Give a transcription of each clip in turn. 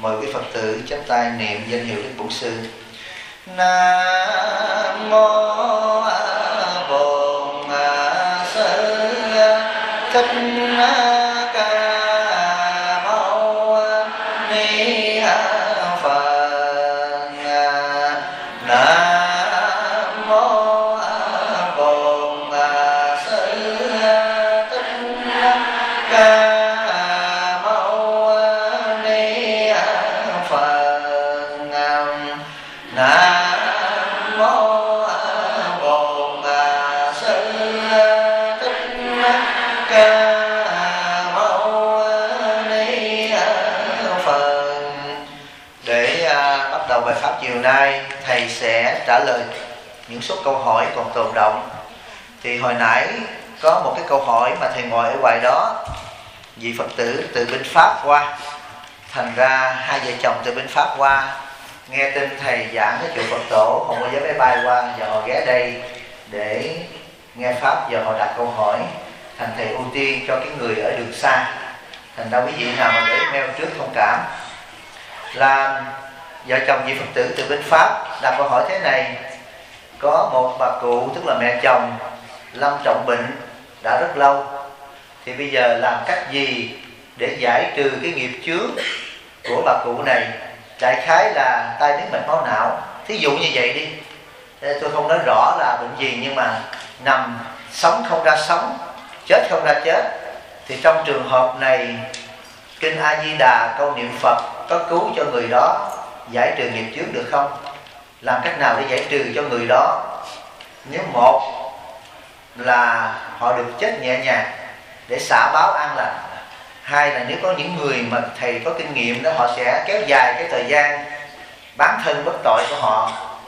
Mời quý Phật tử chắp tay niệm danh hiệu Đức Bổn Sư. Nam mô Bổn Sư Thích Ca Mâu Ni Phật. Nam mô Bổn Sư Thích Ca bài pháp chiều nay thầy sẽ trả lời những số câu hỏi còn tồn động. Thì hồi nãy có một cái câu hỏi mà thầy ngồi ở ngoài đó, vị Phật tử từ bên Pháp qua, thành ra hai vợ chồng từ bên Pháp qua nghe tin thầy giảng cái chùa Phật Tổ, họ mua vé máy bay qua và họ ghé đây để nghe pháp và họ đặt câu hỏi. Thành thầy ưu tiên cho cái người ở đường xa. Thành ra quý vị nào mà để email trước thông cảm. Là vợ chồng vị Phật tử từ bên Pháp đặt câu hỏi thế này: có một bà cụ, tức là mẹ chồng, lâm trọng bệnh đã rất lâu, thì bây giờ làm cách gì để giải trừ cái nghiệp chướng của bà cụ này? Đại khái là tai biến mạch máu não, thí dụ như vậy đi. Tôi không nói rõ là bệnh gì, nhưng mà nằm sống không ra sống, chết không ra chết. Thì trong trường hợp này, kinh A Di Đà câu niệm Phật có cứu cho người đó giải trừ nghiệp chướng được không? Làm cách nào để giải trừ cho người đó? Nếu một là họ được chết nhẹ nhàng để xả báo an lành, hai là nếu có những người mà thầy có kinh nghiệm đó, họ sẽ kéo dài cái thời gian bán thân bất tội của họ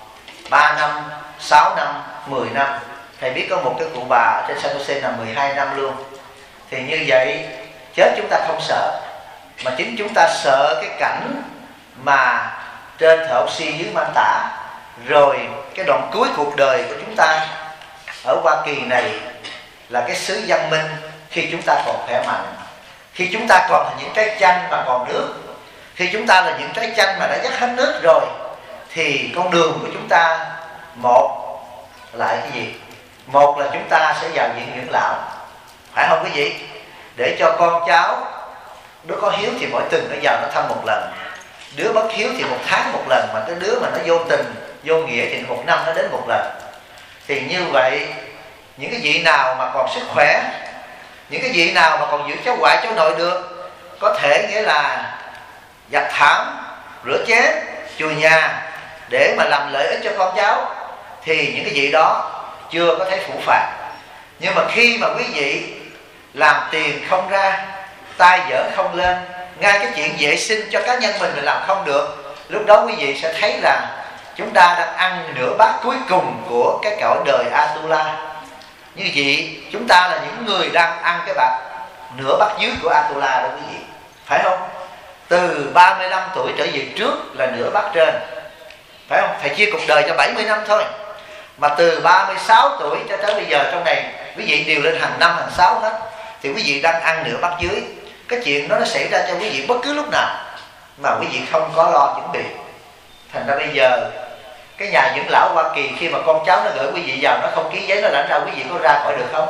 3 năm, 6 năm, 10 năm. Thầy biết có một cái cụ bà ở trên San Jose là 12 năm luôn. Thì như vậy chết chúng ta không sợ, mà chính chúng ta sợ cái cảnh mà trên thở oxy dưới mang tả. Rồi cái đoạn cuối cuộc đời của chúng ta ở Hoa Kỳ này là cái xứ văn minh, khi chúng ta còn khỏe mạnh, khi chúng ta còn là những trái chanh mà còn nước, khi chúng ta là những trái chanh mà đã dắt hết nước rồi, thì con đường của chúng ta một lại cái gì? Một là chúng ta sẽ vào viện dưỡng lão, phải không quý vị? Để cho con cháu, đứa có hiếu thì mỗi tuần nó vào nó thăm một lần, đứa bất hiếu thì một tháng một lần, mà cái đứa mà nó vô tình vô nghĩa thì một năm nó đến một lần. Thì như vậy, những cái vị nào mà còn sức khỏe, những cái vị nào mà còn giữ cháu ngoại cháu nội được, có thể nghĩa là giặt thảm, rửa chén, chùi nhà để mà làm lợi ích cho con cháu, thì những cái vị đó chưa có thấy phủ phạt. Nhưng mà khi mà quý vị làm tiền không ra, tay dở không lên, ngay cái chuyện vệ sinh cho cá nhân mình làm không được, lúc đó quý vị sẽ thấy rằng chúng ta đang ăn nửa bát cuối cùng của cái cõi đời Atula. Như vậy chúng ta là những người đang ăn cái bát nửa bát dưới của Atula đó quý vị, phải không? Từ 35 tuổi trở về trước là nửa bát trên, phải không? Thầy chia cuộc đời cho 70 năm thôi, mà từ 36 tuổi cho tới bây giờ trong này quý vị đều lên hàng 5, hàng 6 hết, thì quý vị đang ăn nửa bát dưới. Cái chuyện đó nó xảy ra cho quý vị bất cứ lúc nào mà quý vị không có lo chuẩn bị. Thành ra bây giờ cái nhà dưỡng lão Hoa Kỳ, khi mà con cháu nó gửi quý vị vào, nó không ký giấy nó lãnh ra, quý vị có ra khỏi được không?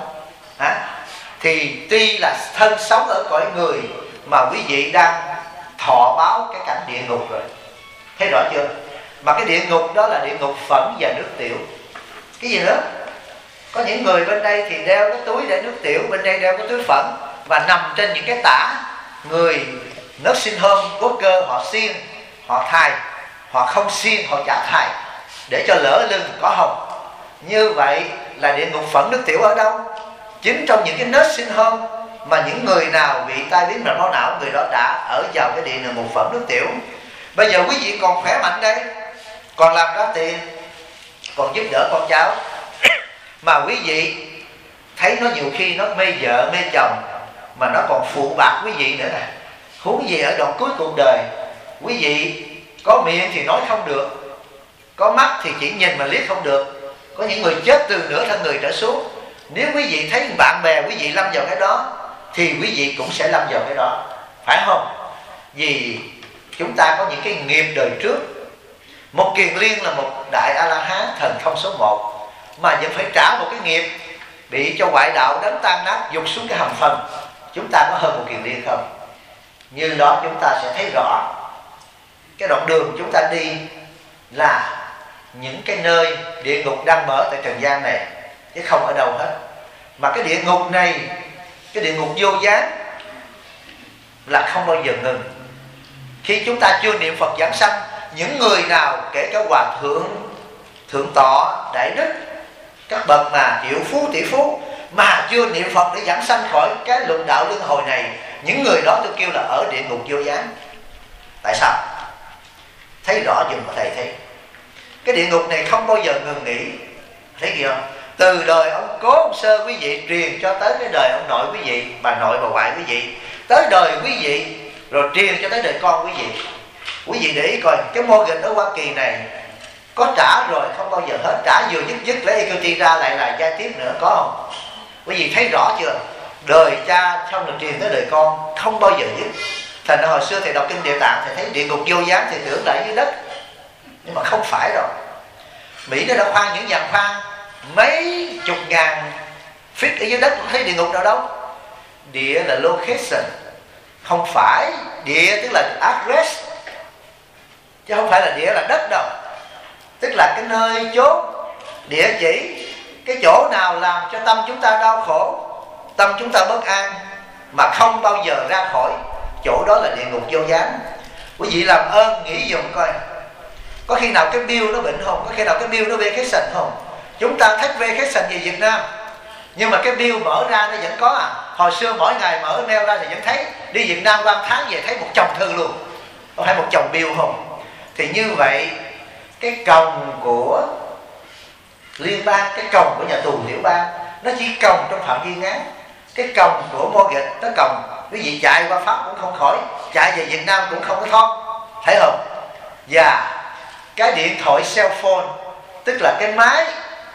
Thì tuy là thân sống ở cõi người mà quý vị đang thọ báo cái cảnh địa ngục rồi, thấy rõ chưa? Mà cái địa ngục đó là địa ngục phẫn và nước tiểu. Cái gì nữa? Có những người bên đây thì đeo cái túi để nước tiểu, bên đây đeo cái túi phẫn, và nằm trên những cái tả. Người nursing home, worker họ xiên, họ thai, họ không xiên, họ chả thai, để cho lỡ lưng có hồng. Như vậy là địa ngục phẫn nước tiểu ở đâu? Chính trong những cái nursing home mà những người nào bị tai biến mạch máu não, người đó đã ở vào cái địa ngục phẫn nước tiểu. Bây giờ quý vị còn khỏe mạnh đây, còn làm ra tiền, còn giúp đỡ con cháu, mà quý vị thấy nó nhiều khi nó mê vợ mê chồng, mà nó còn phụ bạc quý vị nữa nè. Huống gì ở đoạn cuối cuộc đời, quý vị có miệng thì nói không được, có mắt thì chỉ nhìn mà liếc không được. Có những người chết từ nửa thân người trở xuống. Nếu quý vị thấy bạn bè quý vị lâm vào cái đó, thì quý vị cũng sẽ lâm vào cái đó, phải không? Vì chúng ta có những cái nghiệp đời trước. Một kiền liên là một đại A-la-hán thần thông số 1 mà vẫn phải trả một cái nghiệp bị cho ngoại đạo đánh tan nát, dục xuống cái hầm phân. Chúng ta có hơn một kiền liên không? Như đó chúng ta sẽ thấy rõ cái đoạn đường chúng ta đi là những cái nơi địa ngục đang mở tại trần gian này, chứ không ở đâu hết. Mà cái địa ngục này, cái địa ngục vô gián là không bao giờ ngừng. Khi chúng ta chưa niệm Phật giảng sanh, những người nào kể cả hòa thượng, thượng tọa, đại đức, các bậc mà triệu phú tỷ phú mà chưa niệm Phật để giảng sanh khỏi cái luận đạo luân hồi này, những người đó tôi kêu là ở địa ngục vô gián. Tại sao? Thấy rõ dùm mà thầy thấy cái địa ngục này không bao giờ ngừng nghỉ. Thấy gì không? Từ đời ông cố ông sơ quý vị truyền cho tới cái đời ông nội quý vị, bà nội bà ngoại quý vị, tới đời quý vị, rồi truyền cho tới đời con quý vị. Quý vị để ý coi cái mortgage ở Hoa Kỳ này có trả rồi không bao giờ hết, trả vừa dứt lấy equity ra lại là giai tiếp nữa, có không? Quý vị thấy rõ chưa? Đời cha xong rồi truyền tới đời con không bao giờ dứt. Thành ra hồi xưa thầy đọc kinh Địa Tạng thầy thấy địa ngục vô gián thì tưởng lại dưới đất, nhưng mà không phải rồi. Mỹ nó đã khoan những giàn khoan mấy chục ngàn feet ở dưới đất, thấy địa ngục nào đâu. Địa là location, không phải địa tức là address, chứ không phải là địa là đất đâu. Tức là cái nơi chốn, địa chỉ, cái chỗ nào làm cho tâm chúng ta đau khổ, tâm chúng ta bất an mà không bao giờ ra khỏi, chỗ đó là địa ngục vô gián. Quý vị làm ơn nghĩ dùm coi, có khi nào cái bill nó bệnh không? Có khi nào cái bill nó vacation không? Chúng ta thích vacation về Việt Nam, nhưng mà cái bill mở ra nó vẫn có à. Hồi xưa mỗi ngày mở mail ra thì vẫn thấy, đi Việt Nam qua tháng về thấy một chồng thư luôn, có phải một chồng bill không? Thì như vậy cái còng của liên bang, cái còng của nhà tù tiểu bang nó chỉ còng trong phạm vi ngắn. Cái còng của mortgage nó còng, quý vị chạy qua Pháp cũng không khỏi, chạy về Việt Nam cũng không có thoát, thấy không? Và cái điện thoại cell phone, tức là cái máy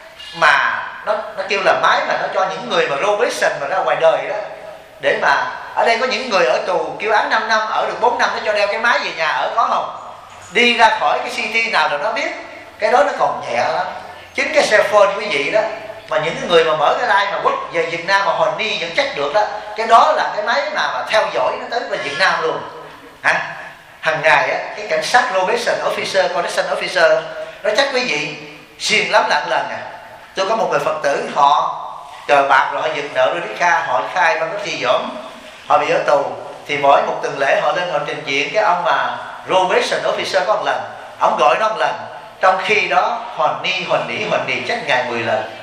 mà nó kêu là máy mà nó cho những người mà probation mà ra ngoài đời đó, để mà ở đây có những người ở tù kêu án 5 năm ở được 4 năm, nó cho đeo cái máy về nhà ở, có không? Đi ra khỏi cái city nào rồi nó biết, cái đó nó còn nhẹ lắm. Chính cái cell phone quý vị đó, mà những cái người mà mở cái line mà quất về Việt Nam mà hồi ni vẫn check được đó, cái đó là cái máy mà theo dõi nó tới Việt Nam luôn hả? Hàng ngày á, cái cảnh sát probation officer, correction officer nó check quý vị xuyên lắm là lần à. Tôi có một người Phật tử, họ cờ bạc rồi họ giật nợ Rodica, họ khai bằng cái thi dỗm, họ bị ở tù, thì mỗi một tuần lễ họ lên họ trình diện cái ông mà probation officer có một lần, ông gọi nó một lần, trong khi đó hòn ni chắc ngày 10 lần.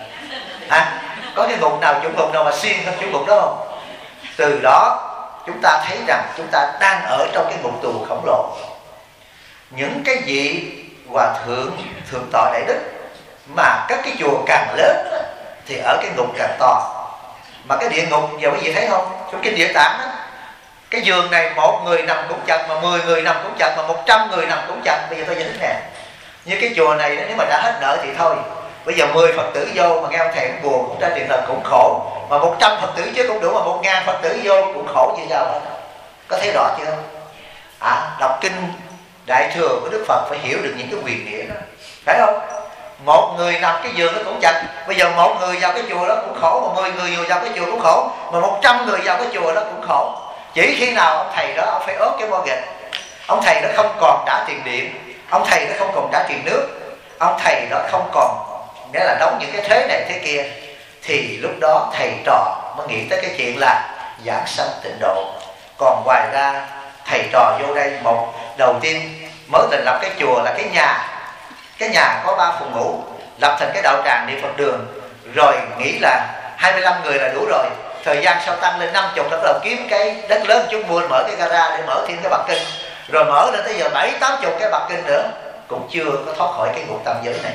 Có cái ngục nào, chủng ngục nào mà xuyên hơn chủng ngục đó không? Từ đó chúng ta thấy rằng chúng ta đang ở trong cái ngục tù khổng lồ. Những cái vị hòa thượng, thượng tọa đại đức mà các cái chùa càng lớn đó, thì ở cái ngục càng to. Mà cái địa ngục giờ quý vị thấy không? Trong kinh Địa Tạng đó, cái giường này một người nằm cũng chật, mà 10 người nằm cũng chật, mà 100 người nằm cũng chật. Bây giờ tôi giải thích nè, như cái chùa này nếu mà đã hết nợ thì thôi, bây giờ 10 Phật tử vô mà nghe ông thầy cũng buồn, cũng ra tiền lần cũng khổ, mà 100 Phật tử chứ cũng đủ, mà 1000 Phật tử vô cũng khổ như nhau hết. Có thấy rõ chưa? Đọc kinh Đại Thừa của Đức Phật phải hiểu được những cái quyền nghĩa đó, phải không? Một người nằm cái giường nó cũng chặt, bây giờ một người vào cái chùa đó cũng khổ, mà 10 người vào cái chùa cũng khổ, mà 100 người vào cái chùa đó cũng khổ. Chỉ khi nào ông thầy đó ông phải ốp cái mortgage, ông thầy đó không còn trả tiền điện, ông thầy đó không còn trả tiền nước, ông thầy đó không còn nghĩa là đóng những cái thuế này thế kia, thì lúc đó thầy trò mới nghĩ tới cái chuyện là giảng sanh tịnh độ. Còn ngoài ra thầy trò vô đây, một đầu tiên mới thành lập cái chùa là cái nhà có 3 phòng ngủ, lập thành cái đạo tràng niệm Phật đường, rồi nghĩ là 25 người là đủ rồi. Thời gian sau tăng lên 50, bắt đầu kiếm cái đất lớn chúng mua, mở cái gara để mở thêm cái bậc kinh, rồi mở lên tới giờ 70-80 cái bậc kinh nữa, cũng chưa có thoát khỏi cái ngục tam giới này.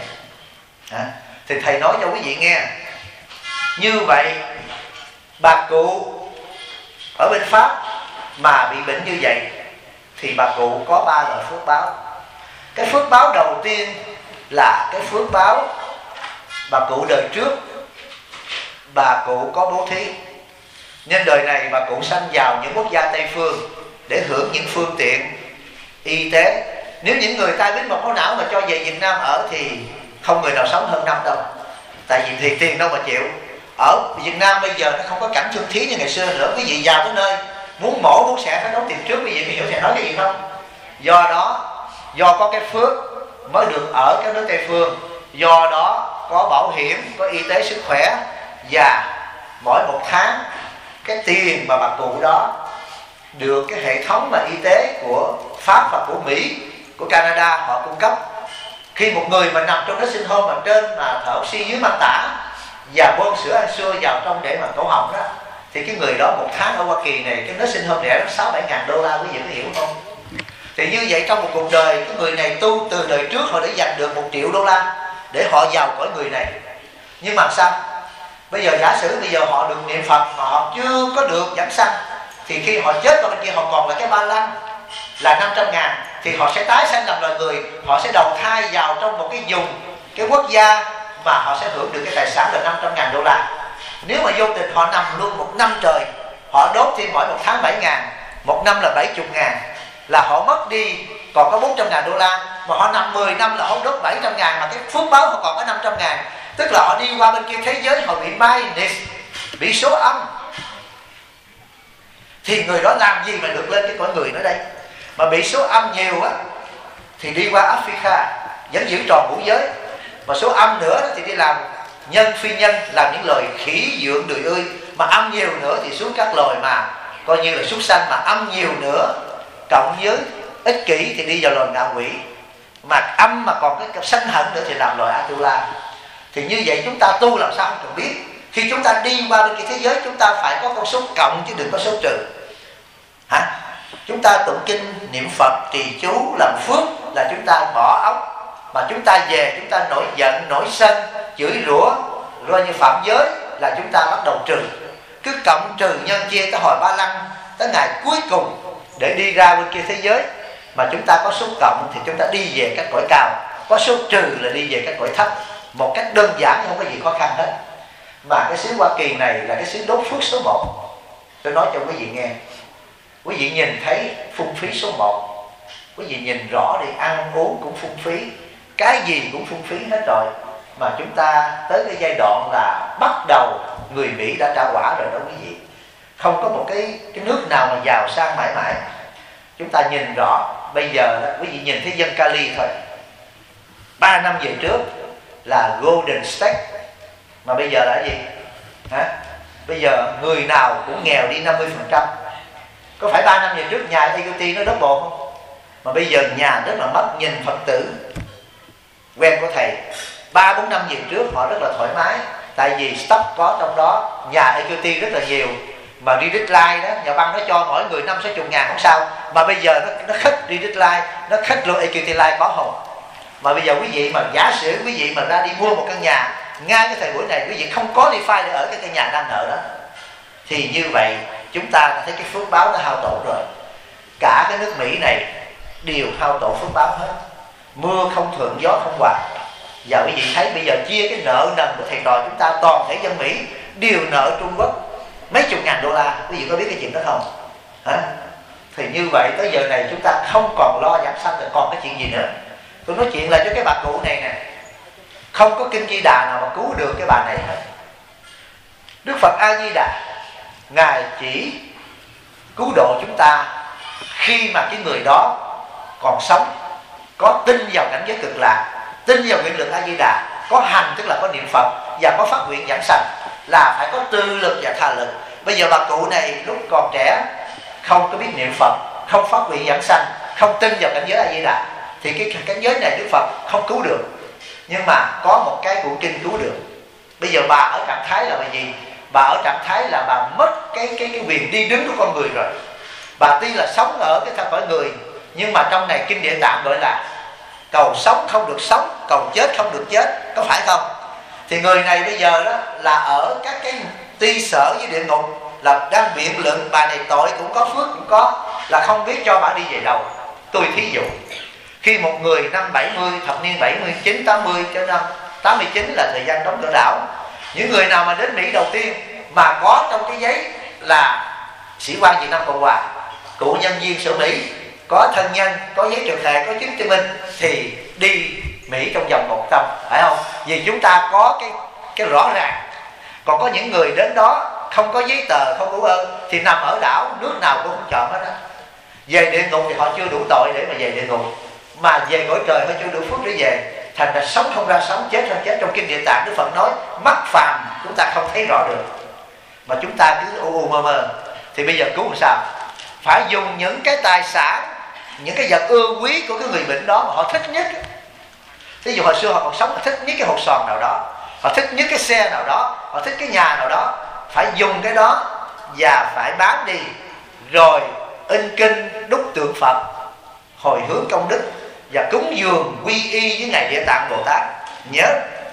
Thì thầy nói cho quý vị nghe, như vậy bà cụ ở bên Pháp mà bị bệnh như vậy thì bà cụ có 3 loại phước báo. Cái phước báo đầu tiên là cái phước báo bà cụ đời trước bà cụ có bố thí, nên đời này bà cụ sanh vào những quốc gia Tây phương để hưởng những phương tiện y tế. Nếu những người tai biến mạch máu não mà cho về Việt Nam ở thì không người nào sống hơn năm đâu. Tại vì thì tiền đâu mà chịu. Ở Việt Nam bây giờ nó không có cảnh thương thí như ngày xưa nữa. Quý vị vào tới nơi muốn mổ muốn xẻ phải đóng tiền trước. Quý vị hiểu thầy nói cái gì không? Do đó, do có cái phước mới được ở cái nước Tây Phương. Do đó có bảo hiểm, có y tế sức khỏe. Và mỗi một tháng cái tiền mà bà cụ đó được cái hệ thống mà y tế của Pháp và của Mỹ, của Canada họ cung cấp. Khi một người mà nằm trong nursing home mà trên mà thở oxy dưới mang tả và bơm sữa ăn xưa vào trong để mà cổ họng đó, thì cái người đó một tháng ở Hoa Kỳ này, cái nursing home rẻ lắm, 6-7 ngàn đô la, quý vị có hiểu không? Thì như vậy trong một cuộc đời, cái người này tu từ đời trước họ đã dành được 1 triệu đô la để họ vào cõi người này. Nhưng mà sao? Bây giờ giả sử bây giờ họ được niệm Phật mà họ chưa có được giảng sanh, thì khi họ chết vào bên kia họ còn là cái ba lăng là 500 ngàn, thì họ sẽ tái sanh làm loài người, họ sẽ đầu thai vào trong một cái vùng, cái quốc gia mà họ sẽ hưởng được cái tài sản là 500 ngàn đô la. Nếu mà vô tình họ nằm luôn 1 năm trời, họ đốt thêm mỗi 1 tháng 7 ngàn, 1 năm là 70 ngàn, là họ mất đi còn có 400 ngàn đô la. Mà họ nằm 10 năm là họ đốt 700 ngàn, mà cái phước báo họ còn có 500 ngàn. Tức là họ đi qua bên kia thế giới, họ bị minus, bị số âm. Thì người đó làm gì mà được lên cái cõi người nữa đây? Mà bị số âm nhiều á thì đi qua Africa vẫn giữ tròn ngũ giới. Mà số âm nữa đó thì đi làm nhân phi nhân, làm những loài khỉ dượng đười ươi. Mà âm nhiều nữa thì xuống các loài mà coi như là súc sanh. Mà âm nhiều nữa cộng với ích kỷ thì đi vào loài ngạ quỷ. Mà âm mà còn cái sân hận nữa thì làm loài Atula. Thì như vậy chúng ta tu làm sao không cần biết. Khi chúng ta đi qua bên kia thế giới, chúng ta phải có con số cộng chứ đừng có số trừ. Hả? Chúng ta tụng kinh, niệm Phật, trì chú, làm phước là chúng ta bỏ óc. Mà chúng ta về, chúng ta nổi giận, nổi sân, chửi rủa, coi như phạm giới là chúng ta bắt đầu trừ. Cứ cộng trừ nhân chia tới hồi ba lăng, tới ngày cuối cùng để đi ra bên kia thế giới. Mà chúng ta có số cộng thì chúng ta đi về các cõi cao, có số trừ là đi về các cõi thấp. Một cách đơn giản, không có gì khó khăn hết. Mà cái xứ Hoa Kỳ này là cái xứ đốt phước số 1. Tôi nói cho quý vị nghe. Quý vị nhìn thấy phung phí số 1. Quý vị nhìn rõ đi, ăn uống cũng phung phí, cái gì cũng phung phí hết rồi. Mà chúng ta tới cái giai đoạn là bắt đầu người Mỹ đã trả quả rồi đó quý vị. Không có một cái nước nào mà giàu sang mãi mãi. Chúng ta nhìn rõ. Bây giờ đó, quý vị nhìn thấy dân Cali thôi, 3 năm về trước là Golden State, mà bây giờ là cái gì? Hả? Bây giờ người nào cũng nghèo đi 50%. Có phải 3 năm về trước nhà EQT nó double không? Mà bây giờ nhà rất là mất. Nhìn Phật tử quen của thầy 3-4 năm về trước họ rất là thoải mái. Tại vì stock có trong đó, nhà EQT rất là nhiều. Mà Redit Line đó, nhà băng nó cho mỗi người 50-60 ngàn không sao. Mà bây giờ nó khích Redit Line, nó khích luôn EQT Line có không? Mà bây giờ quý vị mà giả sử quý vị mà ra đi mua một căn nhà, ngay cái thời buổi này quý vị không có DeFi để ở cái căn nhà đang nợ đó, thì như vậy chúng ta thấy cái phước báo nó hao tổn rồi. Cả cái nước Mỹ này đều hao tổn phước báo hết. Mưa không thuận, gió không hòa. Và quý vị thấy bây giờ chia cái nợ nần của thầy trò chúng ta, toàn thể dân Mỹ đều nợ Trung Quốc mấy chục ngàn đô la. Quý vị có biết cái chuyện đó không? Hả? Thì như vậy tới giờ này chúng ta không còn lo giảng sanh rồi, còn cái chuyện gì nữa. Tôi nói chuyện là cho cái bà cụ này nè, không có kinh Di Đà nào mà cứu được cái bà này hết. Đức Phật A Di Đà Ngài chỉ cứu độ chúng ta khi mà cái người đó còn sống, có tin vào cảnh giới cực lạc, tin vào nguyện lực A Di Đà, có hành tức là có niệm Phật và có phát nguyện giảng sanh, là phải có tư lực và tha lực. Bây giờ bà cụ này lúc còn trẻ không có biết niệm Phật, không phát nguyện giảng sanh, không tin vào cảnh giới A Di Đà, thì cái cảnh giới này Đức Phật không cứu được. Nhưng mà có một cái cuốn kinh cứu được. Bây giờ bà ở trạng thái là gì? Bà ở trạng thái là bà mất cái quyền đi đứng của con người rồi. Bà tuy là sống ở cái thân cõi người, nhưng mà trong này kinh Địa Tạng gọi là cầu sống không được sống, cầu chết không được chết, có phải không? Thì người này bây giờ đó là ở các cái ti sở với địa ngục, là đang biện luận bà này tội cũng có, phước cũng có, là không biết cho bà đi về đâu. Tôi thí dụ, khi một người năm 70, thập niên 79, 80 cho năm 89 là thời gian đóng cửa đảo. Những người nào mà đến Mỹ đầu tiên mà có trong cái giấy là sĩ quan Việt Nam Cộng Hòa, cựu nhân viên sở Mỹ, có thân nhân, có giấy triệu thề, có chứng minh thì đi Mỹ trong vòng 1 năm, phải không? Vì chúng ta có cái rõ ràng. Còn có những người đến đó không có giấy tờ, không đủ ơn thì nằm ở đảo, nước nào cũng không chọn hết á. Về địa ngục thì họ chưa đủ tội để mà về địa ngục, mà về cõi trời họ chưa đủ phước để về. Thành ra sống không ra sống, chết không chết. Trong kinh Địa Tạng Đức Phật nói mắt phàm chúng ta không thấy rõ được, mà chúng ta cứ u mơ mơ. Thì bây giờ cứu làm sao? Phải dùng những cái tài sản, những cái vật ưa quý của cái người bệnh đó mà họ thích nhất. Ví dụ hồi xưa họ còn sống, họ thích nhất cái hột xoàn nào đó, họ thích nhất cái xe nào đó, họ thích cái nhà nào đó, phải dùng cái đó và phải bán đi, rồi in kinh đúc tượng Phật, hồi hướng công đức và cúng dường quy y với ngài Địa Tạng Bồ Tát. Nhớ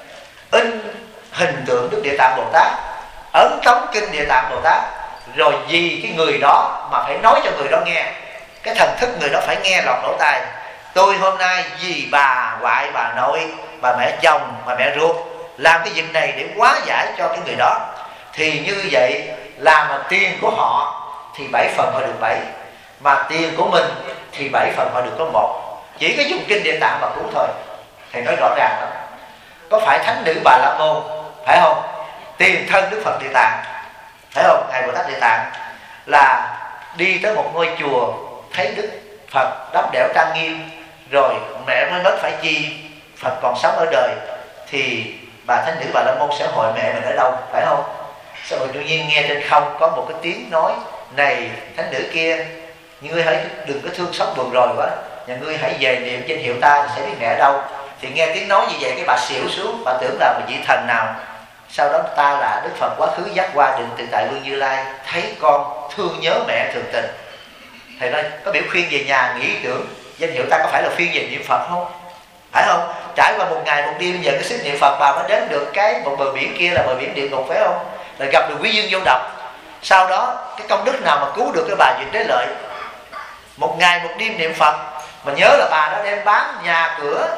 in hình tượng Đức Địa Tạng Bồ Tát, ấn tống kinh Địa Tạng Bồ Tát, rồi vì cái người đó mà phải nói cho người đó nghe, cái thần thức người đó phải nghe lọt lỗ tai. Tôi hôm nay vì bà ngoại, bà nội, bà mẹ chồng, bà mẹ ruột làm cái việc này để hóa giải cho cái người đó, thì như vậy là mà tiền của họ thì 7 phần họ được 7, mà tiền của mình thì 7 phần họ được có 1. Chỉ có dùng kinh Địa Tạng mà cứu thôi. Thầy nói rõ ràng đó. Có phải thánh nữ Bà La Môn, phải không? Tiền thân Đức Phật Địa Tạng, phải không? Ngài Bồ Tát Địa Tạng là đi tới một ngôi chùa, thấy Đức Phật đắp đẽo trang nghiêm, rồi mẹ mới mất phải chi, Phật còn sống ở đời, thì bà thánh nữ Bà La Môn sẽ hỏi mẹ mình ở đâu, phải không? Sao rồi tự nhiên nghe trên không có một cái tiếng nói: này thánh nữ kia, ngươi hãy đừng có thương xót buồn rồi quá, nhà ngươi hãy về niệm danh hiệu ta thì sẽ biết mẹ ở đâu. Thì nghe tiếng nói như vậy, cái bà xỉu xuống, bà tưởng là một vị thần nào. Sau đó ta là Đức Phật quá khứ giác hoa định tự tại Vương Như Lai, thấy con thương nhớ mẹ thường tình. Thầy nói có biểu khuyên về nhà nghĩ tưởng danh hiệu ta, có phải là khuyên về niệm Phật không? Phải không? Trải qua một ngày một đêm giờ cái sức niệm Phật, bà mới đến được một bờ biển kia là bờ biển địa ngục, phải không? Rồi gặp được quý dương vô độc. Sau đó cái công đức nào mà cứu được cái bà Duyệt Đế Lợi? Một ngày một đêm niệm Phật, mà nhớ là bà đã đem bán nhà cửa.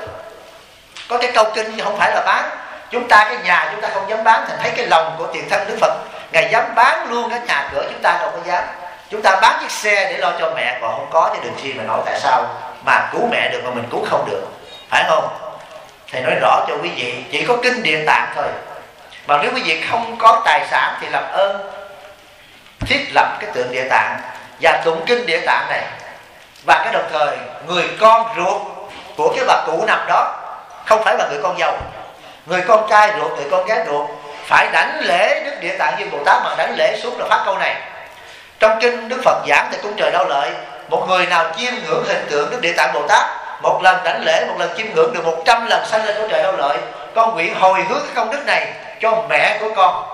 Có cái câu kinh chứ không phải là bán. Chúng ta cái nhà chúng ta không dám bán, thành thấy cái lòng của tiền thân Đức Phật, Ngài dám bán luôn cái nhà cửa, chúng ta đâu có dám. Chúng ta bán chiếc xe để lo cho mẹ còn không có, chứ đừng chi mà nói tại sao mà cứu mẹ được mà mình cứu không được, phải không? Thầy nói rõ cho quý vị, chỉ có kinh Địa Tạng thôi. Mà nếu quý vị không có tài sản thì làm ơn thiết lập cái tượng Địa Tạng và tụng kinh Địa Tạng này. Và cái đồng thời người con ruột của cái bà cụ nằm đó, không phải là người con dâu, người con trai ruột, người con gái ruột, phải đảnh lễ Đức Địa Tạng Vương Bồ Tát. Mà đảnh lễ xuống là phát câu này. Trong kinh Đức Phật giảng tại cung trời Đau Lợi, một người nào chiêm ngưỡng hình tượng Đức Địa Tạng Bồ Tát, một lần đảnh lễ, một lần chiêm ngưỡng, được 100 lần sanh lên cung trời Đau Lợi. Con nguyện hồi hướng cái công đức này cho mẹ của con,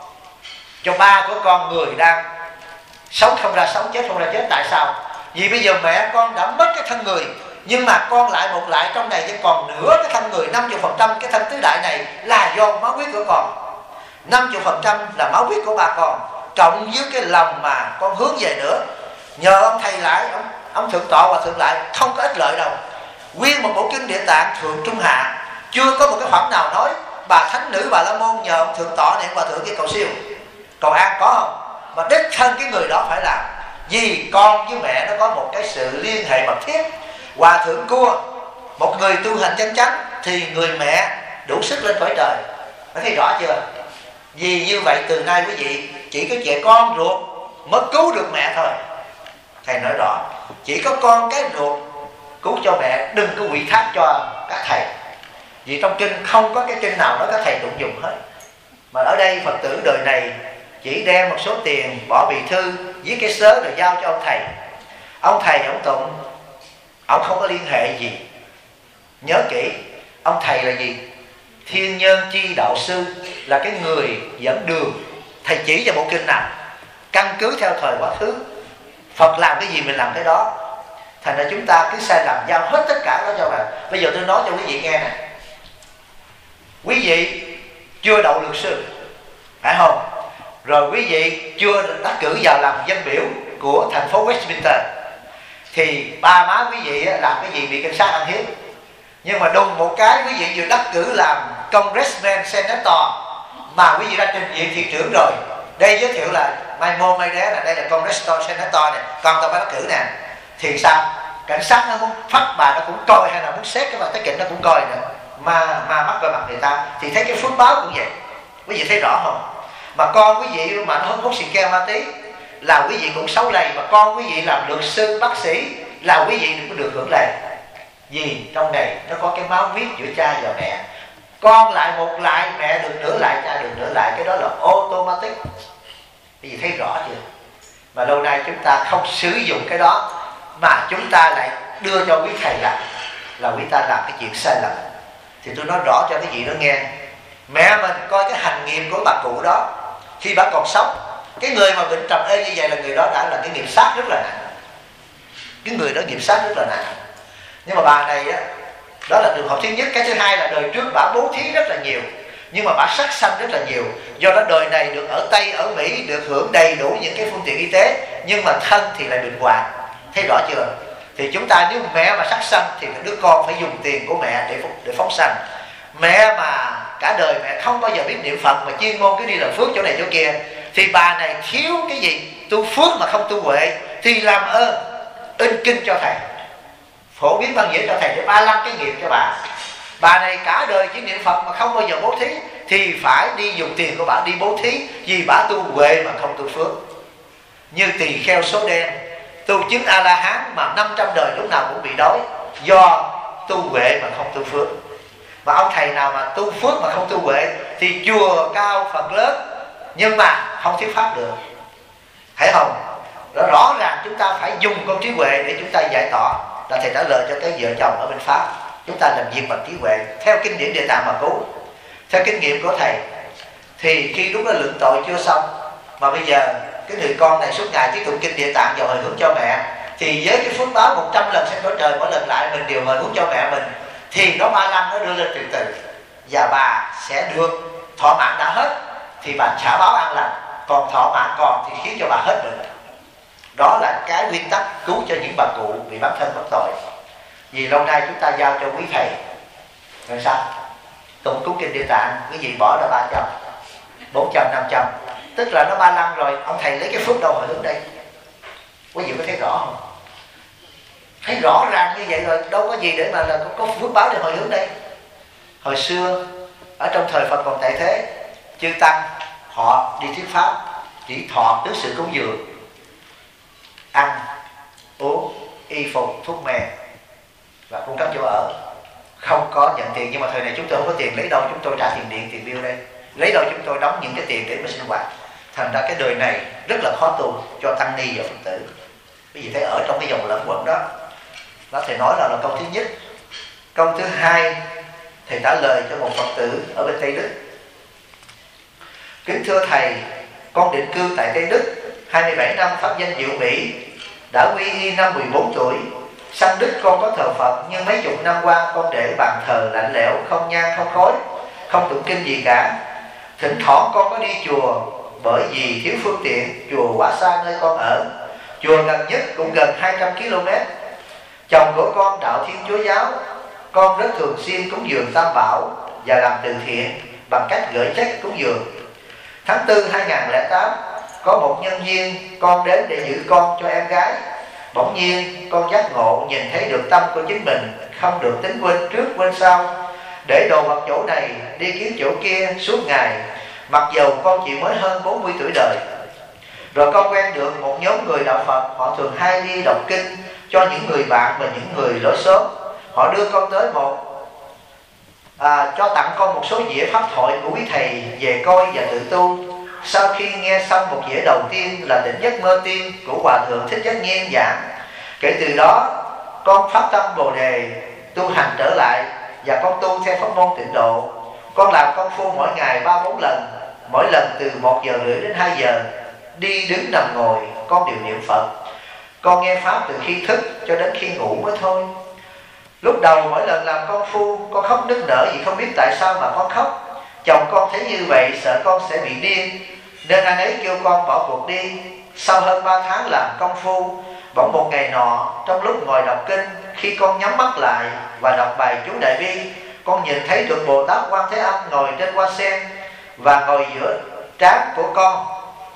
cho ba của con, người đang sống không ra sống, chết không ra chết. Tại sao? Vì bây giờ mẹ con đã mất cái thân người, nhưng mà con lại một lại trong này vẫn còn nửa cái thân người, 50% cái thân tứ đại này là do máu huyết của con, 50% là máu huyết của ba con, cộng với cái lòng mà con hướng về nữa. Nhờ ông thầy lại, ông thượng tọa và thượng lại không có ích lợi đâu. Nguyên một bộ kinh Địa Tạng thượng trung hạ, chưa có một cái khoản nào nói bà thánh nữ Bà La Môn nhờ ông thượng tọa này, hòa thượng kia cầu siêu cầu an, có không? Mà đích thân cái người đó phải làm. Vì con với mẹ nó có một cái sự liên hệ mật thiết. Hòa thượng Cua, một người tu hành chân chánh, thì người mẹ đủ sức lên cõi trời. Có thấy rõ chưa? Vì như vậy từ nay quý vị chỉ có trẻ con ruột mới cứu được mẹ thôi. Thầy nói rõ, chỉ có con cái ruột cứu cho mẹ, đừng có ủy thác cho các thầy. Vì trong kinh không có cái kinh nào nói các thầy tụng dùng hết. Mà ở đây Phật tử đời này chỉ đem một số tiền, bỏ bì thư, viết cái sớ rồi giao cho ông thầy. Ông thầy ông tụng, ông không có liên hệ gì. Nhớ kỹ, ông thầy là gì? Thiên nhân chi đạo sư, là cái người dẫn đường. Thầy chỉ cho bộ kinh nào, căn cứ theo thời quá khứ, Phật làm cái gì mình làm cái đó. Thành ra chúng ta cứ sai lầm giao hết tất cả đó cho bạn. Bây giờ tôi nói cho quý vị nghe nè. Quý vị chưa đậu luật sư, phải không? Rồi quý vị chưa đắc cử vào làm dân biểu của thành phố Westminster, thì ba má quý vị làm cái gì bị cảnh sát ăn hiếp. Nhưng mà đùng một cái quý vị vừa đắc cử làm Congressman, Senator, mà quý vị đã trình diện thị trưởng rồi. Đây giới thiệu là mai mô mai đé là đây là Congressman, Senator này, còn tao phải đắc cử nè. Thì sao? cảnh sát nó muốn bắt bà nó cũng coi, hay là muốn xét cái bà tới kịch nó cũng coi nữa, mà mắt coi mặt người ta. Thì thấy cái phước báo cũng vậy, quý vị thấy rõ không? Mà con quý vị mà nó hút xì ke ma tí là quý vị cũng xấu lầy, mà con quý vị làm luật sư bác sĩ là quý vị đừng có được hưởng lầy. Vì trong này nó có cái máu huyết giữa cha và mẹ, con lại một lại, mẹ được nửa lại, cha được nửa lại, cái đó là automatic. Quý vị thấy rõ chưa? Mà lâu nay chúng ta không sử dụng cái đó, mà chúng ta lại đưa cho quý thầy là quý ta làm cái chuyện sai lầm. Thì tôi nói rõ cho cái gì đó nghe. Mẹ mình coi cái hành nghiệp của bà cụ đó khi bà còn sống, cái người mà bệnh trầm ê như vậy là người đó đã là cái nghiệp sát rất là nặng, cái người đó nghiệp sát rất là nặng. Nhưng mà bà này á, đó là trường hợp thứ nhất. Cái thứ hai là đời trước bà bố thí rất là nhiều, nhưng mà bà sát sanh rất là nhiều. Do đó đời này được ở Tây, ở Mỹ, được hưởng đầy đủ những cái phương tiện y tế, nhưng mà thân thì lại bệnh hoạn. Thấy rõ chưa? Thì chúng ta nếu mẹ mà sát sanh thì đứa con phải dùng tiền của mẹ để phóng sanh. Mẹ mà cả đời mẹ không bao giờ biết niệm Phật, mà chuyên môn cứ đi làm phước chỗ này chỗ kia, thì bà này thiếu cái gì? Tu phước mà không tu huệ. Thì làm ơn in kinh cho thầy, phổ biến văn nghĩa cho thầy để 35 cái nghiệp cho bà. Bà này cả đời chỉ niệm Phật mà không bao giờ bố thí, thì phải đi dùng tiền của bà đi bố thí, vì bà tu huệ mà không tu phước. Như tỳ kheo số đen tu chứng A-la-hán mà 500 đời lúc nào cũng bị đói, do tu huệ mà không tu phước. Mà ông thầy nào mà tu phước mà không tu huệ thì chùa cao Phật lớn, nhưng mà không thuyết pháp được. Thấy không? Rõ ràng chúng ta phải dùng con trí huệ để chúng ta giải tỏa. Là thầy trả lời cho cái vợ chồng ở bên Pháp, chúng ta làm việc bằng trí huệ theo kinh điển Địa Tạng mà cứu. Theo kinh nghiệm của thầy thì khi lúc đó luận tội chưa xong, mà bây giờ cái người con này suốt ngày tiếp tục kinh Địa Tạng và hồi hướng cho mẹ, thì với cái phước báo 100 lần sanh cõi trời, mỗi lần lại mình đều hồi hướng cho mẹ mình, thì nó 35 nó đưa lên từ từ, và bà sẽ được thọ mạng đã hết thì bà trả báo an lành, còn thọ mạng còn thì khiến cho bà hết bệnh. Đó là cái nguyên tắc cứu cho những bà cụ bị bản thân mắc tội. Vì lâu nay chúng ta giao cho quý thầy làm sao tụng cứu kinh Địa Tạng, cái gì bỏ ra 300, 400, 500, tức là nó 35 rồi, ông thầy lấy cái phước đâu hồi hướng đây? Quý vị có thấy rõ không? Thấy rõ ràng như vậy rồi, đâu có gì để mà là có phước báo để hồi hướng đây. Hồi xưa ở trong thời Phật còn tại thế, chư tăng họ đi thuyết pháp chỉ thọ tứ sự cúng dường: ăn, uống, y phục, thuốc men và cung cấp chỗ ở, không có nhận tiền. Nhưng mà thời này chúng tôi không có tiền, lấy đâu chúng tôi trả tiền điện, tiền bill đây, lấy đâu chúng tôi đóng những cái tiền để mà sinh hoạt. Thành ra cái đời này rất là khó tu cho tăng ni và Phật tử. Quý vị thấy ở trong cái dòng lẫn quẩn đó, nó thầy nói là công thứ nhất. Công thứ hai, thầy trả lời cho một Phật tử ở bên Tây Đức: kính thưa thầy, con định cư tại Tây Đức 27 năm, pháp danh Diệu Mỹ, đã quy y năm 14 tuổi. Sang Đức con có thờ Phật, nhưng mấy chục năm qua con để bàn thờ lạnh lẽo, không nhang không khói, không tụng kinh gì cả. Thỉnh thoảng con có đi chùa, bởi vì thiếu phương tiện, chùa quá xa nơi con ở. Chùa gần nhất cũng gần 200 km. Chồng của con đạo Thiên Chúa giáo, con rất thường xuyên cúng dường Tam Bảo và làm từ thiện bằng cách gửi check cúng dường. Tháng 4 2008, có một nhân viên con đến để giữ con cho em gái. Bỗng nhiên con giác ngộ nhìn thấy được tâm của chính mình, không được tính quên trước quên sau, để đồ vật chỗ này đi kiếm chỗ kia suốt ngày, mặc dầu con chỉ mới hơn 40 tuổi đời. Rồi con quen được một nhóm người đạo Phật, họ thường hay đi đọc kinh cho những người bạn và những người lối xóm. Họ đưa con tới cho tặng con một số dĩa pháp thoại của quý thầy về coi và tự tu. Sau khi nghe xong một dĩa đầu tiên là Tỉnh Giấc Mơ Tiên của Hòa Thượng Thích Nhất Nhiên giảng, kể từ đó con phát tâm Bồ Đề, tu hành trở lại, và con tu theo pháp môn Tịnh Độ. Con làm công phu mỗi ngày 3-4 lần, mỗi lần từ 1 giờ rưỡi đến 2 giờ, đi đứng nằm ngồi con đều niệm Phật. Con nghe pháp từ khi thức cho đến khi ngủ mới thôi. Lúc đầu mỗi lần làm công phu con khóc nức nở vì không biết tại sao mà con khóc. Chồng con thấy như vậy sợ con sẽ bị điên, nên anh ấy kêu con bỏ cuộc đi. Sau hơn 3 tháng làm công phu, bỗng một ngày nọ trong lúc ngồi đọc kinh, khi con nhắm mắt lại và đọc bài chú Đại Bi, con nhìn thấy được Bồ Tát Quan Thế Âm ngồi trên hoa sen và ngồi giữa trán của con.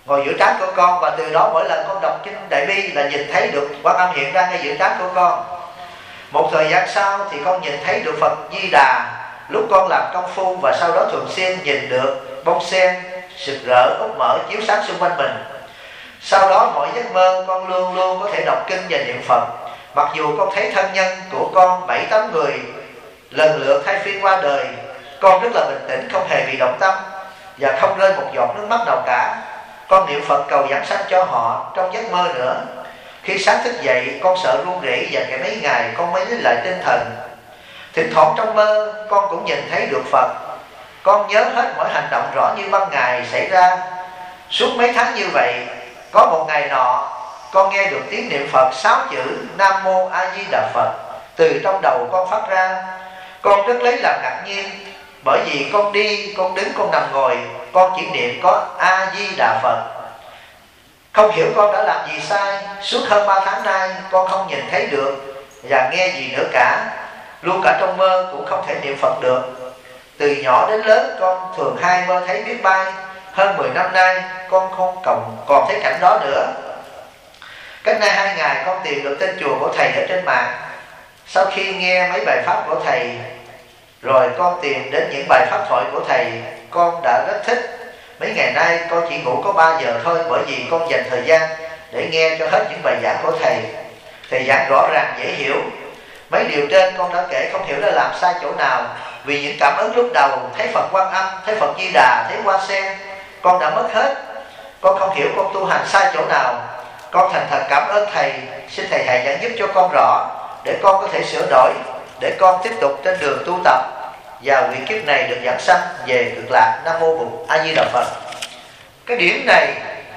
ngồi giữa trán của con, và từ đó mỗi lần con đọc kinh Đại Bi là nhìn thấy được Quan Âm hiện ra ngay giữa trán của con. Một thời gian sau thì con nhìn thấy được Phật Di Đà lúc con làm công phu, và sau đó thường xuyên nhìn được bông sen sực rỡ úp mở chiếu sáng xung quanh mình. Sau đó mỗi giấc mơ con luôn luôn có thể đọc kinh và niệm Phật, mặc dù con thấy thân nhân của con 7-8 người lần lượt thay phiên qua đời. Con rất là bình tĩnh, không hề bị động tâm và không rơi một giọt nước mắt nào cả. Con niệm Phật cầu giảng sanh cho họ trong giấc mơ nữa. Khi sáng thức dậy, con sợ run rẩy và kể mấy ngày con mới lấy lại tinh thần. Thỉnh thoảng trong mơ con cũng nhìn thấy được Phật. Con nhớ hết mỗi hành động rõ như ban ngày xảy ra. Suốt mấy tháng như vậy, có một ngày nọ con nghe được tiếng niệm Phật 6 chữ Nam Mô A Di Đà Phật từ trong đầu con phát ra. Con rất lấy làm ngạc nhiên, bởi vì con đi, con đứng, con nằm ngồi, con chỉ niệm có A Di Đà Phật. Không hiểu con đã làm gì sai. Suốt hơn 3 tháng nay con không nhìn thấy được và nghe gì nữa cả. Luôn cả trong mơ cũng không thể niệm Phật được. Từ nhỏ đến lớn con thường hay mơ thấy biết bay. Hơn 10 năm nay con không còn thấy cảnh đó nữa. Cách nay 2 ngày con tìm được tên chùa của thầy ở trên mạng. Sau khi nghe mấy bài pháp của thầy rồi con tìm đến những bài pháp thoại của thầy, con đã rất thích. Mấy ngày nay con chỉ ngủ có 3 giờ thôi, bởi vì con dành thời gian để nghe cho hết những bài giảng của thầy. Thầy giảng rõ ràng dễ hiểu. Mấy điều trên con đã kể không hiểu đã làm sai chỗ nào. Vì những cảm ứng lúc đầu thấy Phật Quan Âm, thấy Phật Di Đà, thấy Hoa Sen, con đã mất hết. Con không hiểu con tu hành sai chỗ nào. Con thành thật cảm ơn thầy. Xin thầy hãy giảng giúp cho con rõ, để con có thể sửa đổi, để con tiếp tục trên đường tu tập và nguyện kiếp này được giảng sanh về Cực Lạc. Nam Mô Bụt A Di Đà Phật. Cái điểm này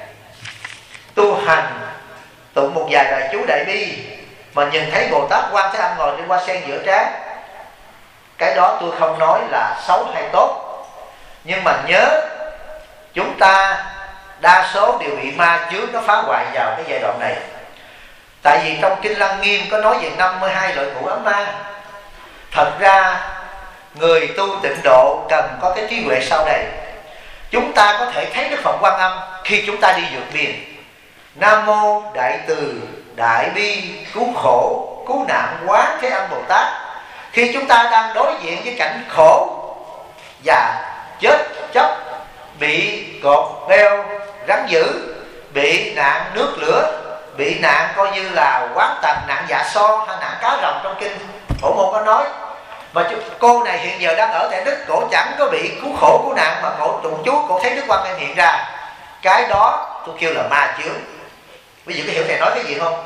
tu hành tụng một vài bài chú Đại Bi mà nhìn thấy Bồ Tát Quan Thế Âm ngồi trên hoa sen giữa trán, cái đó tôi không nói là xấu hay tốt, nhưng mà nhớ chúng ta đa số đều bị ma chướng nó phá hoại vào cái giai đoạn này. Tại vì trong Kinh Lăng Nghiêm có nói về 52 loại ngũ ấm ma. Thật ra người tu tịnh độ cần có cái trí huệ sau này. Chúng ta có thể thấy Đức Phật Quan Âm khi chúng ta đi vượt biển. Nam Mô Đại Từ Đại Bi Cứu Khổ Cứu Nạn Quán Thế Âm Bồ Tát. Khi chúng ta đang đối diện với cảnh khổ và chết chóc, bị cột beo rắn dữ, bị nạn nước lửa, bị nạn coi như là quán tật, nạn dạ so hay nạn cá rồng trong kinh Phổ Môn có nói. Mà cô này hiện giờ đang ở tại Đức, cổ chẳng có bị cứu khổ cứu nạn, mà cổ tụng chú, cổ thấy Đức Quan Âm hiện ra. Cái đó tôi kêu là ma chướng. Ví dụ có hiểu thầy nói cái gì không?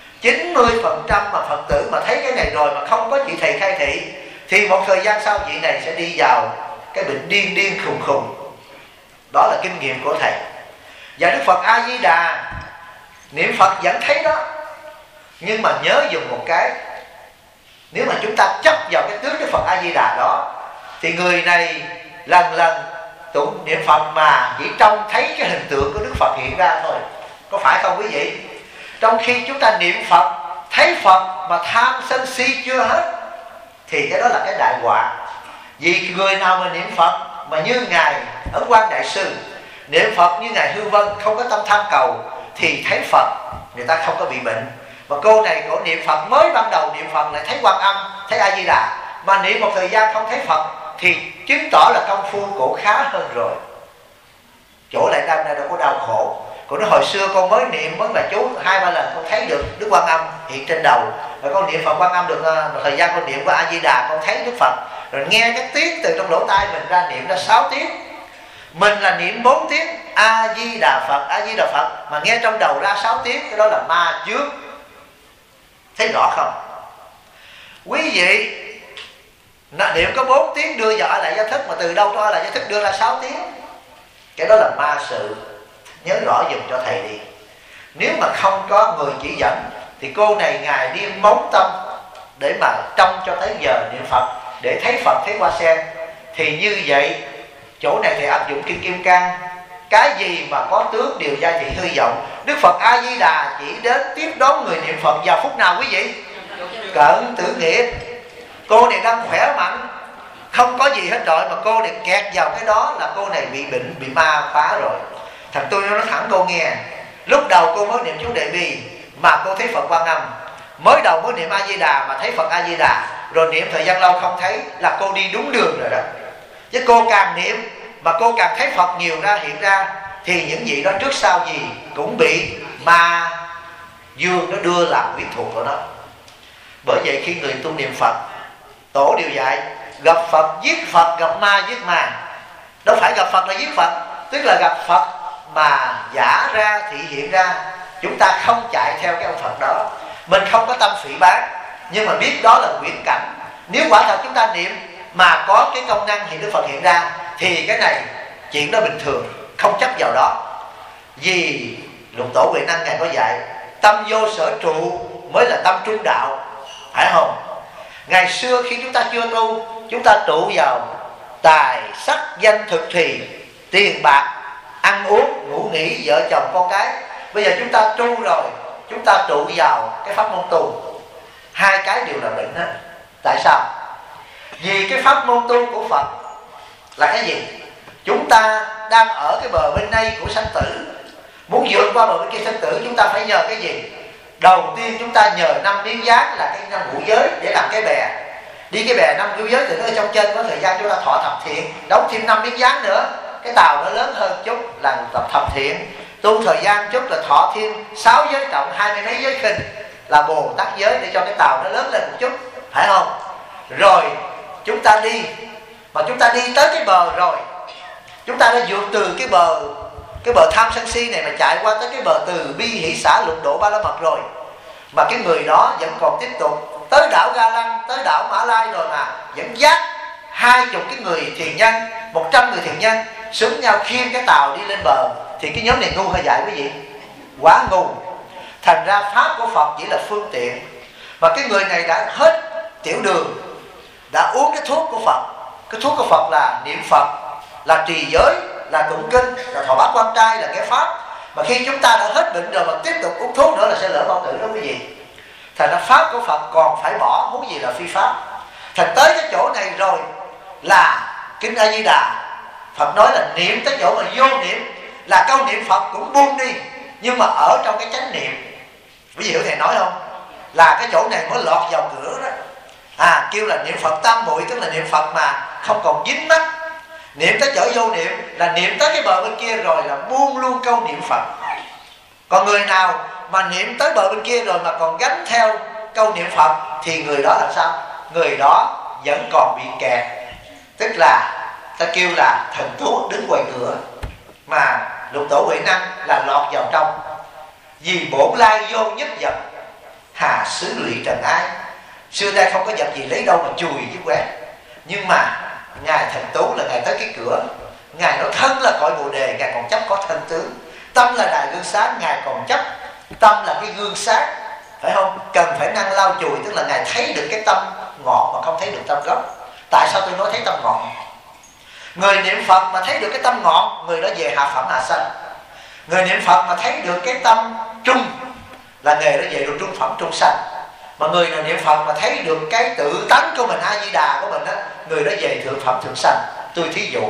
90% mà Phật tử mà thấy cái này rồi mà không có chị thầy khai thị, thì một thời gian sau chị này sẽ đi vào cái bệnh điên điên khùng khùng. Đó là kinh nghiệm của thầy. Và Đức Phật A Di Đà niệm Phật vẫn thấy đó. Nhưng mà nhớ dùng một cái, nếu mà chúng ta chấp vào cái tướng Đức Phật A Di Đà đó, thì người này lần lần tụng niệm Phật mà chỉ trông thấy cái hình tượng của Đức Phật hiện ra thôi. Có phải không quý vị? Trong khi chúng ta niệm Phật, thấy Phật mà tham sân si chưa hết, thì cái đó là cái đại họa. Vì người nào mà niệm Phật mà như Ngài Ấn Quang Đại Sư, niệm Phật như Ngài Hư Vân, không có tâm tham cầu, thì thấy Phật người ta không có bị bệnh. Mà cô này cổ niệm Phật, mới ban đầu niệm Phật lại thấy Quan Âm, thấy A Di Đà, mà niệm một thời gian không thấy Phật, thì chứng tỏ là công phu cổ khá hơn rồi. Chỗ lại đâm ra đâu có đau khổ. Cô nói hồi xưa con mới niệm mới bà chú 2-3 lần con thấy được Đức Quan Âm hiện trên đầu. Rồi con niệm Phật Quan Âm được một thời gian con niệm qua A Di Đà, con thấy Đức Phật. Rồi nghe cái tiếng từ trong lỗ tai mình ra niệm ra 6 tiếng. Mình là niệm 4 tiếng A Di Đà Phật, A Di Đà Phật, mà nghe trong đầu ra 6 tiếng, cái đó là ma chướng. Thấy rõ không? Quý vị niệm có 4 tiếng đưa vào lại gia thức, mà từ đâu cho lại gia thức đưa ra 6 tiếng, cái đó là ma sự. Nhớ rõ dùm cho thầy đi. Nếu mà không có người chỉ dẫn thì cô này Ngài đi móng tâm để mà trông cho tới giờ niệm Phật, để thấy Phật, thấy hoa sen. Thì như vậy chỗ này thì áp dụng Kinh Kim Cang. Cái gì mà có tướng đều gia trị hư vọng. Đức Phật A Di Đà chỉ đến tiếp đón người niệm Phật vào phút nào quý vị? Cận tử nghiệp. Cô này đang khỏe mạnh, không có gì hết rồi, mà cô này kẹt vào cái đó là cô này bị bệnh, bị ma phá rồi. Thằng tôi nó nói thẳng cô nghe, lúc đầu cô mới niệm chú Đại Bi mà cô thấy Phật Quan Âm, mới đầu mới niệm A Di Đà mà thấy Phật A Di Đà, rồi niệm thời gian lâu không thấy là cô đi đúng đường rồi đó. Chứ cô càng niệm mà cô càng thấy Phật nhiều ra, hiện ra, thì những gì đó trước sau gì cũng bị ma dương nó đưa làm quyến thuộc của nó. Bởi vậy khi người tu niệm Phật, tổ điều dạy gặp Phật giết Phật, gặp ma giết ma. Đâu phải gặp Phật là giết Phật, tức là gặp Phật mà giả ra, thị hiện ra. Chúng ta không chạy theo cái ông Phật đó, mình không có tâm phỉ báng, nhưng mà biết đó là quyển cảnh. Nếu quả thật chúng ta niệm mà có cái công năng hiện Đức Phật hiện ra, thì cái này chuyện đó bình thường, không chấp vào đó. Vì Lục Tổ Huệ Năng Ngài có dạy tâm vô sở trụ mới là tâm trung đạo, phải không? Ngày xưa khi chúng ta chưa tu, chúng ta trụ vào tài sắc danh thực thì, tiền bạc, ăn uống, ngủ nghỉ, vợ chồng con cái. Bây giờ chúng ta tu rồi, chúng ta trụ vào cái pháp môn tu, hai cái đều là định hết. Tại sao? Vì cái pháp môn tu của Phật là cái gì? Chúng ta đang ở cái bờ bên này của sanh tử, muốn vượt qua bờ bên kia sanh tử, chúng ta phải nhờ cái gì? Đầu tiên chúng ta nhờ 5 miếng dán là cái 5 ngũ giới để làm cái bè. Đi cái bè 5 ngũ giới thì nó ở trong trên, có thời gian chúng ta thọ thập thiện, đóng thêm 5 miếng dán nữa, cái tàu nó lớn hơn chút là tập thập thiện. Tu thời gian chút là thọ thêm 6 giới trọng, 20 mấy giới khinh là Bồ Tát giới, để cho cái tàu nó lớn lên một chút, phải không? Rồi chúng ta đi, mà chúng ta đi tới cái bờ rồi, chúng ta đã vượt từ cái bờ tham sân si này mà chạy qua tới cái bờ từ bi hỷ xả lục độ ba la mật rồi, mà cái người đó vẫn còn tiếp tục tới đảo Ga Lăng, tới đảo Mã Lai rồi mà vẫn dắt 20 cái người thiền nhân, 100 người thiền nhân xúm nhau khiêng cái tàu đi lên bờ. Thì cái nhóm này ngu hay dại quý vị? Quá ngu. Thành ra pháp của Phật chỉ là phương tiện. Mà cái người này đã hết tiểu đường, đã uống cái thuốc của Phật. Cái thuốc của Phật là niệm Phật, là trì giới, là tụng kinh, là thọ bát quan trai, là cái pháp. Mà khi chúng ta đã hết bệnh rồi mà tiếp tục uống thuốc nữa là sẽ lỡ bao tử đó quý vị. Thành ra pháp của Phật còn phải bỏ, huống gì là phi pháp. Thành tới cái chỗ này rồi là kinh A Di Đà, Phật nói là niệm tới chỗ mà vô niệm, là câu niệm Phật cũng buông đi, nhưng mà ở trong cái chánh niệm. Quý vị hiểu thầy nói không? Là cái chỗ này mới lọt vào cửa đó. Kêu là niệm Phật tam muội, tức là niệm Phật mà không còn dính mắt. Niệm tới chỗ vô niệm là niệm tới cái bờ bên kia rồi là buông luôn câu niệm Phật. Còn người nào mà niệm tới bờ bên kia rồi mà còn gánh theo câu niệm Phật thì người đó làm sao? Người đó vẫn còn bị kẹt. Tức là ta kêu là thần thú đứng ngoài cửa, mà Lục Tổ Huệ Năng là lọt vào trong. Vì bổn lai vô nhất vật, hà xứ lụy trần ai. Xưa nay không có vật gì lấy đâu mà chùi chứ quét. Nhưng mà Ngài Thần Tú là Ngài tới cái cửa, Ngài nói thân là cõi Bồ Đề, Ngài còn chấp có thân tướng. Tâm là đài gương sáng, Ngài còn chấp tâm là cái gương sáng, phải không? Cần phải năng lau chùi, tức là Ngài thấy được cái tâm ngọn mà không thấy được tâm gốc. Tại sao tôi nói thấy tâm ngọn? Người niệm Phật mà thấy được cái tâm ngọn, người đó về hạ phẩm hạ sanh. Người niệm Phật mà thấy được cái tâm trung là nghề đó về được trung phẩm trung sanh. Mà người nào niệm Phật mà thấy được cái tự tánh của mình, A Di Đà của mình á, người đó về thượng phẩm thượng sanh. Tôi thí dụ,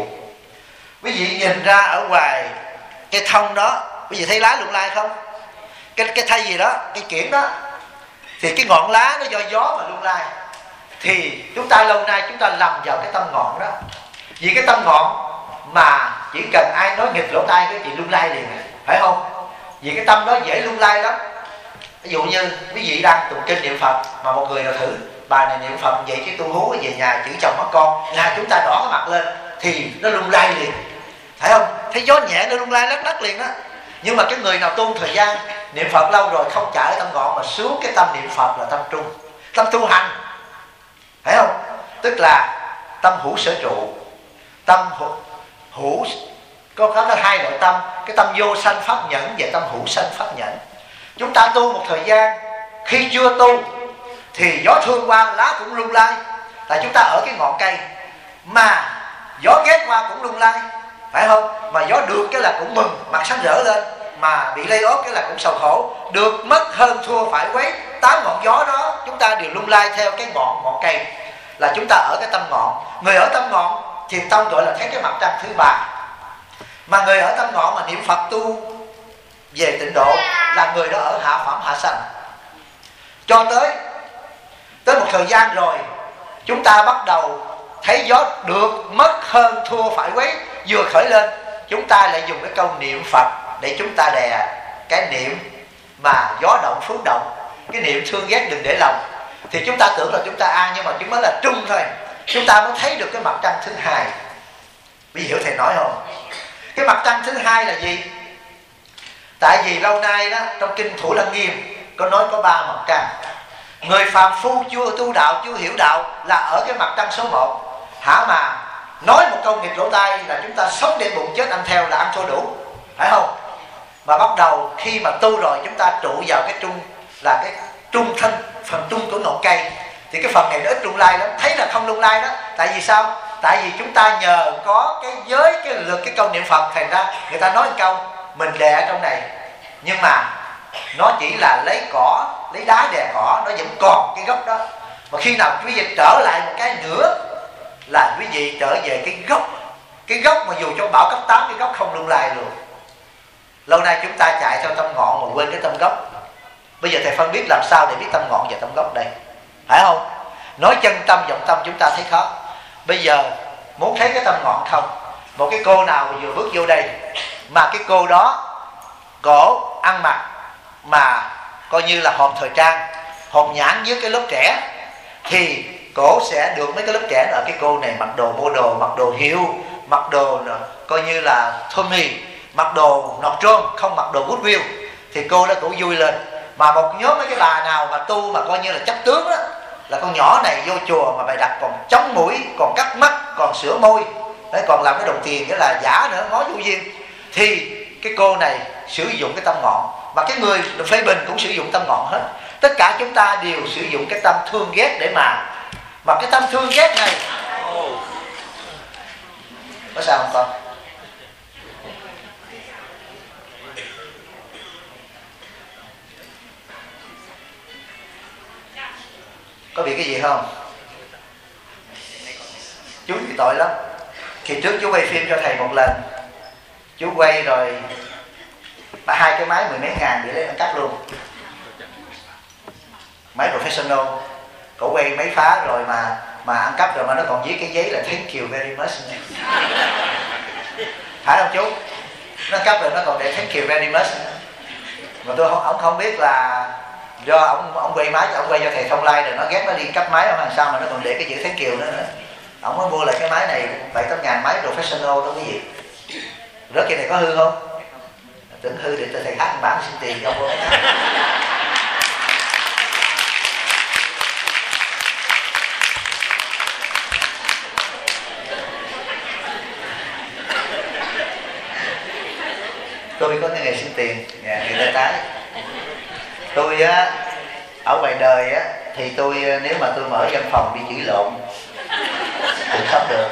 quý vị nhìn ra ở ngoài cái thông đó, quý vị thấy lá lung lai không? Cái thay gì đó, cái kiển đó, thì cái ngọn lá nó do gió mà lung lai. Thì chúng ta lâu nay chúng ta lầm vào cái tâm ngọn đó. Vì cái tâm ngọn mà chỉ cần ai nói nghịch lỗ tai cái gì lung lai liền, phải không? Vì cái tâm đó dễ lung lai lắm. Ví dụ như quý vị đang tụng kinh niệm Phật mà một người nào thử bà này niệm Phật vậy cái tu hú về nhà chửi chồng mất con, là chúng ta đỏ cái mặt lên thì nó lung lay liền, phải không? Thấy gió nhẹ nó lung lay lắc lắc liền đó. Nhưng mà cái người nào tu thời gian niệm Phật lâu rồi không chảy tâm ngọn mà xuống cái tâm niệm Phật là tâm trung, tâm tu hành, phải không? Tức là tâm hữu sở trụ, tâm hữu có hai loại tâm, cái tâm vô sanh pháp nhẫn và tâm hữu sanh pháp nhẫn. Chúng ta tu một thời gian, khi chưa tu thì gió thương qua lá cũng lung lay, tại chúng ta ở cái ngọn cây, mà gió ghét qua cũng lung lay, phải không? Mà gió được cái là cũng mừng, mặt sáng rỡ lên, mà bị lây ốp cái là cũng sầu khổ. Được mất hơn thua phải quấy, 8 ngọn gió đó chúng ta đều lung lay theo cái ngọn cây, là chúng ta ở cái tâm ngọn. Người ở tâm ngọn thì tâm gọi là thấy cái mặt trăng thứ ba. Mà người ở tâm ngọn mà niệm Phật tu về tịnh độ là người đó ở hạ phẩm hạ sanh. Cho tới một thời gian rồi, chúng ta bắt đầu thấy gió được mất hơn thua phải quấy vừa khởi lên, chúng ta lại dùng cái câu niệm Phật để chúng ta đè cái niệm mà gió động phước động, cái niệm thương ghét đừng để lòng. Thì chúng ta tưởng là chúng ta an, nhưng mà chúng mới là trung thôi. Chúng ta mới thấy được cái mặt trăng thứ hai. Quý vị hiểu thầy nói không? Cái mặt trăng thứ hai là gì? Tại vì lâu nay đó, trong kinh Thủ Lăng Nghiêm có nói có 3 mặt trăng. Người phàm phu chưa tu đạo, chưa hiểu đạo là ở cái mặt trăng số 1. Mà nói một câu nghịch lỗ tai là chúng ta sống để bụng chết ăn theo là ăn thua đủ, phải không? Mà bắt đầu khi mà tu rồi, chúng ta trụ vào cái trung, là cái trung thân, phần trung của ngọn cây, thì cái phần này nó ít lung lai lắm. Thấy là không lung lai đó. Tại vì sao? Tại vì chúng ta nhờ có cái giới, cái lực, cái câu niệm Phật, thành ra người ta nói một câu mình đè ở trong này, nhưng mà nó chỉ là lấy cỏ, lấy đá đè cỏ, nó vẫn còn cái gốc đó. Mà khi nào quý vị trở lại một cái nữa là quý vị trở về cái gốc mà dù cho bão cấp 8 cái gốc không lung lai luôn. Lâu nay chúng ta chạy theo tâm ngọn mà quên cái tâm gốc. Bây giờ thầy phân biết làm sao để biết tâm ngọn và tâm gốc đây, phải không? Nói chân tâm vọng tâm chúng ta thấy khó. Bây giờ muốn thấy cái tâm ngọn không, một cái cô nào vừa bước vô đây mà cái cô đó cổ ăn mặc mà coi như là hồn thời trang, hồn nhãn với cái lớp trẻ, thì cổ sẽ được mấy cái lớp trẻ ở cái cô này mặc đồ mua đồ, mặc đồ hiệu, mặc đồ coi như là Tommy, mặc đồ nọt trôn, không mặc đồ Goodwill, thì cô đó cũng vui lên. Mà một nhóm mấy cái bà nào mà tu mà coi như là chấp tướng đó, là con nhỏ này vô chùa mà bày đặt còn chống mũi, còn cắt mắt, còn sửa môi, đấy, còn làm cái đồng tiền nghĩa là giả nữa, ngó vô duyên, thì cái cô này sử dụng cái tâm ngọn. Và cái người phê bình cũng sử dụng tâm ngọn hết. Tất cả chúng ta đều sử dụng cái tâm thương ghét để mà cái tâm thương ghét này có sao không con? Có bị cái gì không? Chú thì tội lắm. Khi trước chú quay phim cho thầy một lần, chú quay rồi mà 2 cái máy 10 mấy ngàn để lấy nó cắt luôn, máy professional. Cậu quay máy phá rồi mà ăn cắp rồi mà nó còn viết cái giấy là thank you very much, phải không chú? Nó cắp rồi nó còn để thank you very much. Mà ông không biết là do ông quay máy, ông quay cho thầy Thông Lai rồi nó ghét nó đi cắp máy ông, làm sao mà nó còn để cái chữ thank you nữa. Ông mới mua lại cái máy này 7-8 ngàn, máy professional đó quý vị. Rớt cái này có hư không? Tưởng hư để cho thầy hát bán xin tiền cho ông mua. Tôi có cái nghề xin tiền, người ta tái. Tôi á, ở ngoài đời á, thì tôi nếu mà tôi mở văn phòng đi chửi lộn cũng sắp được.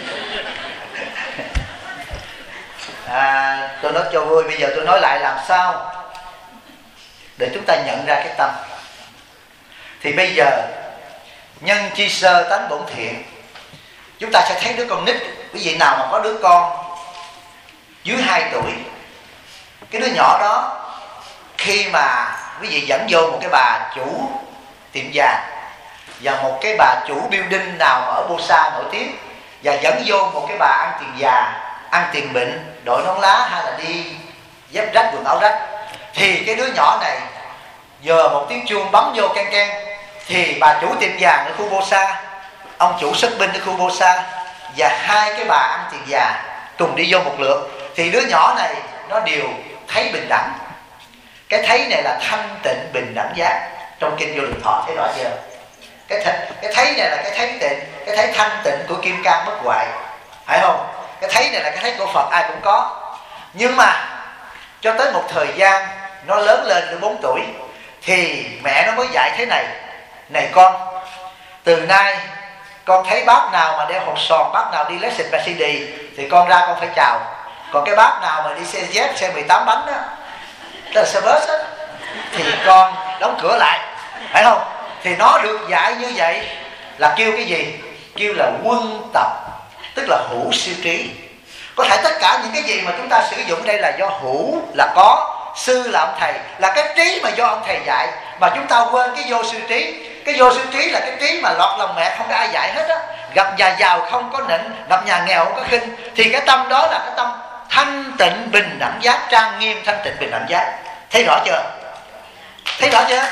Tôi nói cho vui, bây giờ tôi nói lại làm sao để chúng ta nhận ra cái tâm. Thì bây giờ nhân chi sơ tánh bổn thiện, chúng ta sẽ thấy đứa con nít. Quý vị nào mà có đứa con dưới 2 tuổi, cái đứa nhỏ đó khi mà quý vị dẫn vô một cái bà chủ tiệm vàng và một cái bà chủ building nào mà ở Bosa nổi tiếng, và dẫn vô một cái bà ăn tiền già, ăn tiền bệnh, đội nón lá hay là đi dép rách, quần áo rách, thì cái đứa nhỏ này giờ một tiếng chuông bấm vô can can, thì bà chủ tiệm vàng ở khu Bosa, ông chủ xuất binh ở khu Bosa và 2 cái bà ăn tiền già cùng đi vô một lượt, thì đứa nhỏ này nó đều thấy bình đẳng. Cái thấy này là thanh tịnh bình đẳng giác, trong kinh Vô Lượng Thọ thấy rõ chưa? Cái thấy này là cái thấy tịnh, cái thấy thanh tịnh của kim cang bất hoại, phải không? Cái thấy này là cái thấy của Phật, ai cũng có. Nhưng mà cho tới một thời gian nó lớn lên đến 4 tuổi thì mẹ nó mới dạy thế này: này con, từ nay con thấy bác nào mà đeo hột sòn, bác nào đi lấy xịt Mercedes thì con ra con phải chào. Còn cái bác nào mà đi xe Z, xe 18 bánh đó, đó là xe bus đó, thì con đóng cửa lại, phải không? Thì nó được dạy như vậy là kêu cái gì? Kêu là quân tập, tức là hữu siêu trí. Có thể tất cả những cái gì mà chúng ta sử dụng đây là do hữu là có, sư là ông thầy, là cái trí mà do ông thầy dạy, mà chúng ta quên cái vô sư trí. Cái vô sư trí là cái trí mà lọt lòng mẹ không có ai dạy hết á. Gặp nhà giàu không có nịnh, gặp nhà nghèo không có khinh. Thì cái tâm đó là cái tâm thanh tịnh bình đẳng giác, trang nghiêm thanh tịnh bình đẳng giác. Thấy rõ chưa? Thấy rõ chưa?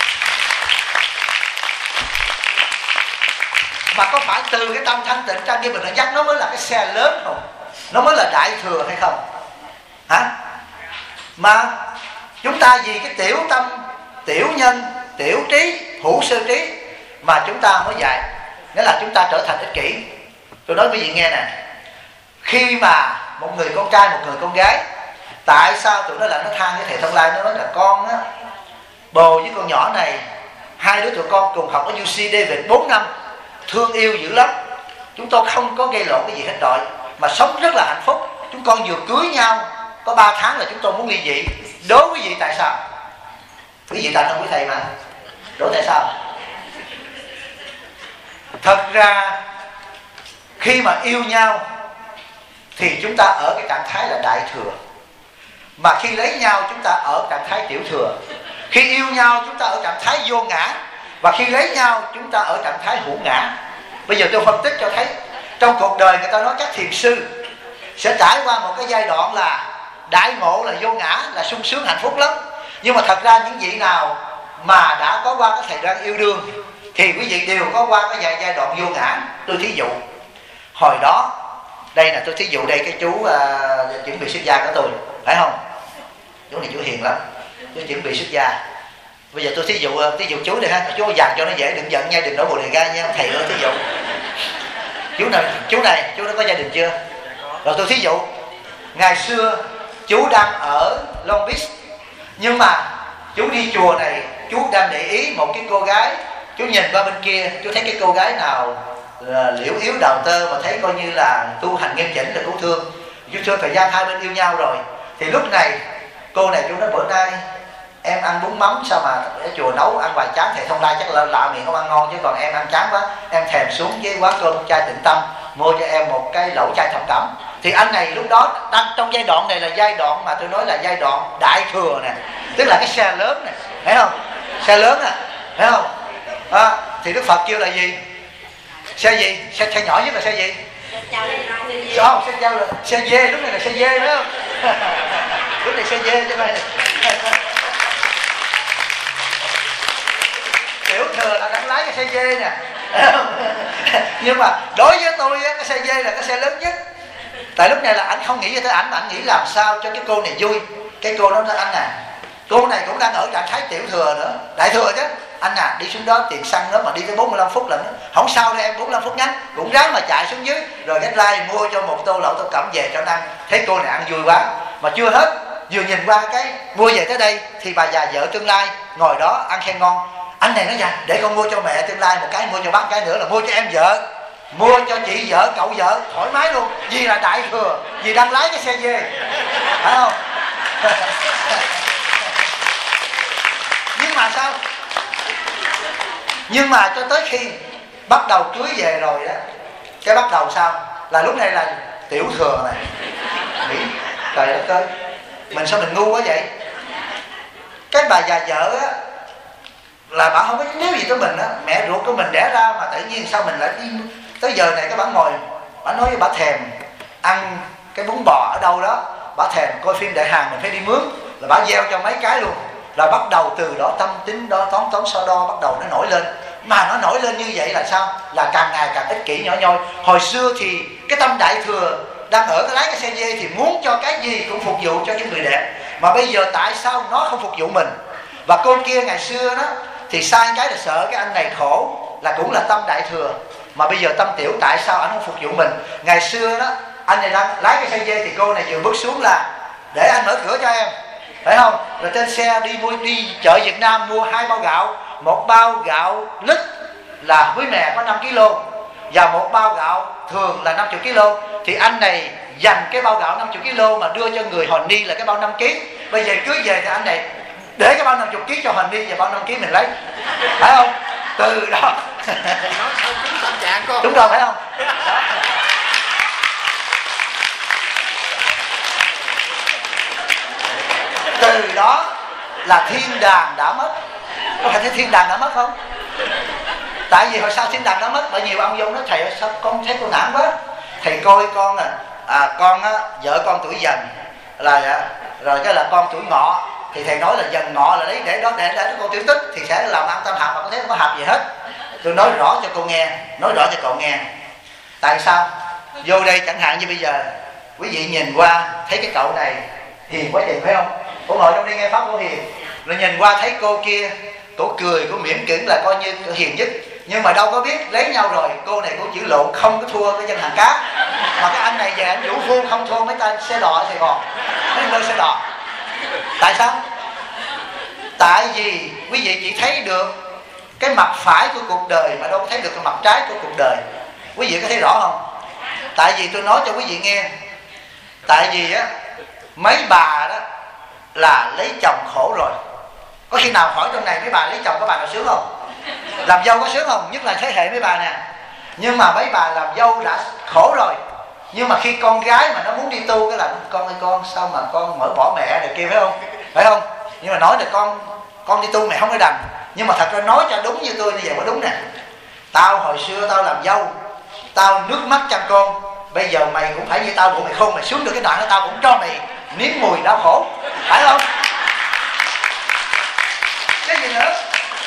Mà có phải từ cái tâm thanh tịnh trang nghiêm bình đẳng giác nó mới là cái xe lớn không? Nó mới là đại thừa hay không? Hả? Mà chúng ta vì cái tiểu tâm, tiểu nhân, tiểu trí, hữu sơ trí mà chúng ta mới dạy, nghĩa là chúng ta trở thành ích kỷ. Tôi nói quý vị nghe nè, khi mà một người con trai, một người con gái, tại sao tụi nó lại nó than với thầy Thông Lai, nó nói là con á, bồ với con nhỏ này, hai đứa tụi con cùng học ở UC David 4 năm, thương yêu dữ lắm, chúng tôi không có gây lộn cái gì hết rồi, mà sống rất là hạnh phúc. Chúng con vừa cưới nhau có 3 tháng là chúng tôi muốn ly dị. Đố quý vị tại sao? Quý vị tại không quý thầy mà. Đố tại sao? Thật ra khi mà yêu nhau thì chúng ta ở cái trạng thái là đại thừa, mà khi lấy nhau chúng ta ở trạng thái tiểu thừa. Khi yêu nhau chúng ta ở trạng thái vô ngã, và khi lấy nhau chúng ta ở trạng thái hữu ngã. Bây giờ tôi phân tích cho thấy, trong cuộc đời người ta nói các thiền sư sẽ trải qua một cái giai đoạn là đại ngộ, là vô ngã, là sung sướng hạnh phúc lắm. Nhưng mà thật ra những vị nào mà đã có qua cái thời gian yêu đương thì quý vị đều có qua cái giai đoạn vô ngã. Tôi thí dụ hồi đó, đây là tôi thí dụ đây, cái chú chuẩn bị xuất gia của tôi, phải không? Chú này chú hiền lắm, chú chuẩn bị xuất gia. Bây giờ tôi thí dụ chú đây ha, chú dặn cho nó dễ, đừng giận nha, đừng nổi bồ đề ga nha, thầy ơi. Thí dụ chú này chú đã có gia đình chưa? Rồi tôi thí dụ ngày xưa chú đang ở Long Beach, nhưng mà chú đi chùa này, chú đang để ý một cái cô gái, chú nhìn qua bên kia, chú thấy cái cô gái nào liễu yếu đào tơ mà thấy coi như là tu hành nghiêm chỉnh, là cứu thương. Chú xưa thời gian hai bên yêu nhau rồi, thì lúc này cô này chú nói bữa nay em ăn bún mắm sao mà ở chùa nấu ăn hoài chán, thầy Thông Lai chắc là lạ miệng không ăn ngon, chứ còn em ăn chán quá, em thèm xuống với quán cơm chai Tịnh Tâm mua cho em một cái lẩu chai Thập Cẩm. Thì anh này lúc đó đang trong giai đoạn này là giai đoạn mà tôi nói là giai đoạn đại thừa nè, tức là cái xe lớn nè, thấy không? Xe lớn nè, thấy không? Thì Đức Phật kêu là gì? Xe gì? Xe nhỏ nhất là xe gì? Không, xe trâu là xe dê, lúc này là xe dê, phải không? Lúc này xe dê cho mày. Tiểu thừa là đang lái cái xe dê nè. Nhưng mà đối với tôi cái xe dê là cái xe lớn nhất. Tại lúc này là ảnh không nghĩ cho tới ảnh, mà ảnh nghĩ làm sao cho cái cô này vui. Cái cô đó nói anh à, cô này cũng đang ở trạng thái tiểu thừa nữa, đại thừa chứ. Anh à, đi xuống đó tiền xăng đó mà đi tới 45 phút là không sao đâu em, 45 phút ngắn, cũng ráng mà chạy xuống dưới rồi get like mua cho một tô lẩu Thập Cẩm về cho nó ăn. Thấy cô này ăn vui quá, mà chưa hết, vừa nhìn qua cái mua về tới đây thì bà già vợ tương lai ngồi đó ăn khen ngon. Anh này nói dạ, để con mua cho mẹ tương lai một cái, mua cho bác cái nữa, là mua cho em vợ, mua cho chị vợ, cậu vợ, thoải mái luôn, vì là đại thừa, vì đang lái cái xe dê, phải không? Nhưng mà sao? Nhưng mà cho tới khi bắt đầu cưới về rồi đó, cái bắt đầu sao? Là lúc này là tiểu thừa này. Nghĩ trời đất ơi, mình sao mình ngu quá vậy? Cái bà già vợ á, là bà không có nếu gì tới mình á, mẹ ruột của mình đẻ ra mà tự nhiên sao mình lại đi tới giờ này. Các bạn ngồi, bà nói với bà thèm ăn cái bún bò ở đâu đó, bà thèm coi phim Đại Hàn mình phải đi mướn, là bà gieo cho mấy cái luôn. Là bắt đầu từ đó tâm tính đó, toán so đo bắt đầu nó nổi lên. Mà nó nổi lên như vậy là sao? Là càng ngày càng ích kỷ nhỏ nhoi. Hồi xưa thì cái tâm đại thừa đang ở cái lái cái xe dê thì muốn cho cái gì cũng phục vụ cho những người đẹp. Mà bây giờ tại sao nó không phục vụ mình? Và cô kia ngày xưa đó thì sai cái là sợ cái anh này khổ, là cũng là tâm đại thừa. Mà bây giờ tâm tiểu, tại sao anh không phục vụ mình? Ngày xưa đó anh này đang lái cái xe dê thì cô này vừa bước xuống là để anh mở cửa cho em, phải không? Rồi trên xe đi chợ Việt Nam mua 2 bao gạo, một bao gạo lít là với mè có 5 kg và một bao gạo thường là 50 kg. Thì anh này dành cái bao gạo 50 kg mà đưa cho người Hòn Ni là cái bao 5 kg. Bây giờ cưới về thì anh này để cái bao 50 kg cho Hòn Ni và bao 5 kg mình lấy, phải không? Từ đó đúng rồi, phải không? Đó. từ đó là thiên đàng đã mất. Có phải thấy thiên đàng đã mất không? Tại vì hồi sau thiên đàng đã mất, bởi nhiều ông vô nói thầy ơi, sao con thấy con nản quá, thầy coi con con vợ con tuổi dần là rồi cái là con tuổi ngọ, thì thầy nói là dần ngọ là lấy để đó con tiểu tích thì sẽ làm ăn tam hợp, mà con thấy không có hợp gì hết. Tôi nói rõ cho cô nghe, nói rõ cho cậu nghe. Tại sao? Vô đây chẳng hạn như bây giờ quý vị nhìn qua thấy cái cậu này hiền quá vậy, phải không? Cô ngồi trong đây nghe pháp cô hiền, rồi nhìn qua thấy cô kia, cổ cười, cổ mỉm cưỡng là coi như hiền nhất. Nhưng mà đâu có biết lấy nhau rồi, cô này cô chữ lộn không có thua cái dân hàng cát, mà cái anh này về anh vũ phu không thua mấy tên xe đò ở Sài Gòn, mấy nơi xe đò. Tại sao? Tại vì quý vị chỉ thấy được cái mặt phải của cuộc đời mà đâu có thấy được cái mặt trái của cuộc đời. Quý vị có thấy rõ không? Tại vì tôi nói cho quý vị nghe, tại vì á mấy bà đó là lấy chồng khổ rồi. Có khi nào hỏi trong này mấy bà lấy chồng có bà nào sướng không? Làm dâu có sướng không? Nhất là thế hệ mấy bà nè. Nhưng mà mấy bà làm dâu đã khổ rồi. Nhưng mà khi con gái mà nó muốn đi tu cái là con ơi con sao mà con mở bỏ mẹ này kia, phải không? Phải không? Nhưng mà nói là con đi tu mẹ không có đành. Nhưng mà thật ra nói cho đúng như tôi như vậy có đúng nè. Tao hồi xưa tao làm dâu, tao nước mắt chăm con. Bây giờ mày cũng phải như tao, bộ mày khôn, mày xuống được cái đoạn đó tao cũng cho mày nếm mùi đau khổ, phải không? Cái gì nữa?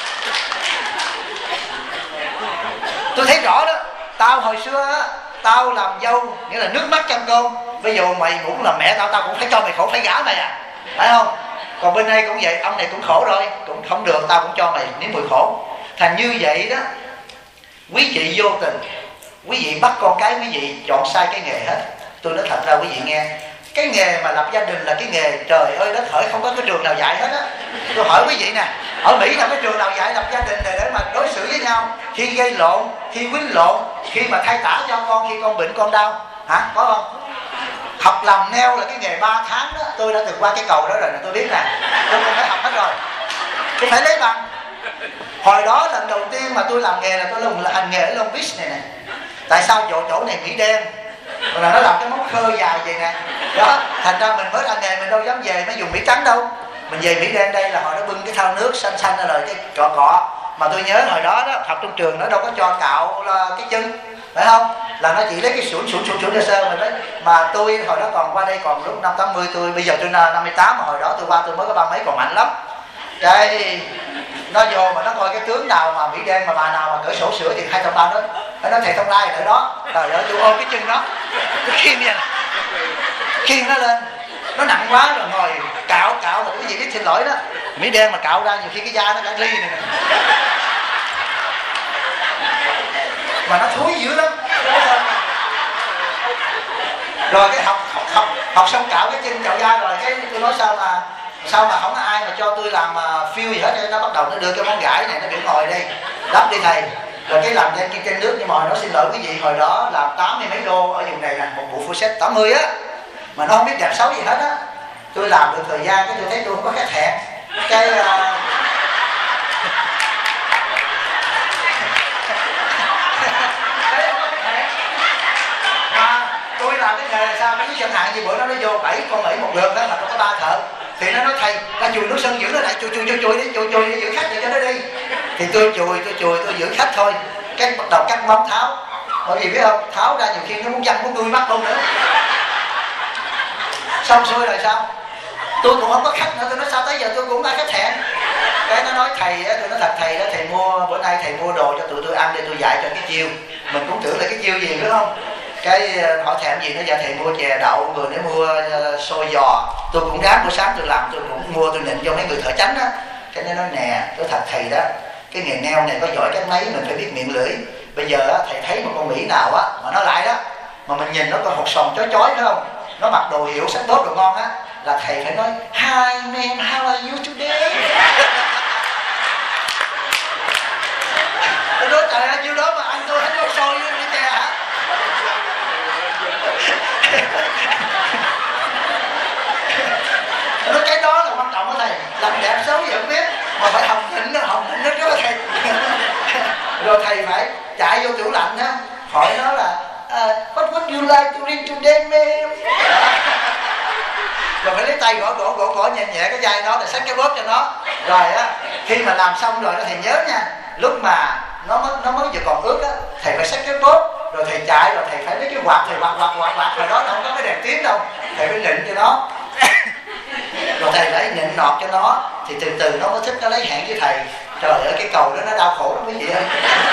Tôi thấy rõ đó. Tao hồi xưa á, tao làm dâu nghĩa là nước mắt chăm con. Bây giờ mày cũng là mẹ tao, tao cũng phải cho mày khổ, phải gả mày à, phải không? Còn bên đây cũng vậy, ông này cũng khổ rồi, cũng không được, tao cũng cho mày nếm mùi khổ. Thành như vậy đó, quý vị vô tình, quý vị bắt con cái quý vị chọn sai cái nghề hết. Tôi nói thật ra quý vị nghe, cái nghề mà lập gia đình là cái nghề trời ơi đất hỡi, không có cái trường nào dạy hết á. Tôi hỏi quý vị nè, ở Mỹ là cái trường nào dạy lập gia đình này để mà đối xử với nhau, khi gây lộn, khi quýnh lộn, khi mà thay tả cho con, khi con bệnh con đau, hả? Có không? Học làm neo là cái nghề 3 tháng đó. Tôi đã từng qua cái cầu đó rồi, tôi biết nè. Tôi cũng phải học hết rồi, tôi phải lấy bằng. Hồi đó lần đầu tiên mà tôi làm nghề là tôi là hành nghề ở Long Beach này nè. Tại sao chỗ này Mỹ đen, còn là nó làm cái móc khơ dài vậy nè đó, thành ra mình mới ăn nghề mình đâu dám về mới dùng Mỹ trắng đâu. Mình về Mỹ đen đây là họ đã bưng cái thau nước xanh xanh rồi cái cọ. Mà tôi nhớ hồi đó học trong trường nó đâu có cho cạo cái chân, phải không? Là nó chỉ lấy cái sủn sơ sơ mình đấy. Mà tôi hồi đó còn qua đây còn lúc năm 80, tôi bây giờ tôi 58 mà hồi đó tôi qua tôi mới có 30 mấy, còn mạnh lắm. Cái nó vô mà nó coi cái tướng nào mà Mỹ đen mà bà nào mà cởi sổ sửa thì 230 đó. Nó nói thầy Thông Lai ở đó. Trời ơi tôi ôm cái chân đó, tôi khiêng vậy, khiêng nó lên, nó nặng quá rồi ngồi cạo là cái gì biết xin lỗi đó. Mỹ đen mà cạo ra nhiều khi cái da nó cả ly này nè, mà nó thúi dữ lắm. Rồi cái học xong cạo cái chân cạo da rồi cái tôi nói sao mà không có ai mà cho tôi làm phiêu gì hết. Nó bắt đầu nó đưa cái món gãi này, nó biểu ngồi đây đắp đi thầy, rồi cái làm lên trên nước. Nhưng mà hồi đó xin lỗi quý vị, hồi đó làm 80 mấy đô ở vùng này nè, một bộ full set 80 á, mà nó không biết đẹp xấu gì hết á. Tôi làm được thời gian cái tôi thấy tôi không có khách hẹn cái tôi làm cái nghề là sao? Cái chẳng hạn như bữa nó vô 7 con Mỹ một lượt đó mà tôi có 3 thợ, thì nó nói thầy ra chùi nước sân giữ nó lại, chùi đi giữ khách để cho nó đi. Thì tôi giữ khách thôi. Cái bắt đầu cắt móng tháo, bởi vì biết không, tháo ra nhiều khi nó muốn văng muốn đuôi mắt luôn nữa. Xong xuôi rồi sao? Tôi cũng không có khách nữa. Tôi nói sao tới giờ tôi cũng đã khách hẹn. Cái nó nói thầy á, tôi nói thật thầy đó, thầy mua bữa nay thầy mua đồ cho tụi tôi ăn để tôi dạy cho cái chiêu. Mình cũng tưởng là cái chiêu gì đúng không? Cái hỏi thèm gì nó giờ thầy mua chè đậu rồi để mua xôi giò. Tôi cũng ráng buổi sáng tôi làm, tôi cũng mua tôi nịnh cho mấy người thợ chánh á. Cái nó nói nè, tôi thật thầy đó, cái nghề neo này có giỏi cái mấy mình phải biết miệng lưỡi. Bây giờ á, thầy thấy một con Mỹ nào á mà nó lại đó, mà mình nhìn nó có hột sòng chói phải không? Nó mặc đồ hiệu sách tốt đồ ngon á, là thầy phải nói hi man, how are you today? Tôi nói trời ơi, nhiêu đó mà anh tôi hết có xôi với chè hả? Tôi nói cái đó là quan trọng đó thầy, làm đẹp xấu gì không biết, mà phải hồng thịnh nó rất là thầy. Rồi thầy phải chạy vô tủ lạnh á, hỏi nó là what would you like to drink today, ma'am? Rồi phải lấy tay gõ nhẹ nhẹ cái vai nó, để xách cái bóp cho nó. Rồi á, khi mà làm xong rồi đó thầy nhớ nha, lúc mà nó mới vừa còn ướt á, thầy phải xách cái bóp, rồi thầy chạy, rồi thầy phải lấy cái quạt, thầy quạt rồi đó, không có cái đèn tím đâu, thầy phải nịnh cho nó. Rồi thầy phải nịnh nọt cho nó, thì từ từ nó mới thích, nó lấy hẹn với thầy. Trời ơi, cái cầu đó nó đau khổ lắm quý vị ơi.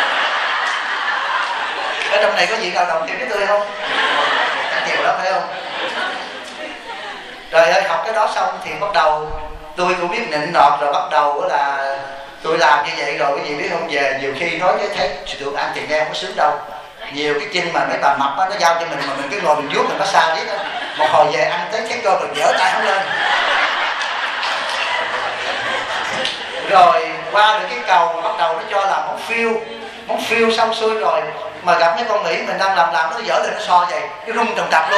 Ở trong này có gì nào đồng chịu với tôi không? Nhiều lắm phải không? Trời ơi, học cái đó xong thì bắt đầu tôi cũng biết nịnh nọt, rồi bắt đầu là tôi làm như vậy rồi. Cái gì biết không, về nhiều khi nói với thấy được ăn tiền nghe không có sướng đâu. Nhiều cái chân mà mấy bà mập á, nó giao cho mình mà mình cứ ngồi mình vuốt mình nó xa biết á. Một hồi về ăn tới cái cơ mình dở tay không lên. Rồi qua được cái cầu bắt đầu nó cho làm món phiêu xong xuôi rồi mà gặp mấy con Mỹ mình đang làm nó dở lên nó so vậy, nó rung trầm trập luôn.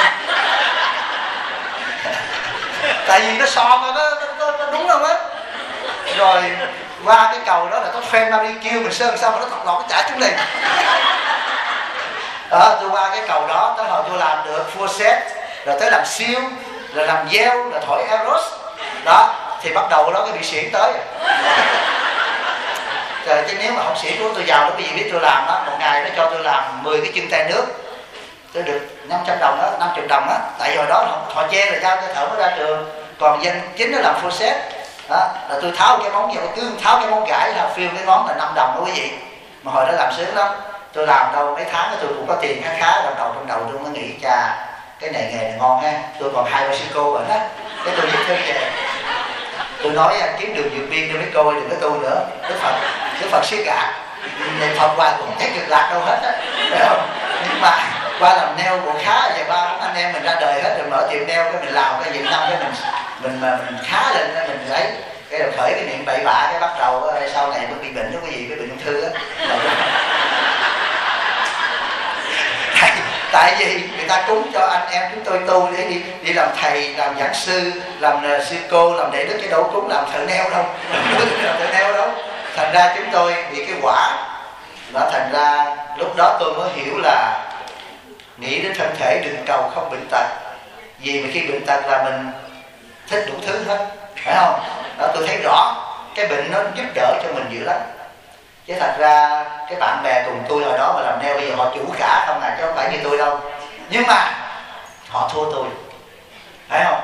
Tại vì nó so mà nó đúng không á. Rồi qua cái cầu đó là có fan Marie kêu mình sơn xong nó thọt lọt nó trả chúng liền. Đó, tôi qua cái cầu đó tới hồi tôi làm được full set, rồi tới làm siêu, rồi làm gieo, rồi thổi Eros đó, thì bắt đầu đó cái bị xỉn tới. Trời, chứ nếu mà không xỉn của tôi vào đó, cái gì biết tôi làm đó, một ngày nó cho tôi làm 10 cái chân tay nước, tôi được 500 đồng đó, 50 đồng á. Tại hồi đó họ che là giao cho thợ mới ra trường, còn danh chính nó làm full set đó, là tôi tháo cái móng, cứ tháo cái móng gãi là phiêu cái ngón là 5 đồng đó quý vị. Mà hồi đó làm sướng lắm, tôi làm đâu mấy tháng tôi cũng có tiền khá trong đầu tôi mới nghĩ chà cái này nghề này ngon ha. Tôi còn 2 sư cô rồi đó, cái tôi viết thư về, tôi nói kiếm đường dược viên cho mấy cô đừng có tu nữa. Đức Phật siết gạt niệm Phật hoài cũng thấy cực lạc đâu hết á, phải không? Nhưng mà qua làm nail cũng khá, vài ba anh em mình ra đời hết rồi, mở tiệm nail cái mình làm cái Việt Nam cái mình khá lên, mình lấy cái đầu khởi cái niệm bậy bạ, cái bắt đầu sau này mới bị bệnh đó, cái gì cái bệnh ung thư á. Tại vì người ta cúng cho anh em chúng tôi tu để đi làm thầy, làm giảng sư, làm sư cô, làm đệ đức, cái đâu cúng làm thợ neo đâu. Làm thợ neo đâu. Thành ra chúng tôi bị cái quả đó. Thành ra lúc đó tôi mới hiểu là nghĩ đến thân thể đừng cầu không bệnh tật. Vì mà khi bệnh tật là mình thích đủ thứ hết, phải không? Đó, tôi thấy rõ cái bệnh nó giúp đỡ cho mình dữ lắm. Chứ thật ra cái bạn bè cùng tôi hồi đó mà làm nail bây giờ họ chủ cả không à, chứ không phải như tôi đâu. Nhưng mà họ thua tôi, phải không?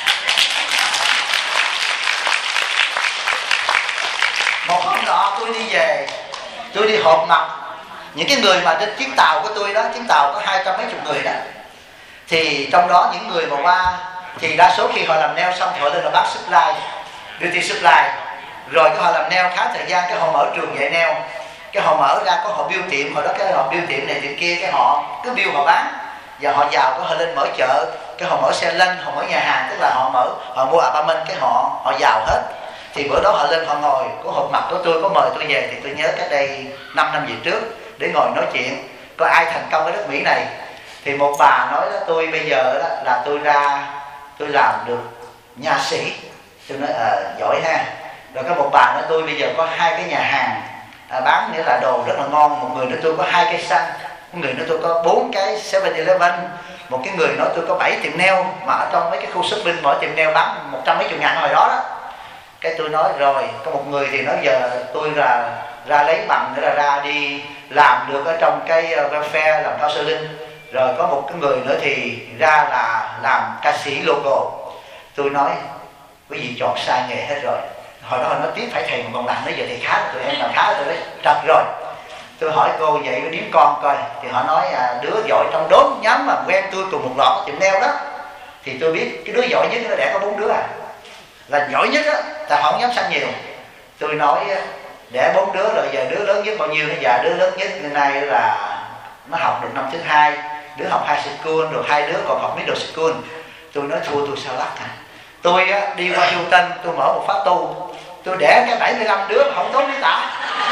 Một hôm nọ tôi đi về, tôi đi họp mặt những cái người mà trên chuyến tàu của tôi đó, chuyến tàu có 200 mấy chục người đó. Thì trong đó những người mà qua thì đa số khi họ làm nail xong thì họ lên là bác supply, beauty supply. Rồi cái họ làm nail khá thời gian, cái họ mở trường dạy nail, cái họ mở ra có họ biêu tiệm, hồi đó cái họ biêu tiệm này tiệm kia, cái họ cứ biêu họ bán, và họ giàu có họ lên mở chợ, cái họ mở xe lân, họ mở nhà hàng, tức là họ mua apartment, cái họ giàu hết. Thì bữa đó họ lên họ ngồi, có họp mặt của tôi có mời tôi về, thì tôi nhớ cách đây 5 năm về trước để ngồi nói chuyện có ai thành công ở đất Mỹ này. Thì một bà nói đó, tôi bây giờ đó là tôi làm được nha sĩ. Tôi nói giỏi ha. Rồi có một bà nói tôi bây giờ có 2 cái nhà hàng bán nghĩa là đồ rất là ngon. Một người nói tôi có 2 cây xăng, một người nói tôi có 4 cái 7-Eleven, một cái người nói tôi có 7 tiệm nail, mà ở trong mấy cái khu shopping mỗi tiệm nail bán 100 mấy chục ngàn hồi đó đó. Cái tôi nói rồi, có một người thì nói giờ tôi là ra lấy bằng nữa là ra đi làm được ở trong cái welfare làm counseling. Rồi có một cái người nữa thì ra là làm ca sĩ local. Tôi nói quý vị chọn sai nghề hết rồi. Hồi đó họ nói tiếp phải thầy mà còn làm, nói giờ thì khá rồi, tụi em làm khá rồi đấy, trật rồi. Tôi hỏi cô vậy có điếm con coi, thì họ nói đứa giỏi trong đốm nhóm mà quen tôi cùng một lọt tiệm nail đó. Thì tôi biết cái đứa giỏi nhất nó đẻ có 4 đứa à, là giỏi nhất á, tại họ không dám sanh nhiều. Tôi nói đẻ 4 đứa rồi, giờ đứa lớn nhất bao nhiêu? Dạ đứa lớn nhất hôm nay là nó học được năm thứ 2, đứa học high school, rồi 2 đứa còn học middle school. Tôi nói thua tôi sao lắc hả? Tôi á, đi qua Houston, tôi mở một khóa tu, tôi đẻ cái 75 đứa không tốt lý tả.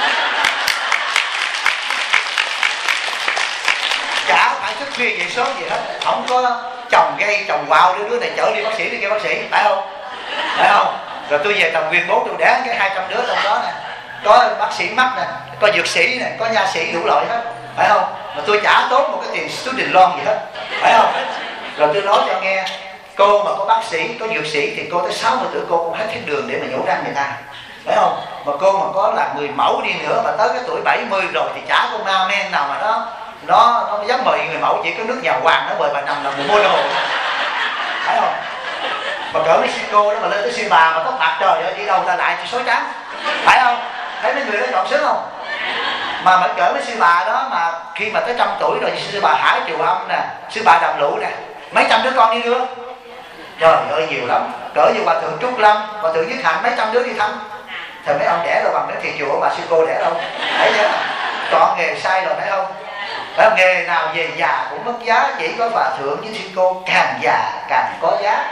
Chả phải thức khuya dậy sớm gì hết, không có chồng gây chồng quạo đứa này chở đi bác sĩ đi kia bác sĩ, phải không? Phải không? Rồi tôi về Tầm Quyền 4 tôi đẻ cái 200 đứa trong đó nè, có bác sĩ mắt nè, có dược sĩ nè, có nha sĩ đủ loại hết, phải không? Mà tôi chả tốn một cái tiền student loan gì hết, phải không? Rồi tôi nói cho nghe, Cô mà có bác sĩ, có dược sĩ thì cô tới 60 tuổi cô cũng hết thuốc đường để mà nhổ răng người ta, phải không? Mà cô mà có là người mẫu đi nữa mà tới cái tuổi 70 rồi thì chả con ma men nào mà nó dám mời người mẫu, chỉ có nước nhà hoàng nó mời bà nằm là mùa mô đồ, phải không? Mà cỡ mấy cô đó mà lên tới sư bà mà tóc bạc, trời ơi, đi đâu ta lại thì xối trắng, phải không? Thấy mấy người đó chọn sướng không? Mà cỡ mấy sư bà đó mà khi mà tới 100 tuổi rồi, sư bà Hải Triều Âm nè, sư bà Đàm Lụ nè, mấy trăm đứa con đi đưa, trời ơi nhiều lắm. Cỡ như hòa thượng Trúc Lâm, hòa thượng Nhất Hạnh, mấy trăm đứa đi thăm. Thì mấy ông đẻ rồi bằng đến thiền chùa bà sư cô đẻ đâu, thấy chưa? Chọn nghề sai rồi, phải không? Phải không? Nghề nào về già cũng mất giá, chỉ có hòa thượng với sư cô càng già càng có giá.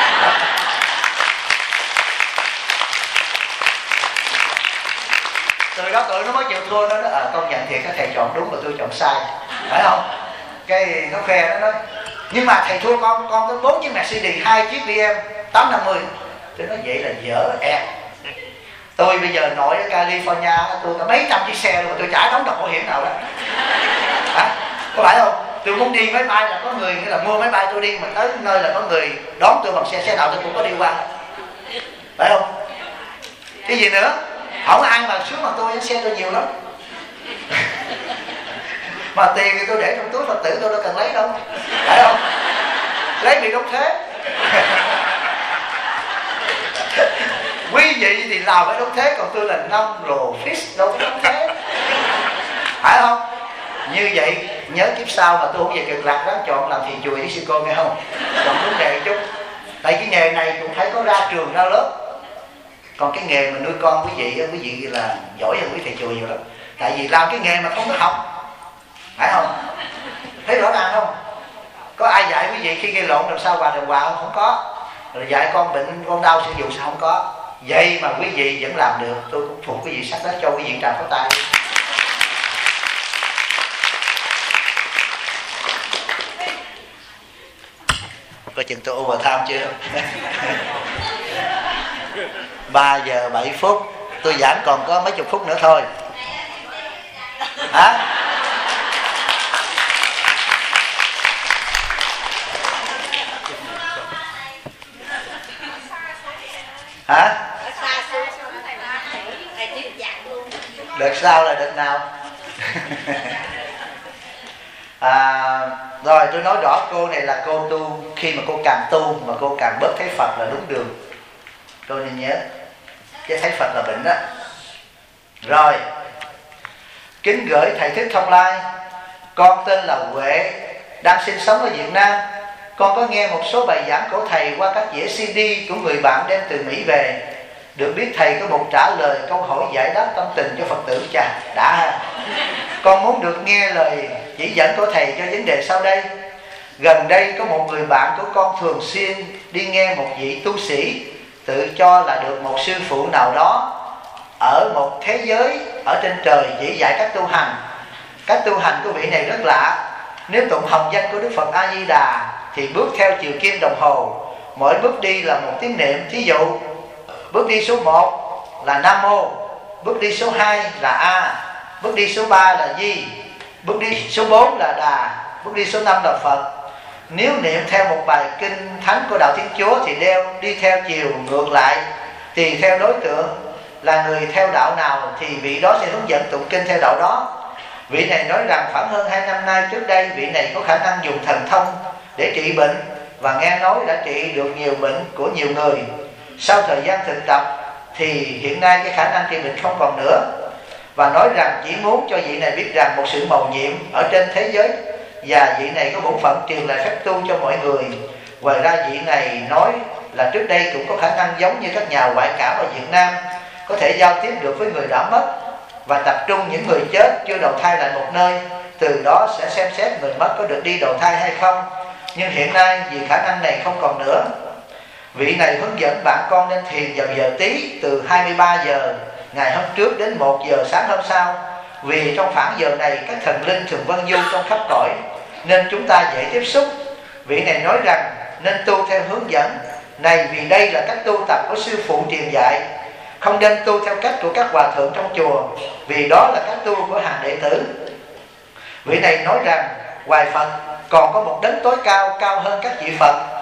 Từ đó tụi nó mới chịu thua, nó nói công nhận thiệt các thầy chọn đúng mà tôi chọn sai, phải không? Cái nó khoe nó nói nhưng mà thầy thua con tới 4 chiếc Mercedes, 2 chiếc BM 850. Tôi nói vậy là dở ẹt. Tôi bây giờ nội ở California tôi có mấy trăm chiếc xe luôn mà tôi chả đóng độc bảo hiểm nào đó. Hả? Có phải không? Tôi muốn đi máy bay là có người nghĩa là mua máy bay tôi đi, mà tới nơi là có người đón tôi bằng xe nào tôi cũng có đi qua, phải không? Cái gì nữa? Không có ai mà sướng bằng tôi, xe tôi nhiều lắm. Mà tiền thì tôi để trong túi Phật tử tôi đâu cần lấy đâu, phải không? Lấy bị đóng thế. Quý vị thì làm phải đóng thế, còn tôi là nông rồ fish đâu phải đóng thế, phải không? Như vậy nhớ kiếp sau mà tôi không về cực lạc ráng chọn làm thiền chùa với sư cô nghe không? Chọn đúng nghề chút. Tại cái nghề này cũng phải có ra trường ra lớp. Còn cái nghề mà nuôi con quý vị là giỏi hơn quý thầy chùa nhiều lắm. Tại vì làm cái nghề mà không có học, phải không? Thấy rõ ràng không? Có ai dạy quý vị khi gây lộn làm sao hòa đàng hoàng không? Không có. Rồi dạy con bệnh con đau sử dụng sao không có. Vậy mà quý vị vẫn làm được, tôi cũng phục quý vị sắc đó, cho quý vị tràng pháo tay. Coi chừng tôi overtime chưa? 3 giờ 7 phút, tôi giảng còn có mấy chục phút nữa thôi. Hả? Hả? Đợt sau là đợt nào? Rồi tôi nói rõ cô này là cô tu, khi mà cô càng tu mà cô càng bớt thấy Phật là đúng đường. Cô nên nhớ, chứ thấy Phật là bệnh đó. Rồi, kính gửi thầy Thích Thông Lai, con tên là Huệ, đang sinh sống ở Việt Nam. Con có nghe một số bài giảng của thầy qua các đĩa CD của người bạn đem từ Mỹ về. Được biết thầy có một trả lời câu hỏi giải đáp tâm tình cho Phật tử. Chà, đã ha. Con muốn được nghe lời chỉ dẫn của thầy cho vấn đề sau đây. Gần đây có một người bạn của con thường xuyên đi nghe một vị tu sĩ tự cho là được một sư phụ nào đó ở một thế giới ở trên trời chỉ dạy cách tu hành. Cách tu hành của vị này rất lạ. Nếu tụng hồng danh của Đức Phật A Di Đà thì bước theo chiều kim đồng hồ, mỗi bước đi là một tiếng niệm. Thí dụ bước đi số 1 là Nam Mô, bước đi số 2 là A, bước đi số 3 là Di, bước đi số 4 là Đà, bước đi số 5 là Phật. Nếu niệm theo một bài kinh thánh của đạo Thiên Chúa thì đi theo chiều ngược lại, tùy theo đối tượng là người theo đạo nào thì vị đó sẽ hướng dẫn tụng kinh theo đạo đó. Vị này nói rằng khoảng hơn 2 năm nay trước đây vị này có khả năng dùng thần thông để trị bệnh, và nghe nói đã trị được nhiều bệnh của nhiều người. Sau thời gian thực tập thì hiện nay cái khả năng trị bệnh không còn nữa, và nói rằng chỉ muốn cho vị này biết rằng một sự mầu nhiệm ở trên thế giới, và vị này có bổn phận truyền lại phép tu cho mọi người. Ngoài ra vị này nói là trước đây cũng có khả năng giống như các nhà ngoại cảm ở Việt Nam, có thể giao tiếp được với người đã mất và tập trung những người chết chưa đầu thai lại một nơi, từ đó sẽ xem xét người mất có được đi đầu thai hay không. Nhưng hiện nay vì khả năng này không còn nữa, vị này hướng dẫn bạn con nên thiền vào giờ Tý từ 23 giờ ngày hôm trước đến 1 giờ sáng hôm sau, vì trong khoảng giờ này các thần linh thường vân du trong khắp cõi nên chúng ta dễ tiếp xúc. Vị này nói rằng nên tu theo hướng dẫn này, vì đây là cách tu tập của sư phụ truyền dạy, không nên tu theo cách của các hòa thượng trong chùa, vì đó là cách tu của hàng đệ tử. Vị này nói rằng ngoài Phật còn có một đấng tối cao, cao hơn các vị Phật,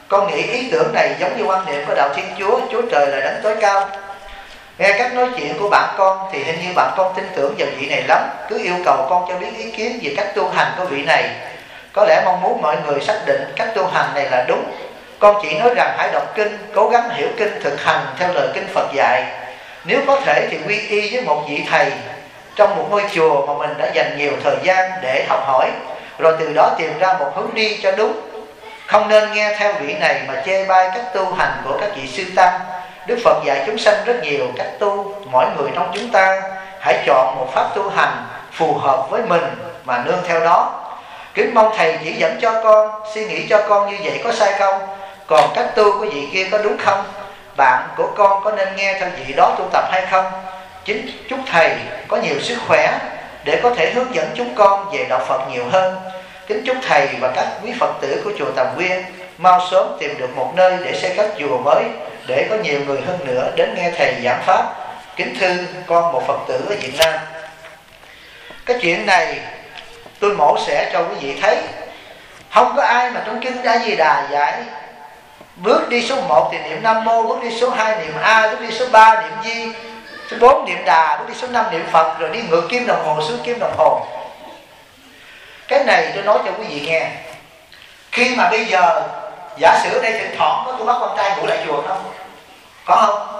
Con nghĩ ý tưởng này giống như quan niệm của đạo Thiên Chúa, Chúa Trời là đấng tối cao. Nghe cách nói chuyện của bạn con thì hình như bạn con tin tưởng vào vị này lắm. Cứ yêu cầu con cho biết ý kiến về cách tu hành của vị này. Có lẽ mong muốn mọi người xác định cách tu hành này là đúng. Con chỉ nói rằng hãy đọc kinh, cố gắng hiểu kinh, thực hành theo lời kinh Phật dạy. Nếu có thể thì quy y với một vị thầy trong một ngôi chùa mà mình đã dành nhiều thời gian để học hỏi, rồi từ đó tìm ra một hướng đi cho đúng. Không nên nghe theo vị này mà chê bai cách tu hành của các vị sư tăng. Đức Phật dạy chúng sanh rất nhiều cách tu. Mỗi người trong chúng ta hãy chọn một pháp tu hành phù hợp với mình mà nương theo đó. Kính mong thầy chỉ dẫn cho con, suy nghĩ cho con như vậy có sai không? Còn cách tu của vị kia có đúng không? Bạn của con có nên nghe theo vị đó tu tập hay không? Chúc thầy có nhiều sức khỏe để có thể hướng dẫn chúng con về đạo Phật nhiều hơn. Kính chúc thầy và các quý Phật tử của chùa Tàm Quyên mau sớm tìm được một nơi để xây cất chùa mới, để có nhiều người hơn nữa đến nghe thầy giảng pháp. Kính thưa con một Phật tử ở Việt Nam. Cái chuyện này tôi mổ xẻ cho quý vị thấy. Không có ai mà trong kinh A Di Đà dạy bước đi số 1 thì niệm Nam Mô, bước đi số 2 niệm A, bước đi số 3 niệm Di, số 4 niệm Đà, bước đi số 5 niệm Phật, rồi đi ngược kim đồng hồ xuống kim đồng hồ. Cái này tôi nói cho quý vị nghe. Khi mà bây giờ giả sử đây thỉnh thoảng có tôi bắt con trai ngủ lại chùa không? Có không?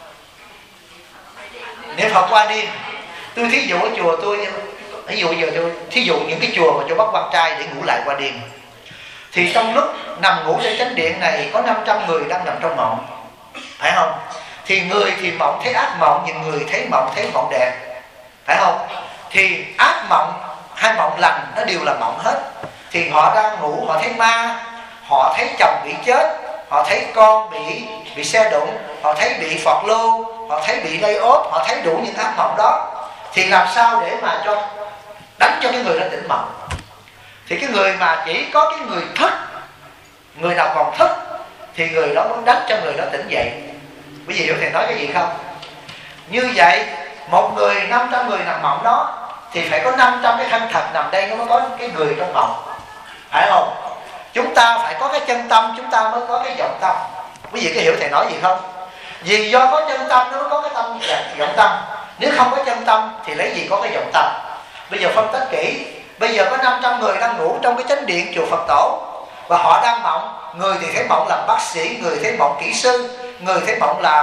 Niệm Phật qua đêm. Tôi thí dụ ở chùa tôi, ví dụ giờ tôi thí dụ những cái chùa mà cho bắt con trai để ngủ lại qua đêm, thì trong lúc nằm ngủ trên chánh điện này có 500 người đang nằm trong mộng, phải không? Thì người thì mộng thấy ác mộng, nhưng người thấy mộng đẹp, phải không? Thì ác mộng hay mộng lành nó đều là mộng hết. Thì họ đang ngủ, họ thấy ma, họ thấy chồng bị chết, họ thấy con bị xe đụng, họ thấy bị phọt lô, họ thấy bị lay ốp, họ thấy đủ những ác mộng đó. Thì làm sao để mà cho đánh cho cái người đó tỉnh mộng? Thì cái người mà chỉ có cái người thức, người nào còn thức thì người đó muốn đánh cho người đó tỉnh dậy. Quý vị hiểu thầy nói cái gì không? Như vậy một người 500 người nằm mộng đó thì phải có 500 cái thân thật nằm đây nó mới có cái người trong mộng, phải không? Chúng ta phải có cái chân tâm, chúng ta mới có cái vọng tâm. Quý vị có hiểu thầy nói gì không? Vì do có chân tâm nó mới có cái tâm vọng tâm. Nếu không có chân tâm thì lấy gì có cái vọng tâm? Bây giờ phân tích kỹ. Bây giờ có 500 người đang ngủ trong cái chánh điện chùa Phật Tổ, và họ đang mộng. Người thì thấy mộng làm bác sĩ, người thấy mộng kỹ sư, người thấy mộng làm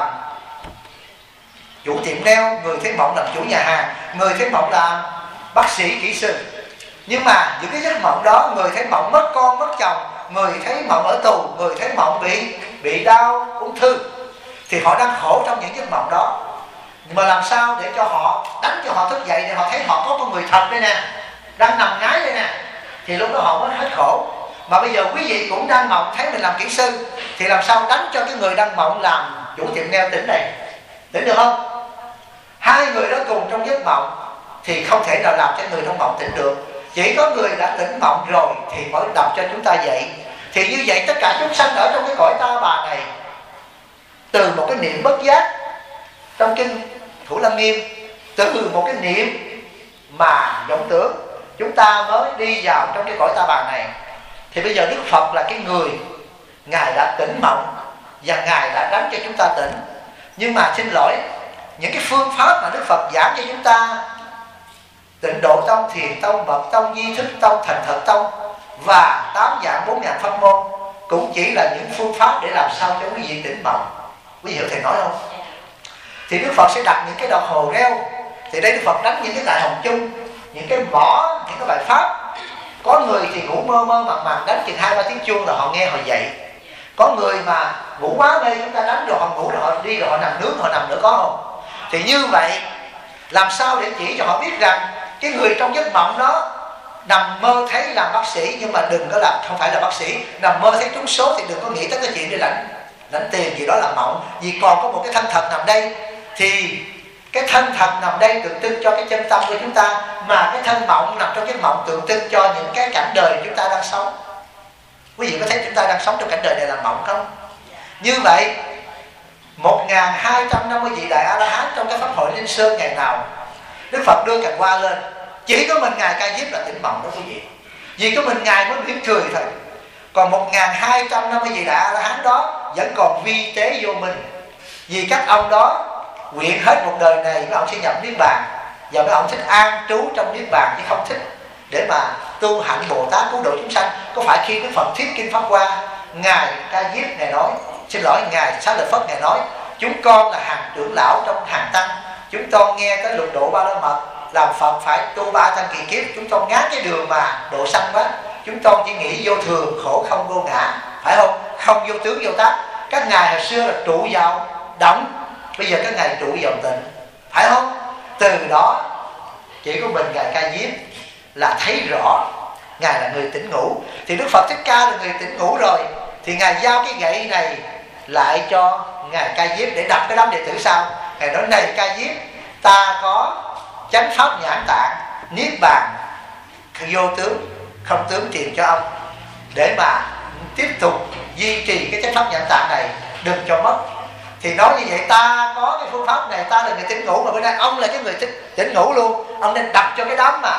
chủ tiệm nail, người thấy mộng làm chủ nhà hàng, người thấy mộng làm bác sĩ kỹ sư. Nhưng mà những cái giấc mộng đó, người thấy mộng mất con mất chồng, người thấy mộng ở tù, người thấy mộng bị đau ung thư, thì họ đang khổ trong những giấc mộng đó. Nhưng mà làm sao để cho họ đánh cho họ thức dậy, để họ thấy họ có con người thật đây nè, đang nằm ngái đây nè, thì lúc đó họ mới hết khổ. Mà bây giờ quý vị cũng đang mộng thấy mình làm kỹ sư, thì làm sao đánh cho cái người đang mộng làm chủ tiệm nail tỉnh này? Tỉnh được không? Hai người đó cùng trong giấc mộng thì không thể nào làm cho người trong mộng tỉnh được. Chỉ có người đã tỉnh mộng rồi thì mới đập cho chúng ta dậy. Thì như vậy tất cả chúng sanh ở trong cái cõi ta bà này, từ một cái niệm bất giác trong kinh Thủ Lăng Nghiêm, từ một cái niệm mà vọng tưởng, chúng ta mới đi vào trong cái cõi ta bà này. Thì bây giờ Đức Phật là cái người, Ngài đã tỉnh mộng và Ngài đã đánh cho chúng ta tỉnh. Nhưng mà xin lỗi, những cái phương pháp mà Đức Phật giảng cho chúng ta, Tịnh Độ Tông, Thiền Tông, Mật Tông, Di Thức Tông, Thành Thật Tông và 8 dạng 4 ngàn pháp môn, cũng chỉ là những phương pháp để làm sao cho quý vị tỉnh mộng. Quý vị hiểu thầy nói không? Thì Đức Phật sẽ đặt những cái đồng hồ reo. Thì đây Đức Phật đánh những cái đại hồng chung, những cái mỏ, những cái bài pháp. Có người thì ngủ mơ mơ màng màng, đánh chừng 2-3 tiếng chuông là họ nghe họ dậy. Có người mà ngủ quá mê, chúng ta đánh rồi họ ngủ rồi họ đi, rồi họ nằm nướng, họ nằm nữa, có không? Thì như vậy làm sao để chỉ cho họ biết rằng cái người trong giấc mộng đó nằm mơ thấy làm bác sĩ, nhưng mà đừng có làm, không phải là bác sĩ. Nằm mơ thấy trúng số thì đừng có nghĩ tới cái chuyện đi lãnh tiền gì đó là mộng. Vì còn có một cái thân thật nằm đây, thì cái thân thật nằm đây tượng trưng cho cái chân tâm của chúng ta, mà cái thân mộng nằm trong cái mộng tượng trưng cho những cái cảnh đời chúng ta đang sống. Quý vị có thấy chúng ta đang sống trong cảnh đời này là mộng không? Như vậy 1250 vị đại A-la-hán trong cái pháp hội Linh Sơn ngày nào Đức Phật đưa cành hoa lên, chỉ có mình Ngài Ca Diếp là tỉnh mộng đó quý vị. Vì có mình Ngài mới mỉm cười thôi. Còn 1250 vị đại A-la-hán đó vẫn còn vi tế vô minh. Vì các ông đó nguyện hết một đời này mấy ông sẽ nhập niết bàn, và mấy ông thích an trú trong niết bàn chứ không thích để mà tu hạnh Bồ Tát cứu độ chúng sanh. Có phải khi Đức Phật thuyết kinh Pháp Hoa, ngài Ca Diếp ngài nói, xin lỗi, ngài Xá Lợi Phất ngài nói, chúng con là hàng trưởng lão trong hàng tăng, chúng con nghe tới lục độ Ba La Mật, làm Phật phải tu 300 kỳ kiếp, chúng con ngán cái đường mà độ sanh quá, chúng con chỉ nghĩ vô thường, khổ không vô ngã, phải không? Không vô tướng vô tác. Các ngài hồi xưa là trụ vào động, bây giờ các ngài trụ vào tịnh, phải không? Từ đó chỉ có mình ngài Ca Diếp là thấy rõ ngài là người tỉnh ngủ. Thì Đức Phật Thích Ca là người tỉnh ngủ rồi, thì ngài giao cái gậy này lại cho ngài Ca Diếp để đập cái đám đệ tử sau. Ngài nói: này Ca Diếp, ta có chánh pháp nhãn tạng, niết bàn vô tướng không tướng truyền cho ông, để mà tiếp tục duy trì cái chánh pháp nhãn tạng này, đừng cho mất. Thì nói như vậy, ta có cái phương pháp này, ta là người tỉnh ngủ, mà bữa nay ông là cái người tỉnh ngủ luôn, ông nên đập cho cái đám mà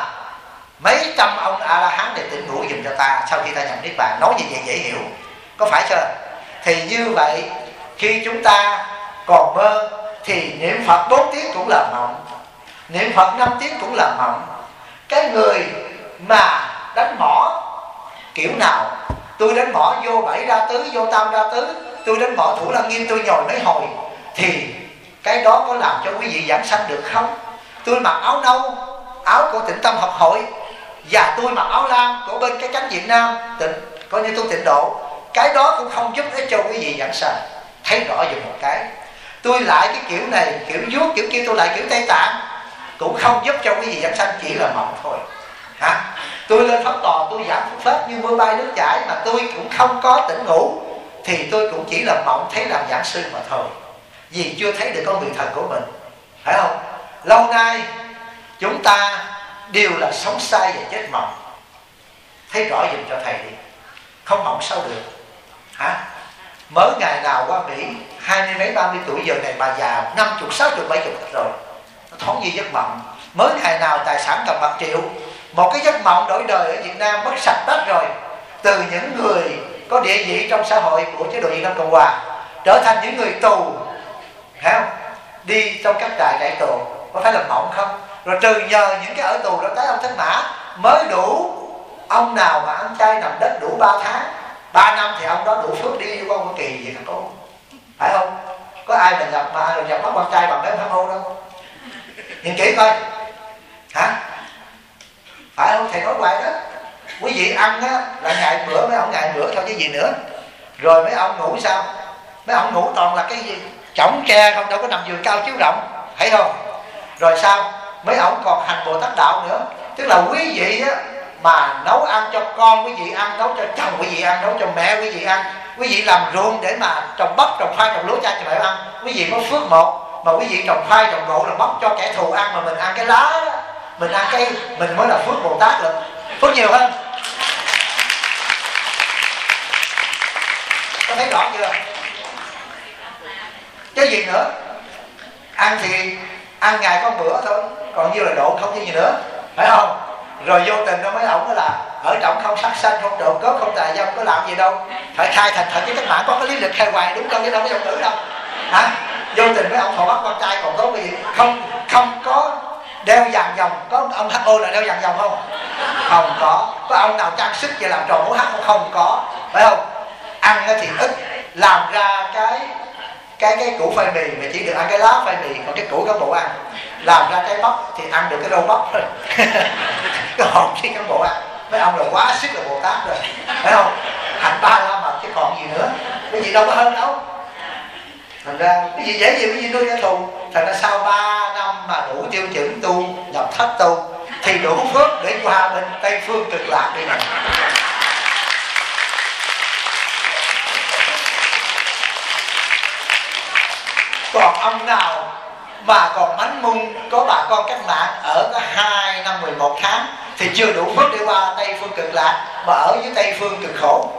mấy trăm ông A-la-hán để tỉnh ngủ giùm cho ta sau khi ta nhập niết bàn. Nói như vậy dễ hiểu, có phải chưa? Thì như vậy, khi chúng ta còn mơ thì niệm Phật 4 tiếng cũng là mộng, niệm Phật 5 tiếng cũng là mộng. Cái người mà đánh mỏ kiểu nào, tôi đánh mỏ vô 7 ra tứ, vô tam ra tứ, tôi đánh mỏ Thủ Lăng Nghiêm, tôi nhồi mấy hồi, thì cái đó có làm cho quý vị giảng sanh được không? Tôi mặc áo nâu, áo của Tịnh Tâm Học Hội, và tôi mặc áo lam của bên cái cánh Việt Nam coi như tu Tịnh Độ, cái đó cũng không giúp ích cho quý vị giảng sanh. Thấy rõ dùng một cái. Tôi lại cái kiểu này, kiểu vuốt kiểu kia, tôi lại kiểu Tây Tạng, cũng không giúp cho quý vị giảng sanh, chỉ là mộng thôi. Hả? Tôi lên pháp tòa, tôi giảng pháp như mưa bay nước chảy, mà tôi cũng không có tỉnh ngủ, thì tôi cũng chỉ là mộng, thấy làm giảng sư mà thôi, vì chưa thấy được con người thật của mình, phải không? Lâu nay chúng ta đều là sống sai và chết mộng. Thấy rõ dùm cho thầy đi, không mộng sao được. Hả? Mới ngày nào qua Mỹ 20 mấy 30 tuổi, giờ này bà già 50, 60, 70 rồi, nó thoáng như giấc mộng. Mới ngày nào tài sản cầm bạc triệu, một cái giấc mộng đổi đời ở Việt Nam mất sạch đất rồi. Từ những người có địa vị trong xã hội của chế độ Việt Nam Cộng Hòa trở thành những người tù, thấy không? Đi trong các trại cải tù, có phải là mộng không? Rồi trừ nhờ những cái ở tù đó tới ông Thất Mã mới đủ. Ông nào mà ăn chay nằm đất đủ 3 tháng 3 năm thì ông đó đủ phước đi vô con kỳ vậy các cô, phải không? Có ai mà nhập mắt quan trai bằng mấy ông hô đâu. Nhìn kỹ coi. Hả? Phải không? Thầy nói hoài đó. Quý vị ăn á là ngày bữa, mấy ông ngày bữa thôi chứ gì nữa. Rồi mấy ông ngủ sao? Mấy ông ngủ toàn là cái gì? Chõng tre không, đâu có nằm giường cao chiếu rộng, thấy không? Rồi sao? Mấy ông còn hành Bồ Tát đạo nữa. Tức là quý vị á mà nấu ăn cho con quý vị ăn, nấu cho chồng quý vị ăn, nấu cho mẹ quý vị ăn, quý vị làm ruộng để mà trồng bắp, trồng khoai, trồng lúa cho mẹ ăn, quý vị có phước một. Mà quý vị trồng khoai, trồng đậu, trồng bắp cho kẻ thù ăn, mà mình ăn cái lá đó, mình ăn cái, mình mới là phước Bồ Tát rồi, phước nhiều hơn. Có thấy rõ chưa? Chứ gì nữa? Ăn thì ăn ngày có bữa thôi, còn nhiêu là độ không chứ gì nữa, phải không? Rồi vô tình đó mấy ổng đó là ở trọng không sát sanh, không trộm cướp, không tà dâm, có làm gì đâu, phải khai thành thật với các bạn, có cái lý lịch khai hoài đúng không, chứ đâu có dòng tử đâu. Hả? Vô tình mấy ông thọ bắt con trai còn tốt cái gì, không có đeo vàng vòng. Có ông HO là đeo vàng vòng không? Không có. Có ông nào trang sức về làm trò múa hát không? Không có, phải không? Ăn thì ít, làm ra cái củ khoai mì mà chỉ được ăn cái lá khoai mì, còn cái củ cán bộ ăn. Làm ra cái bắp thì ăn được cái rau bắp thôi. Cái hồn khi cán bộ ăn. Mấy ông là quá sức là Bồ Tát rồi, phải không? Hành 3 la mật chứ còn gì nữa. Cái gì đâu có hơn đâu. Thành ra cái gì dễ gì, cái gì nuôi kẻ thù. Thành ra sau 3 năm mà đủ tiêu chuẩn tu, nhập thất tu thì đủ phước để qua bên Tây Phương Cực Lạc đi này. Còn ông nào mà còn mánh mung có bà con cách mạng ở có 2 năm 11 tháng thì chưa đủ phước để qua Tây Phương Cực Lạc, mà ở dưới Tây Phương cực khổ.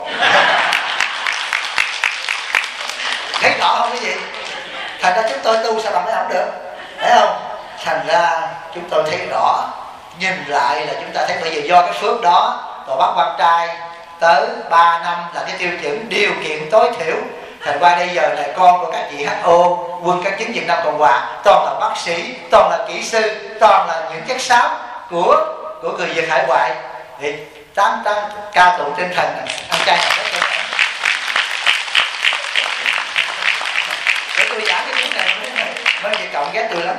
Thấy rõ không quý vị? Thành ra chúng tôi tu sao bằng mấy ông được, thấy không? Thành ra chúng tôi thấy rõ, nhìn lại là chúng ta thấy bây giờ do cái phước đó, rồi bác quan trai tới 3 năm là cái tiêu chuẩn điều kiện tối thiểu. Thành qua đây giờ là con của các chị HO, quân các chính Việt Nam Cộng Hòa, toàn là bác sĩ, toàn là kỹ sư, toàn là những chất xám của người Việt hải ngoại. Thì tăng ca tụng tinh thần ăn chay là rất là để tôi giảng cái tiếng này mấy vị cộng ghét tôi lắm.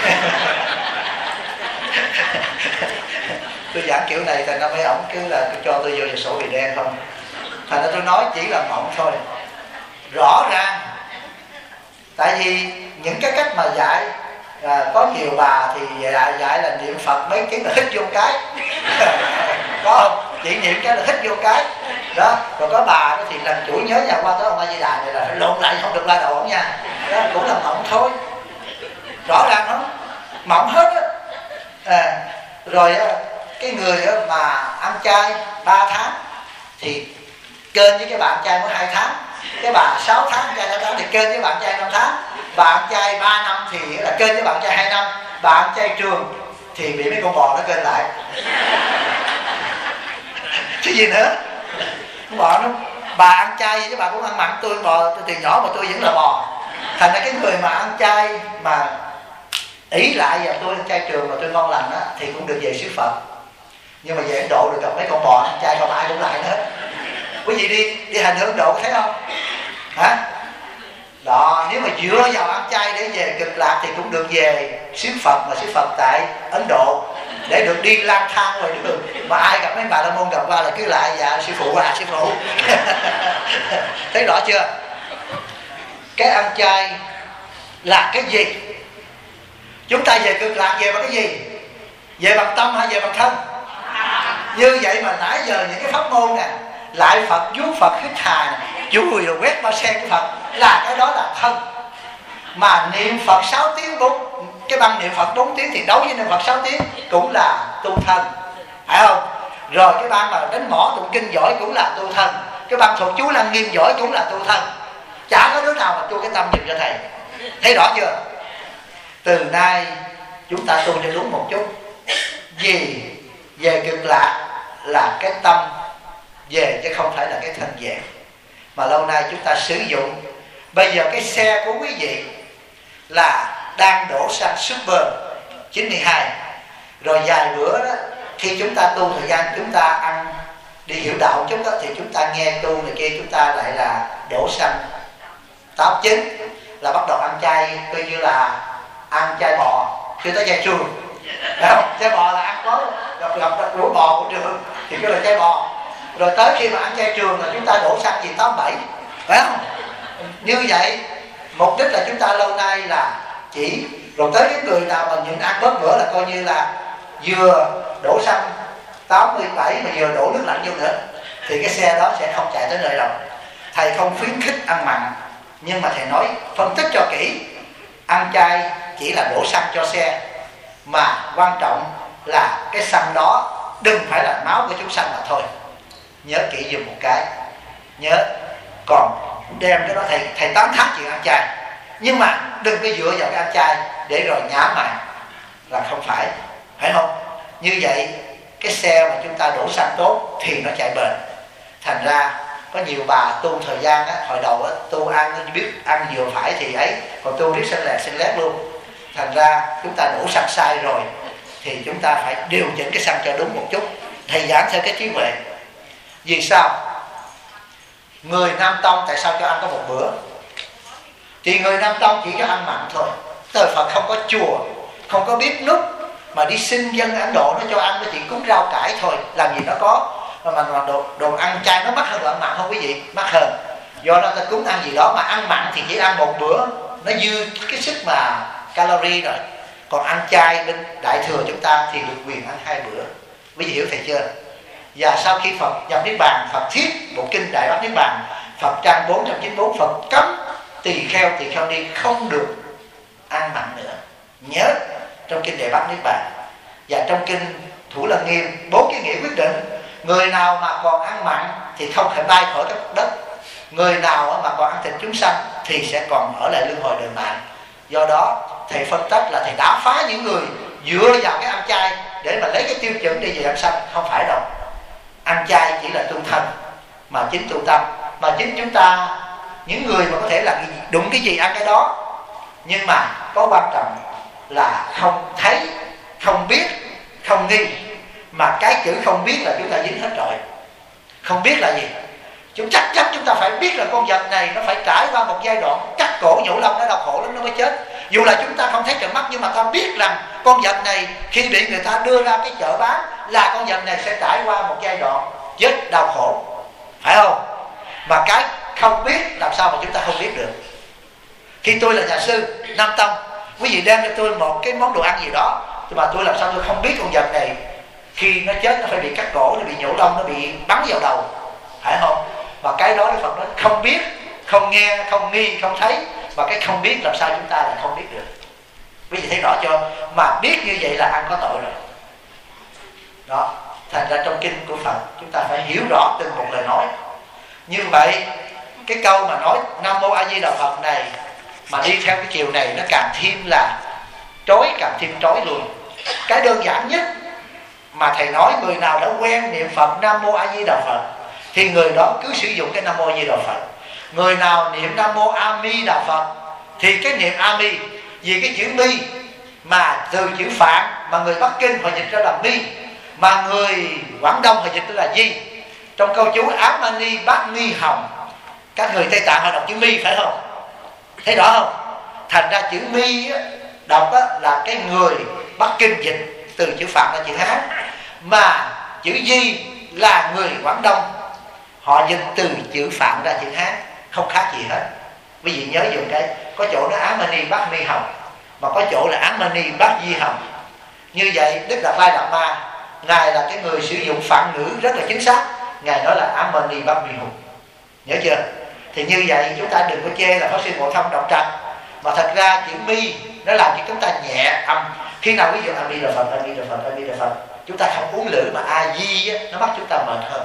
Tôi giảng kiểu này thành ra mấy ổng cứ là cho tôi vô sổ bì đen không. Thành ra tôi nói chỉ là mộng thôi. Rõ ràng tại vì những cái cách mà dạy có nhiều bà thì dạy là niệm Phật mấy tiếng là hít vô cái có không? Chỉ niệm cái là hít vô cái đó. Còn có bà đó thì làm chủ nhớ nhà qua tới ông A Di Đà này là phải lộn lại không được la đầu ổng nha. Đó cũng là mộng thôi. Rõ ràng không? Mộng hết á. Rồi cái người mà ăn chay 3 tháng thì kênh với cái bạn chay mới 2 tháng. Cái bà 6 tháng chay 2 tháng thì kênh với bạn chay 5 tháng. Bạn chay 3 năm thì là kênh với bạn chay 2 năm. Bạn chay trường thì bị mấy con bò nó kênh lại. Chứ gì nữa. Con bò nó, bà ăn chay với bà cũng ăn mặn. Tôi bò từ nhỏ mà tôi vẫn là bò. Thành ra cái người mà ăn chay mà ý lại và tôi ăn chay trường mà tôi ngon lành á thì cũng được về xứ Phật. Nhưng mà về Ấn Độ được gặp mấy con bò ăn chay không ai cũng lại hết. Quý vị đi hành hương Ấn Độ có thấy không? Hả? Đó, nếu mà dựa vào ăn chay để về Cực Lạc thì cũng được về xứ Phật, mà xứ Phật tại Ấn Độ để được đi lang thang ngoài đường. Mà ai gặp mấy bà La Môn gặp qua là cứ lại dạ sư phụ sư phụ. Thấy rõ chưa? Cái ăn chay là cái gì? Chúng ta về Cực Lạc về bằng cái gì? Về bằng tâm hay về bằng thân? Như vậy mà nãy giờ những cái pháp môn nè, lại Phật, vú Phật, hít hà, chui rồi quét ba sen của Phật là cái đó là thân. Mà niệm Phật 6 tiếng 4, cái băng niệm Phật 4 tiếng thì đấu với niệm Phật 6 tiếng cũng là tu thân, phải không? Rồi cái băng mà đánh mỏ tụng kinh giỏi cũng là tu thân. Cái băng thuộc chú Lăng Nghiêm giỏi cũng là tu thân. Chả có đứa nào mà tu cái tâm giùm cho thầy. Thấy rõ chưa? Từ nay chúng ta tu cho đúng một chút. Vì về Cực Lạc là cái tâm về chứ không phải là cái thân về. Mà lâu nay chúng ta sử dụng. Bây giờ cái xe của quý vị là đang đổ sang Super 92. Rồi vài bữa đó, khi chúng ta tu thời gian chúng ta ăn đi hiểu đạo chút đó, thì chúng ta nghe tu này kia, chúng ta lại là đổ xăng 89 là bắt đầu ăn chay, coi như là ăn chay bò, chưa tới chay trường. Chay bò là ăn có gặp rủa bò của trường thì cái là chay bò. Rồi tới khi mà ăn chay trường là chúng ta đổ xăng gì 87, phải không? Như vậy mục đích là chúng ta lâu nay là chỉ rồi tới cái người nào mà nhịn ăn bớt bữa là coi như là vừa đổ xăng 87 mà vừa đổ nước lạnh vô nữa, thì cái xe đó sẽ không chạy tới nơi đâu. Thầy không khuyến khích ăn mặn, nhưng mà thầy nói phân tích cho kỹ. Ăn chay chỉ là đổ xăng cho xe, mà quan trọng là cái xăng đó đừng phải là máu của chúng sanh mà thôi. Nhớ kỹ dùm một cái. Nhớ. Còn đem cái đó thầy tán thán chuyện ăn chay, nhưng mà đừng có dựa vào cái ăn chay để rồi nhã mạn, là không phải. Phải không? Như vậy cái xe mà chúng ta đổ xăng tốt thì nó chạy bền. Thành ra có nhiều bà tu thời gian á, hồi đầu á, tu ăn biết ăn vừa phải thì ấy, còn tu biết xanh lét luôn. Thành ra chúng ta đổ xăng sai rồi thì chúng ta phải điều chỉnh cái xăng cho đúng một chút. Thầy giảng theo cái trí huệ. Vì sao? Người Nam Tông tại sao cho ăn có một bữa? Thì người Nam Tông chỉ cho ăn mặn thôi. Trời Phật không có chùa, không có bếp núc, mà đi xin dân Ấn Độ nó cho ăn, nó chỉ cúng rau cải thôi, làm gì nó có. Mà đồ ăn chay nó mắc hơn đồ ăn mặn không quý vị? Mắc hơn. Do nó ta cúng ăn gì đó, mà ăn mặn thì chỉ ăn một bữa, nó dư cái sức mà calorie rồi. Còn ăn chay bên Đại Thừa chúng ta thì được quyền ăn 2 bữa. Quý vị hiểu thầy chưa? Và sau khi Phật nhập Niết Bàn, Phật thiết bộ kinh Đại Bát Niết Bàn, Phật trang 494, Phật cấm tỳ kheo ni không được ăn mặn nữa. Nhớ trong kinh Đại Bát Niết Bàn và trong kinh Thủ Lăng Nghiêm 4 cái nghĩa quyết định. Người nào mà còn ăn mặn thì không thể bay khỏi cái đất. Người nào mà còn ăn thịt chúng sanh thì sẽ còn ở lại luân hồi đời mạng. Do đó thầy phân tích là thầy đá phá những người dựa vào cái ăn chay để mà lấy cái tiêu chuẩn để về ăn sanh. Không phải đâu. Ăn chay chỉ là tu thân, mà chính tu tâm, mà chính chúng ta những người mà có thể là đụng cái gì ăn cái đó, nhưng mà có quan trọng là không thấy, không biết, không nghi. Mà cái chữ không biết là chúng ta dính hết rồi. Không biết là gì? Chắc chắn chúng ta phải biết là con vật này nó phải trải qua một giai đoạn cắt cổ nhổ lông, nó đau khổ lắm nó mới chết. Dù là chúng ta không thấy tận mắt, nhưng mà ta biết rằng con vật này khi bị người ta đưa ra cái chợ bán là con vật này sẽ trải qua một giai đoạn chết đau khổ, phải không? Mà cái không biết làm sao mà chúng ta không biết được. Khi tôi là nhà sư Nam Tông, quý vị đem cho tôi một cái món đồ ăn gì đó, mà tôi làm sao tôi không biết con vật này khi nó chết nó phải bị cắt cổ, nó bị nhổ lông, nó bị bắn vào đầu, phải không? Và cái đó Đức Phật nói không biết, không nghe, không nghi, không thấy. Và cái không biết làm sao chúng ta lại không biết được. Quý vị thấy rõ chưa? Mà biết như vậy là ăn có tội rồi. Đó, thành ra trong kinh của Phật chúng ta phải hiểu rõ từng một lời nói. Như vậy cái câu mà nói Nam Mô A Di Đà Phật này mà đi theo cái chiều này nó càng thêm là trói, càng thêm trói luôn. Cái đơn giản nhất mà thầy nói, người nào đã quen niệm Phật Nam Mô A Di Đà Phật thì người đó cứ sử dụng cái Nam Mô A Di Đà Phật. Người nào niệm Nam Mô A Mi Đà Phật thì cái niệm A Mi, vì cái chữ Mi mà từ chữ Phạn mà người Bắc Kinh họ dịch ra là Mi, mà người Quảng Đông họ dịch ra là Di. Trong câu chú Ám Mani Bát Ni Hồng, các người Tây Tạng họ đọc chữ Mi, phải không? Thấy rõ không? Thành ra chữ Mi đọc là cái người Bắc Kinh dịch từ chữ Phạn là chữ Hán, mà chữ Di là người Quảng Đông họ dịch từ chữ Phạn ra chữ Hán, không khác gì hết. Quý vị nhớ dùng cái, có chỗ nó Ám Mani Bát Ni Hồng, mà có chỗ là Ám Mani Bát Di Hồng. Như vậy Đức Đạt Lai Đạt Ma ngài là cái người sử dụng phạn ngữ rất là chính xác, ngài nói là Ám Mani Bát Ni Hồng. Nhớ chưa? Thì như vậy chúng ta đừng có chê là Pháp Sư Ngộ Thông đọc trật, mà thật ra chữ Mi nó làm cho chúng ta nhẹ âm. Khi nào ví dụ A Di Đà Phật, A Di Đà Phật, A Di Đà Phật, chúng ta không uống lưỡi mà A Di nó bắt chúng ta mệt hơn.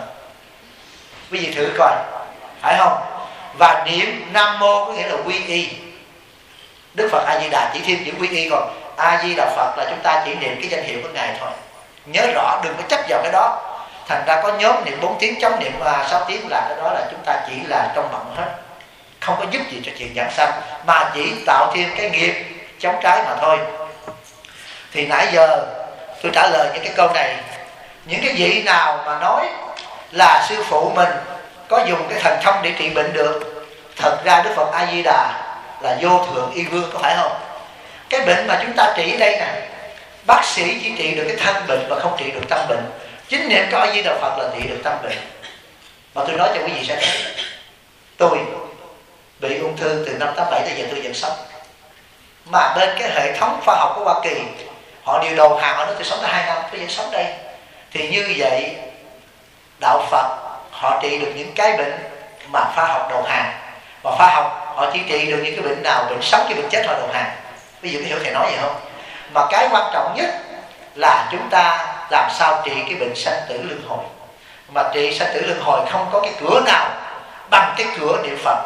Quý vị thử coi, phải không? Và niệm Nam Mô có nghĩa là quy y. Đức Phật A Di Đà chỉ thêm chữ quy y, còn A Di Đà Phật là chúng ta chỉ niệm cái danh hiệu của ngài thôi. Nhớ rõ, đừng có chấp vào cái đó. Thành ra có nhóm niệm 4 tiếng, chống niệm 6 tiếng là cái đó là chúng ta chỉ là trong mộng hết, không có giúp gì cho chuyện giảng sanh, mà chỉ tạo thêm cái nghiệp chống trái mà thôi. Thì nãy giờ tôi trả lời những cái câu này. Những cái vị nào mà nói là sư phụ mình có dùng cái thần thông để trị bệnh được, thật ra Đức Phật A Di Đà là vô thượng y vương, có phải không? Cái bệnh mà chúng ta trị ở đây nè, bác sĩ chỉ trị được cái thân bệnh và không trị được tâm bệnh. Chính niệm có A Di Đà Phật là trị được tâm bệnh. Mà tôi nói cho quý vị sẽ thấy, tôi bị ung thư từ năm 87 tới giờ tôi vẫn sống. Mà bên cái hệ thống khoa học của Hoa Kỳ họ điều đầu hàng, họ nói tôi sống tới 2 năm tôi vẫn sống đây. Thì như vậy đạo Phật họ trị được những cái bệnh mà khoa học đầu hàng, và khoa học họ chỉ trị được những cái bệnh nào, bệnh sống chứ bệnh chết họ đầu hàng. Ví dụ cái hiểu thầy nói vậy không? Mà cái quan trọng nhất là chúng ta làm sao trị cái bệnh sanh tử luân hồi. Mà trị sanh tử luân hồi không có cái cửa nào bằng cái cửa niệm Phật.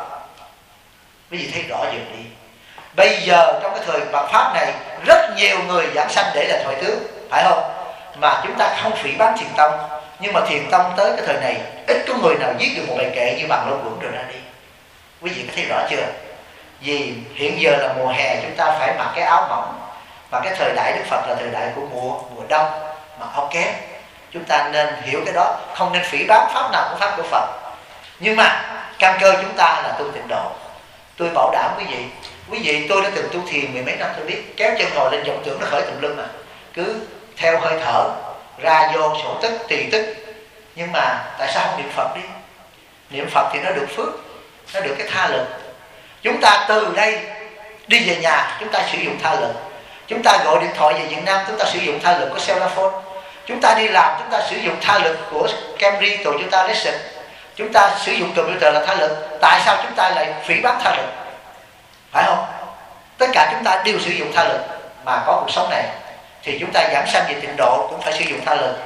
Quý vị thấy rõ dùm đi. Bây giờ trong cái thời Phật Pháp này, rất nhiều người giảng sanh để là thoại tướng, phải không? Mà chúng ta không phỉ báng Thiền Tông. Nhưng mà Thiền Tông tới cái thời này ít có người nào viết được một bài kệ như Bằng Lô Quẩn rồi ra đi. Quý vị có thấy rõ chưa? Vì hiện giờ là mùa hè, chúng ta phải mặc cái áo mỏng. Và cái thời đại Đức Phật là thời đại của mùa đông, mà áo kém. Chúng ta nên hiểu cái đó, không nên phỉ báng pháp nào cũng pháp của Phật. Nhưng mà căn cơ chúng ta là tu tịnh độ. Tôi bảo đảm quý vị tôi đã từng tu thiền 10 mấy năm, tôi biết kéo chân ngồi lên vọng tưởng nó khởi tùm lum mà. Cứ theo hơi thở, ra vô sổ tức, tỳ tức. Nhưng mà tại sao không niệm Phật đi? Niệm Phật thì nó được phước, nó được cái tha lực. Chúng ta từ đây đi về nhà, chúng ta sử dụng tha lực. Chúng ta gọi điện thoại về Việt Nam, chúng ta sử dụng tha lực của cellular phone. Chúng ta đi làm, chúng ta sử dụng tha lực của Camry, Toyota Lexus. Chúng ta sử dụng computer là tha lực. Tại sao chúng ta lại phỉ báng tha lực? Phải không? Tất cả chúng ta đều sử dụng tha lực mà có cuộc sống này. Thì chúng ta giảng sanh về tịnh độ cũng phải sử dụng tha lực.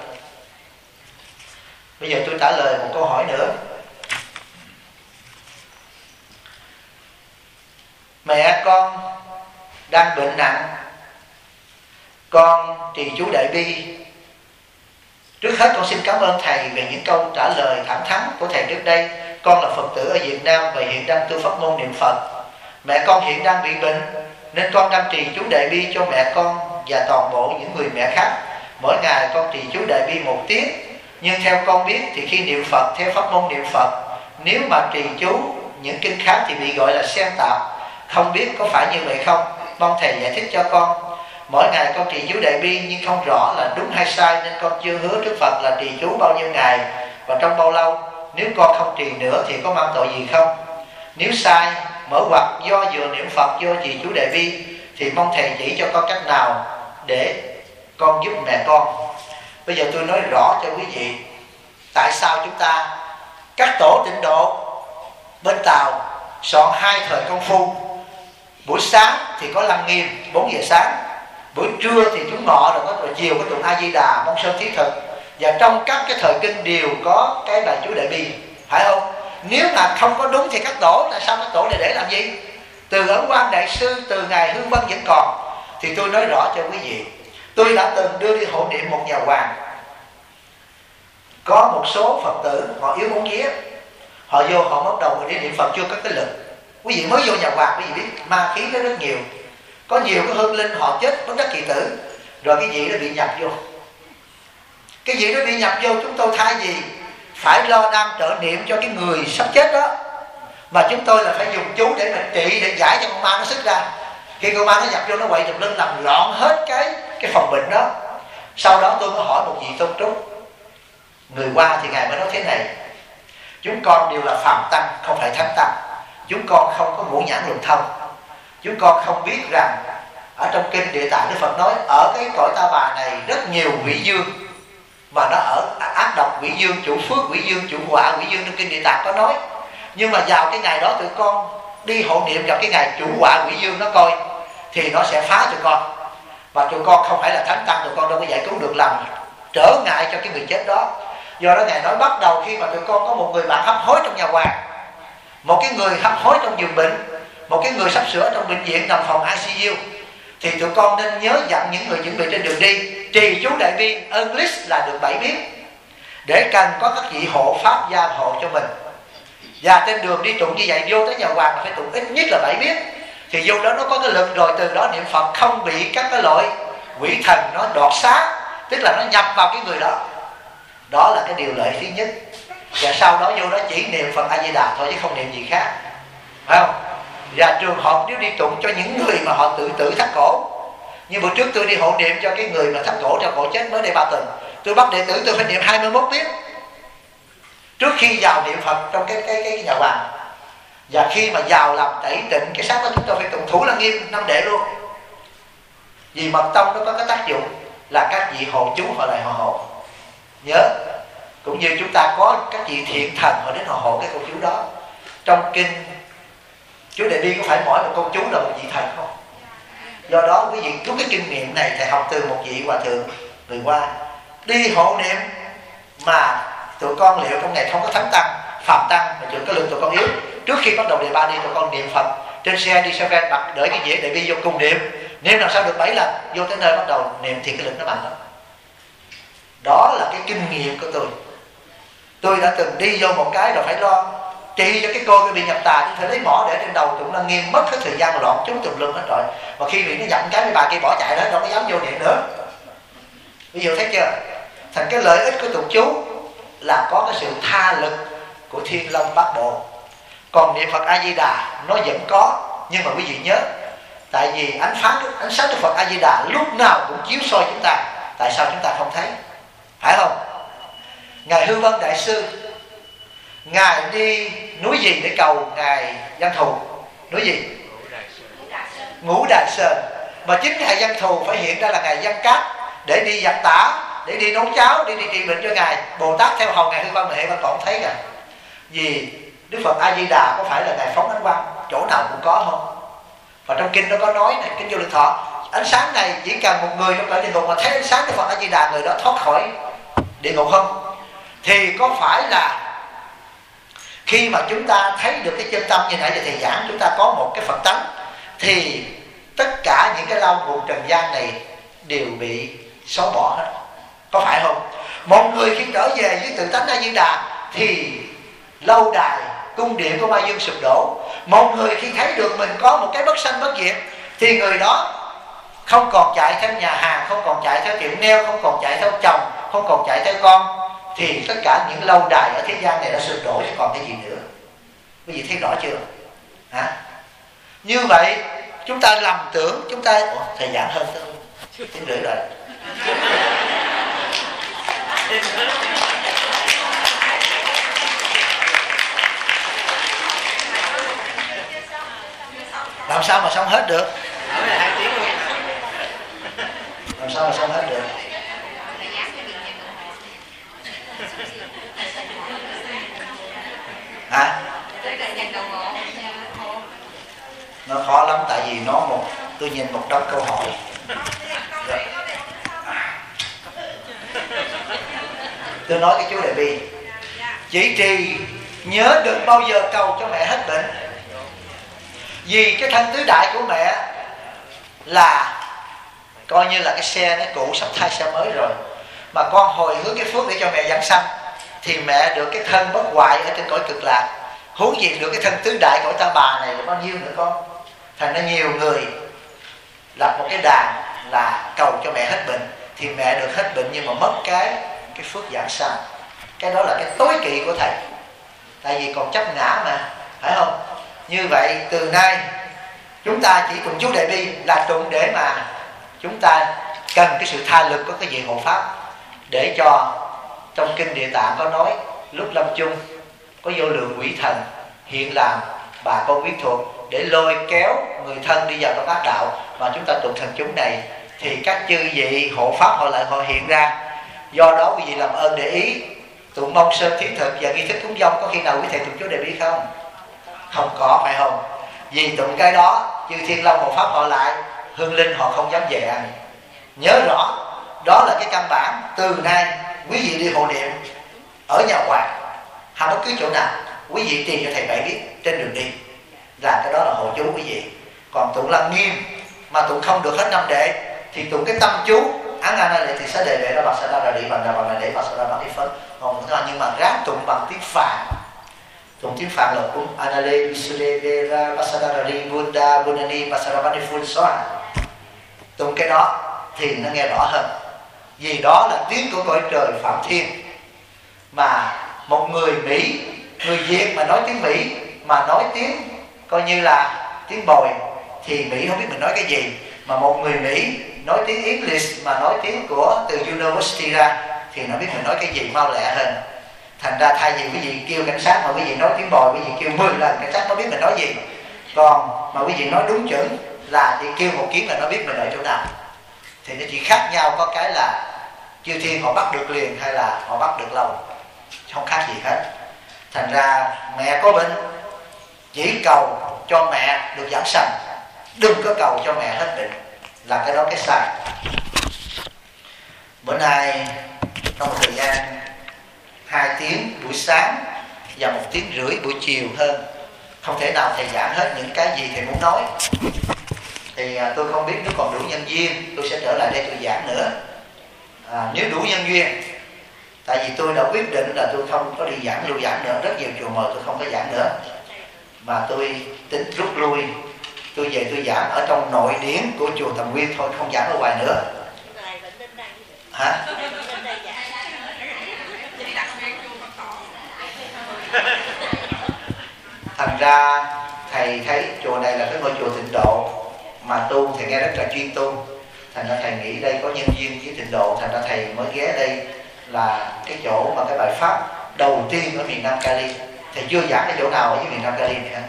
Bây giờ tôi trả lời một câu hỏi nữa. Mẹ con đang bệnh nặng, con trì chú Đại Bi Trước hết con xin cảm ơn Thầy về những câu trả lời thẳng thắn của Thầy trước đây. Con là Phật tử ở Việt Nam và hiện đang tu pháp môn niệm Phật. Mẹ con hiện đang bị bệnh nên con đang trì chú Đại Bi cho mẹ con và toàn bộ những người mẹ khác. Mỗi ngày con trì chú Đại Bi 1 tiếng. Nhưng theo con biết thì khi niệm Phật theo pháp môn niệm Phật, nếu mà trì chú những kinh khác thì bị gọi là xen tạp. Không biết có phải như vậy không? Mong Thầy giải thích cho con. Mỗi ngày con trì chú Đại Bi nhưng không rõ là đúng hay sai, nên con chưa hứa trước Phật là trì chú bao nhiêu ngày và trong bao lâu. Nếu con không trì nữa thì có mang tội gì không? Nếu sai, mở ngoặt do vừa niệm Phật vô trì chú Đại Bi thì mong Thầy chỉ cho con cách nào để con giúp mẹ con. Bây giờ tôi nói rõ cho quý vị tại sao chúng ta các tổ tịnh độ bên Tàu soạn 2 thời công phu. Buổi sáng thì có Lăng Nghiêm 4 giờ sáng, buổi trưa thì chúng ngọ, rồi chiều có tụng A Di Đà, Mong Sơn Thiết Thực, và trong các cái thời kinh đều có cái bài chú Đại Bi, phải không? Nếu mà không có đúng thì các tổ, tại sao các tổ này để làm gì? Từ Ấn Quang Đại Sư, từ ngài Hương Vân vẫn còn. Thì tôi nói rõ cho quý vị, tôi đã từng đưa đi hộ niệm một nhà hoàng. Có một số Phật tử họ yếu bóng vía, họ vô họ bắt đầu đi niệm Phật chưa có cái lực. Quý vị mới vô nhà hoàng, quý vị biết ma khí nó rất nhiều. Có nhiều cái hương linh họ chết bất đắc kỳ tử, rồi cái gì nó bị nhập vô. Cái gì nó bị nhập vô, chúng tôi thay vì phải lo đang trợ niệm cho cái người sắp chết đó, mà chúng tôi là phải dùng chú để mà trị, để giải cho con ma nó xuất ra. Khi con ma nó nhập vô, nó quậy tùm lưng làm loạn hết cái phòng bệnh đó. Sau đó tôi mới hỏi một vị tôn trúc người qua, thì ngài mới nói thế này: chúng con đều là phàm tăng, không phải thánh tăng. Chúng con không có ngũ nhãn luận thông. Chúng con không biết rằng ở trong kinh Địa Tạng Đức Phật nói ở cái cõi Ta Bà này rất nhiều quỷ dương, mà nó ở ác độc quỷ dương, chủ phước quỷ dương, chủ họa quỷ dương, trong kinh Địa Tạng có nói. Nhưng mà vào cái ngày đó tụi con đi hộ niệm gặp cái ngày chủ họa quỷ dương nó coi, thì nó sẽ phá tụi con. Và tụi con không phải là thánh tăng, tụi con đâu có giải cứu được, làm trở ngại cho cái người chết đó. Do đó ngài nói bắt đầu khi mà tụi con có một người bạn hấp hối trong nhà hoàng, một cái người hấp hối trong giường bệnh, một cái người sắp sửa trong bệnh viện nằm phòng ICU, thì tụi con nên nhớ dặn những người chuẩn bị trên đường đi trì chú Đại Bi English là được 7 biến, để cần có các vị hộ pháp gia hộ cho mình. Và trên đường đi tụng như vậy, vô tới nhà hoàng là phải tụng ít nhất là 7 biến. Thì vô đó nó có cái lực rồi, từ đó niệm Phật không bị các cái loại quỷ thần nó đoạt xá, tức là nó nhập vào cái người đó. Đó là cái điều lợi thứ nhất. Và sau đó vô đó chỉ niệm Phật A Di Đà thôi chứ không niệm gì khác, phải không? Và trường hợp nếu đi tụng cho những người mà họ tự tử thắt cổ, như bữa trước tôi đi hộ niệm cho cái người mà thắt cổ cho cổ chết mới đây 3 tuần, tôi bắt đệ tử tôi phải niệm 21 tiếng trước khi vào niệm Phật trong cái nhà hoàng. Và khi mà vào làm tẩy tịnh cái xác đó, chúng tôi phải tụng Thủ Lăng Nghiêm 5 đệ luôn. Vì mật tông nó có cái tác dụng là các vị hộ chú họ lại họ hộ. Nhớ, cũng như chúng ta có các vị thiện thần họ đến họ hộ cái câu chú đó. Trong kinh chú Đại Bi có phải mỗi một câu chú là một vị thần không? Do đó quý vị rút cái kinh nghiệm này thầy học từ một vị hòa thượng người Hoa. Đi hộ niệm mà tụi con liệu trong ngày không có thánh tăng, phạm tăng, mà tụi có lượng tụi con yếu, trước khi bắt đầu đề ba đi tụi con niệm Phật trên xe đi xe ven đặt đợi cái dĩa Đại Bi vô cùng niệm làm sao được 7 lần, vô tới nơi bắt đầu niệm thì cái lực nó mạnh lắm. Đó là cái kinh nghiệm của tôi. Tôi đã từng đi vô một cái rồi phải lo trị cho cái cô bị nhập tà, chứ phải lấy mỏ để trên đầu tụng Lăng Nghiêm, mất cái thời gian loạn chúng tùm lum hết rồi. Và khi bị nó nhập cái bà kia bỏ chạy đó, đâu có dám vô niệm nữa. Bây giờ thấy chưa? Thành cái lợi ích của tụng chú là có cái sự tha lực của Thiên Long Bát Bộ. Còn niệm Phật A Di Đà nó vẫn có, nhưng mà quý vị nhớ, tại vì ánh sáng của Phật A Di Đà lúc nào cũng chiếu soi chúng ta, tại sao chúng ta không thấy? Phải không? Ngài Hư Vân Đại Sư, ngài đi núi gì để cầu ngài Văn Thù? Núi gì? Ngũ Đài Sơn. Mà chính ngài Văn Thù phải hiện ra là ngài Văn Cát để đi giặt tả, để đi nấu cháo, để đi trị bệnh cho ngài. Bồ Tát theo hầu ngài Hư Vân này mà còn thấy kìa. Vì Đức Phật A Di Đà có phải là ngài phóng ánh quang chỗ nào cũng có không? Và trong kinh nó có nói này, kinh Vô Lượng Thọ, ánh sáng này chỉ cần một người trong cõi địa ngục mà thấy ánh sáng của Phật A Di Đà, người đó thoát khỏi địa ngục không? Thì có phải là khi mà chúng ta thấy được cái chân tâm như nãy giờ thầy giảng, chúng ta có một cái Phật tánh, thì tất cả những cái lao ngục trần gian này đều bị xóa bỏ hết, có phải không? Một người khi trở về với tự tánh A Di Đà thì lâu đài cung điện của Ma Dương sụp đổ. Một người khi thấy được mình có một cái bất sanh bất diệt thì người đó không còn chạy theo nhà hàng, không còn chạy theo tiệm nail, không còn chạy theo chồng, không còn chạy theo con, thì tất cả những lâu đài ở thế gian này đã sụp đổ, chứ còn cái gì nữa. Quý vị thấy rõ chưa? Hả? Như vậy chúng ta lầm tưởng chúng ta thầy giảng hơn tiếng rưỡi rồi. Làm sao mà xong hết được? Làm sao mà xong hết được? Hả? Nó khó lắm, tại vì tôi nhìn một đống câu hỏi. Rồi. Tôi nói cái chú Đại Bi, chỉ trì nhớ đừng bao giờ cầu cho mẹ hết bệnh, vì cái thân tứ đại của mẹ là coi như là cái xe nó cũ sắp thay xe mới rồi, mà con hồi hướng cái phước để cho mẹ giảng sanh thì mẹ được cái thân bất hoại ở trên cõi cực lạc, huống gì được cái thân tứ đại cõi Ta Bà này là bao nhiêu nữa con. Thành ra nhiều người lập một cái đàn là cầu cho mẹ hết bệnh thì mẹ được hết bệnh, nhưng mà mất cái phước giảng sanh. Cái đó là cái tối kỵ của thầy, tại vì còn chấp ngã mà, phải không? Như vậy từ nay chúng ta chỉ tụng chú Đại Bi là tụng để mà chúng ta cần cái sự tha lực của cái vị hộ pháp, để cho trong kinh Địa Tạng có nói lúc lâm chung có vô lượng quỷ thần hiện làm bà con biết thuộc để lôi kéo người thân đi vào trong ác đạo, mà chúng ta tụng thần chú này thì các chư vị hộ pháp họ hiện ra. Do đó quý vị làm ơn để ý tụng Mông Sơn Thiến Thực và nghi thức cúng dông, có khi nào quý thầy tụng chú Đại Bi không? Không có, phải không? Vì tụng cái đó chư Thiên Long hộ pháp họ lại, hương linh họ không dám về ăn. Nhớ rõ đó là cái căn bản. Từ nay quý vị đi hộ niệm ở nhà hoàng hay bất cứ chỗ nào, quý vị tìm cho thầy Bảy biết trên đường đi là cái đó là hộ chú quý vị. Còn tụng Lăng Nghiêm mà tụng không được hết 5 đệ thì tụng cái tâm chú án ana lệ thì sẽ đề lệ ra bằng sa ra đi bằng là để bằng sa ra bằng đi phấn. Còn nhưng mà ráng tụng bằng tiếng Phạn. Tụng tiếng Phạn là cũng anale visule vera pasada ri buddha bunani pasarabani phun xóa. Tụng cái đó thì nó nghe rõ hơn, vì đó là tiếng của cõi trời Phạm Thiên. Mà một người Mỹ, người Việt mà nói tiếng Mỹ mà nói tiếng coi như là tiếng bồi thì Mỹ không biết mình nói cái gì, mà một người Mỹ nói tiếng English mà nói tiếng của từ university ra thì nó biết mình nói cái gì mau lẹ hơn. Thành ra thay vì quý vị kêu cảnh sát mà quý vị nói tiếng bồi, quý vị kêu 10 lần cảnh sát nó biết mình nói gì. Còn mà quý vị nói đúng chuẩn là chỉ kêu một tiếng là nó biết mình ở chỗ nào. Thì nó chỉ khác nhau có cái là chư thiên họ bắt được liền hay là họ bắt được lâu, không khác gì hết. Thành ra mẹ có bệnh chỉ cầu cho mẹ được giảng sanh, đừng có cầu cho mẹ hết bệnh, là cái đó cái sai. Bữa nay trong một thời gian 2 tiếng buổi sáng và 1 tiếng rưỡi buổi chiều hơn, không thể nào thầy giảng hết những cái gì thầy muốn nói. Thì tôi không biết nếu còn đủ nhân duyên tôi sẽ trở lại đây tôi giảng nữa. Nếu đủ nhân duyên, tại vì tôi đã quyết định là tôi không có đi giảng lưu giảng nữa, rất nhiều chùa mời tôi không có giảng nữa, mà tôi tính rút lui, tôi về tôi giảng ở trong nội điển của chùa Tầm Nguyên thôi, không giảng ở ngoài nữa. Hả? Thành ra thầy thấy chùa này là cái ngôi chùa Tịnh Độ mà tu thầy nghe rất là chuyên tu. Thành ra thầy nghĩ đây có nhân duyên với Tịnh Độ, thành ra thầy mới ghé đây là cái chỗ mà cái bài pháp đầu tiên ở miền Nam Cali. Thầy chưa giảng cái chỗ nào ở dưới miền Nam Cali này hả?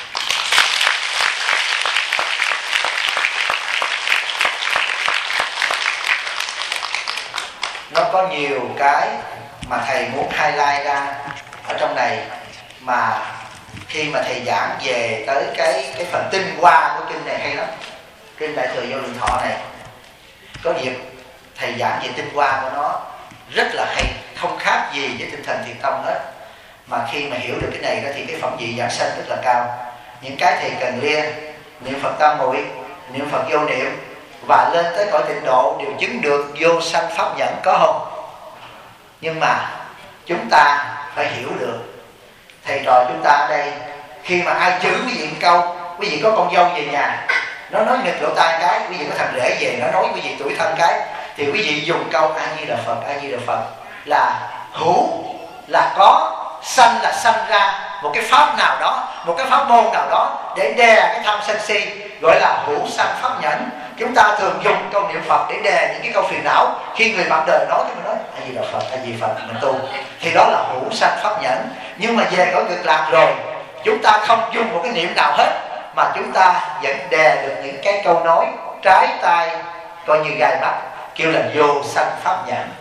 Nó có nhiều cái mà thầy muốn highlight ra ở trong này, mà khi mà thầy giảng về tới cái phần tinh hoa của kinh này hay lắm. Kinh Đại Thừa Vô Lượng Thọ này có dịp thầy giảng về tinh hoa của nó rất là hay, không khác gì với tinh thần thiền tông hết. Mà khi mà hiểu được cái này đó thì cái phẩm vị giảng sanh rất là cao. Những cái thầy cần lia, niệm Phật tam muội, niệm Phật vô niệm và lên tới cõi Tịnh Độ đều chứng được vô sanh pháp nhẫn, có không? Nhưng mà chúng ta phải hiểu được thầy trò chúng ta ở đây, khi mà ai chửi quý vị một câu, quý vị có con dâu về nhà nó nói nghịch lỗ tai cái, quý vị có thằng rể về nó nói quý vị tuổi thân cái, thì quý vị dùng câu A Di Đà Phật, A Di Đà Phật là hữu, là có, sanh là sanh ra một cái pháp nào đó, một cái pháp môn nào đó để đè cái tham sân si, gọi là hữu sanh pháp nhẫn. Chúng ta thường dùng câu niệm Phật để đè những cái câu phiền não. Khi người bạn đời nói thì mình nói A Di Đà Phật, A Di Phật, mình tu, thì đó là hữu sanh pháp nhẫn. Nhưng mà về cõi cực lạc rồi, chúng ta không dùng một cái niệm nào hết, mà chúng ta vẫn đè được những cái câu nói trái tai coi như gai mắt, kêu là vô sanh pháp nhẫn.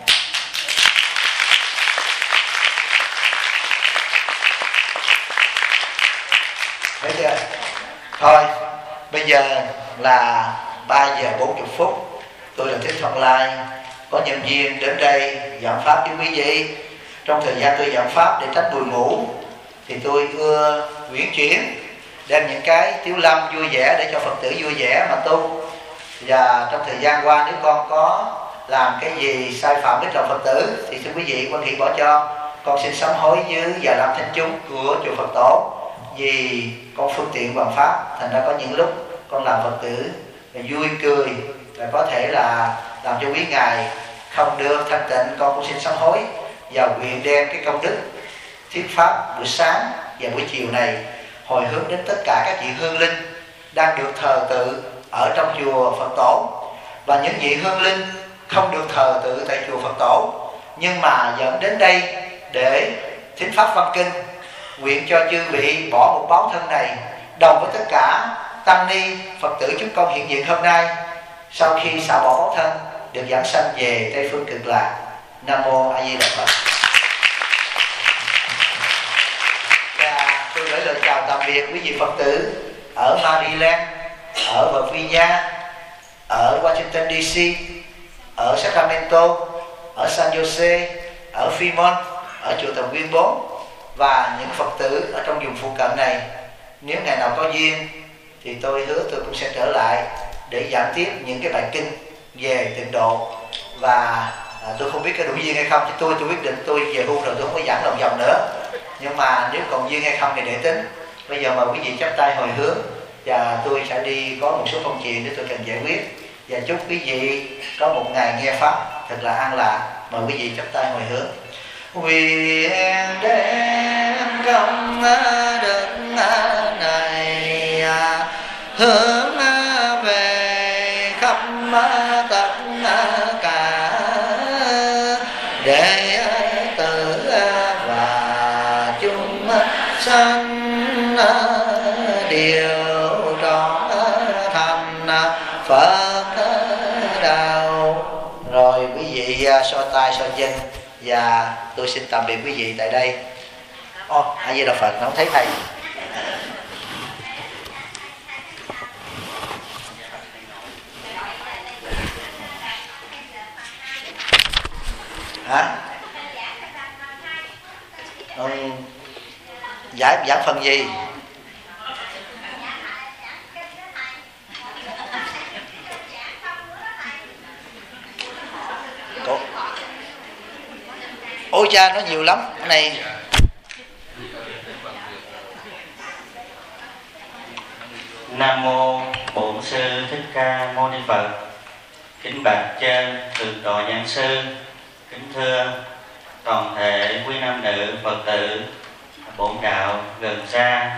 Thấy chưa? Thôi, bây giờ là 3 giờ 40 phút. Tôi là Thích Phong Lai, có nhân viên đến đây giảng pháp với quý vị. Trong thời gian tôi giảng pháp để tránh buồn ngủ, thì tôi ưa uyển chuyển, đem những cái tiếu lâm vui vẻ để cho Phật tử vui vẻ mà tu. Và trong thời gian qua, nếu con có làm cái gì sai phạm với lòng Phật tử thì xin quý vị quan hệ bỏ cho. Con xin sám hối với Già Lam Thính Chúng của chùa Phật Tổ, vì con phương tiện bằng pháp, thành ra có những lúc con làm Phật tử vui cười, và có thể là làm cho quý ngài không được thanh tịnh. Con cũng xin sám hối và nguyện đem cái công đức thuyết pháp buổi sáng và buổi chiều này hồi hướng đến tất cả các vị hương linh đang được thờ tự ở trong chùa Phật Tổ, và những vị hương linh không được thờ tự tại chùa Phật Tổ nhưng mà dẫn đến đây để thính pháp văn kinh. Nguyện cho chư vị bỏ một báo thân này đồng với tất cả tăng ni Phật tử chúng con hiện diện hôm nay, sau khi xả bỏ báo thân được giảng sanh về Tây phương cực lạc. Nam mô A Di Đà Phật. Và tôi gửi lời chào tạm biệt quý vị Phật tử ở Maryland, ở Virginia, ở Washington DC, ở Sacramento, ở San Jose, ở Fremont, ở chùa Tầm Nguyên 4 và những Phật tử ở trong vùng phụ cận này. Nếu ngày nào có duyên thì tôi hứa tôi cũng sẽ trở lại để giảng tiếp những cái bài kinh về tịnh độ. Và tôi không biết có đủ duyên hay không, thì tôi quyết định tôi về hưu rồi tôi không có giảng lòng vòng nữa. Nhưng mà nếu còn duyên hay không thì để tính. Bây giờ mời quý vị chắp tay hồi hướng, và tôi sẽ đi có một số công chuyện để tôi cần giải quyết. Và chúc quý vị có một ngày nghe pháp thật là an lạc. Mời quý vị chắp tay hồi hướng. Nguyện đem công đức này hướng về khắp tất cả đệ tử và chúng sanh đều trọn thành Phật đạo. Rồi quý vị so tay so chân, và tôi xin tạm biệt quý vị tại đây. A Di Đà Phật, nó không thấy thầy. Hả? Giảng phần gì? Ôi cha, nó nhiều lắm cái này. Nam mô Bổn Sư Thích Ca Mâu Ni Phật. Kính bạch trên Thượng tọa giảng sư, kính thưa toàn thể quý nam nữ Phật tử bổn đạo gần xa,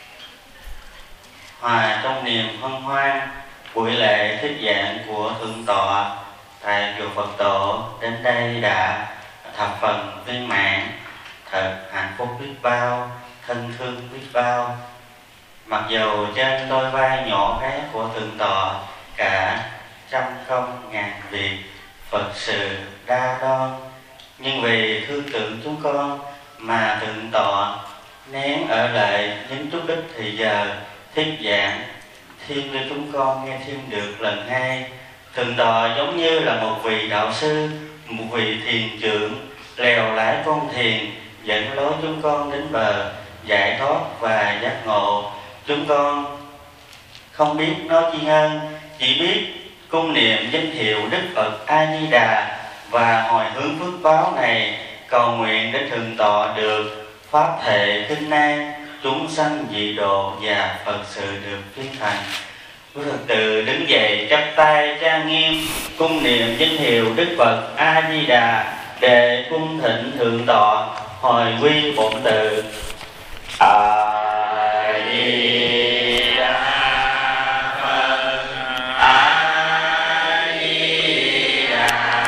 hòa trong niềm hân hoan buổi lễ thuyết giảng của Thượng tọa tại chùa Phật Tổ đến đây đã thập phần viên mãn, thật hạnh phúc biết bao, thân thương biết bao. Mặc dù trên đôi vai nhỏ bé của Thượng tọa cả trăm không ngàn việc Phật sự đa đoan, nhưng vì thương tưởng chúng con mà Thượng tọa nén ở lại những chút ít thì giờ thuyết giảng thêm cho chúng con nghe thêm được lần hai. Thượng tọa giống như là một vị đạo sư, một vị thiền trưởng lèo lái con thuyền dẫn lối chúng con đến bờ giải thoát và giác ngộ. Chúng con không biết nói chi hơn, chỉ biết cung niệm danh hiệu Đức Phật A Di Đà và hồi hướng phước báo này cầu nguyện đến Thượng Tọa được pháp thể kinh an, chúng sanh dị độ và Phật sự được viên thành. Quý Phật tử đứng dậy chắp tay trang nghiêm cung niệm danh hiệu Đức Phật A Di Đà để cung thỉnh Thượng Tọa hồi quy bổn tự.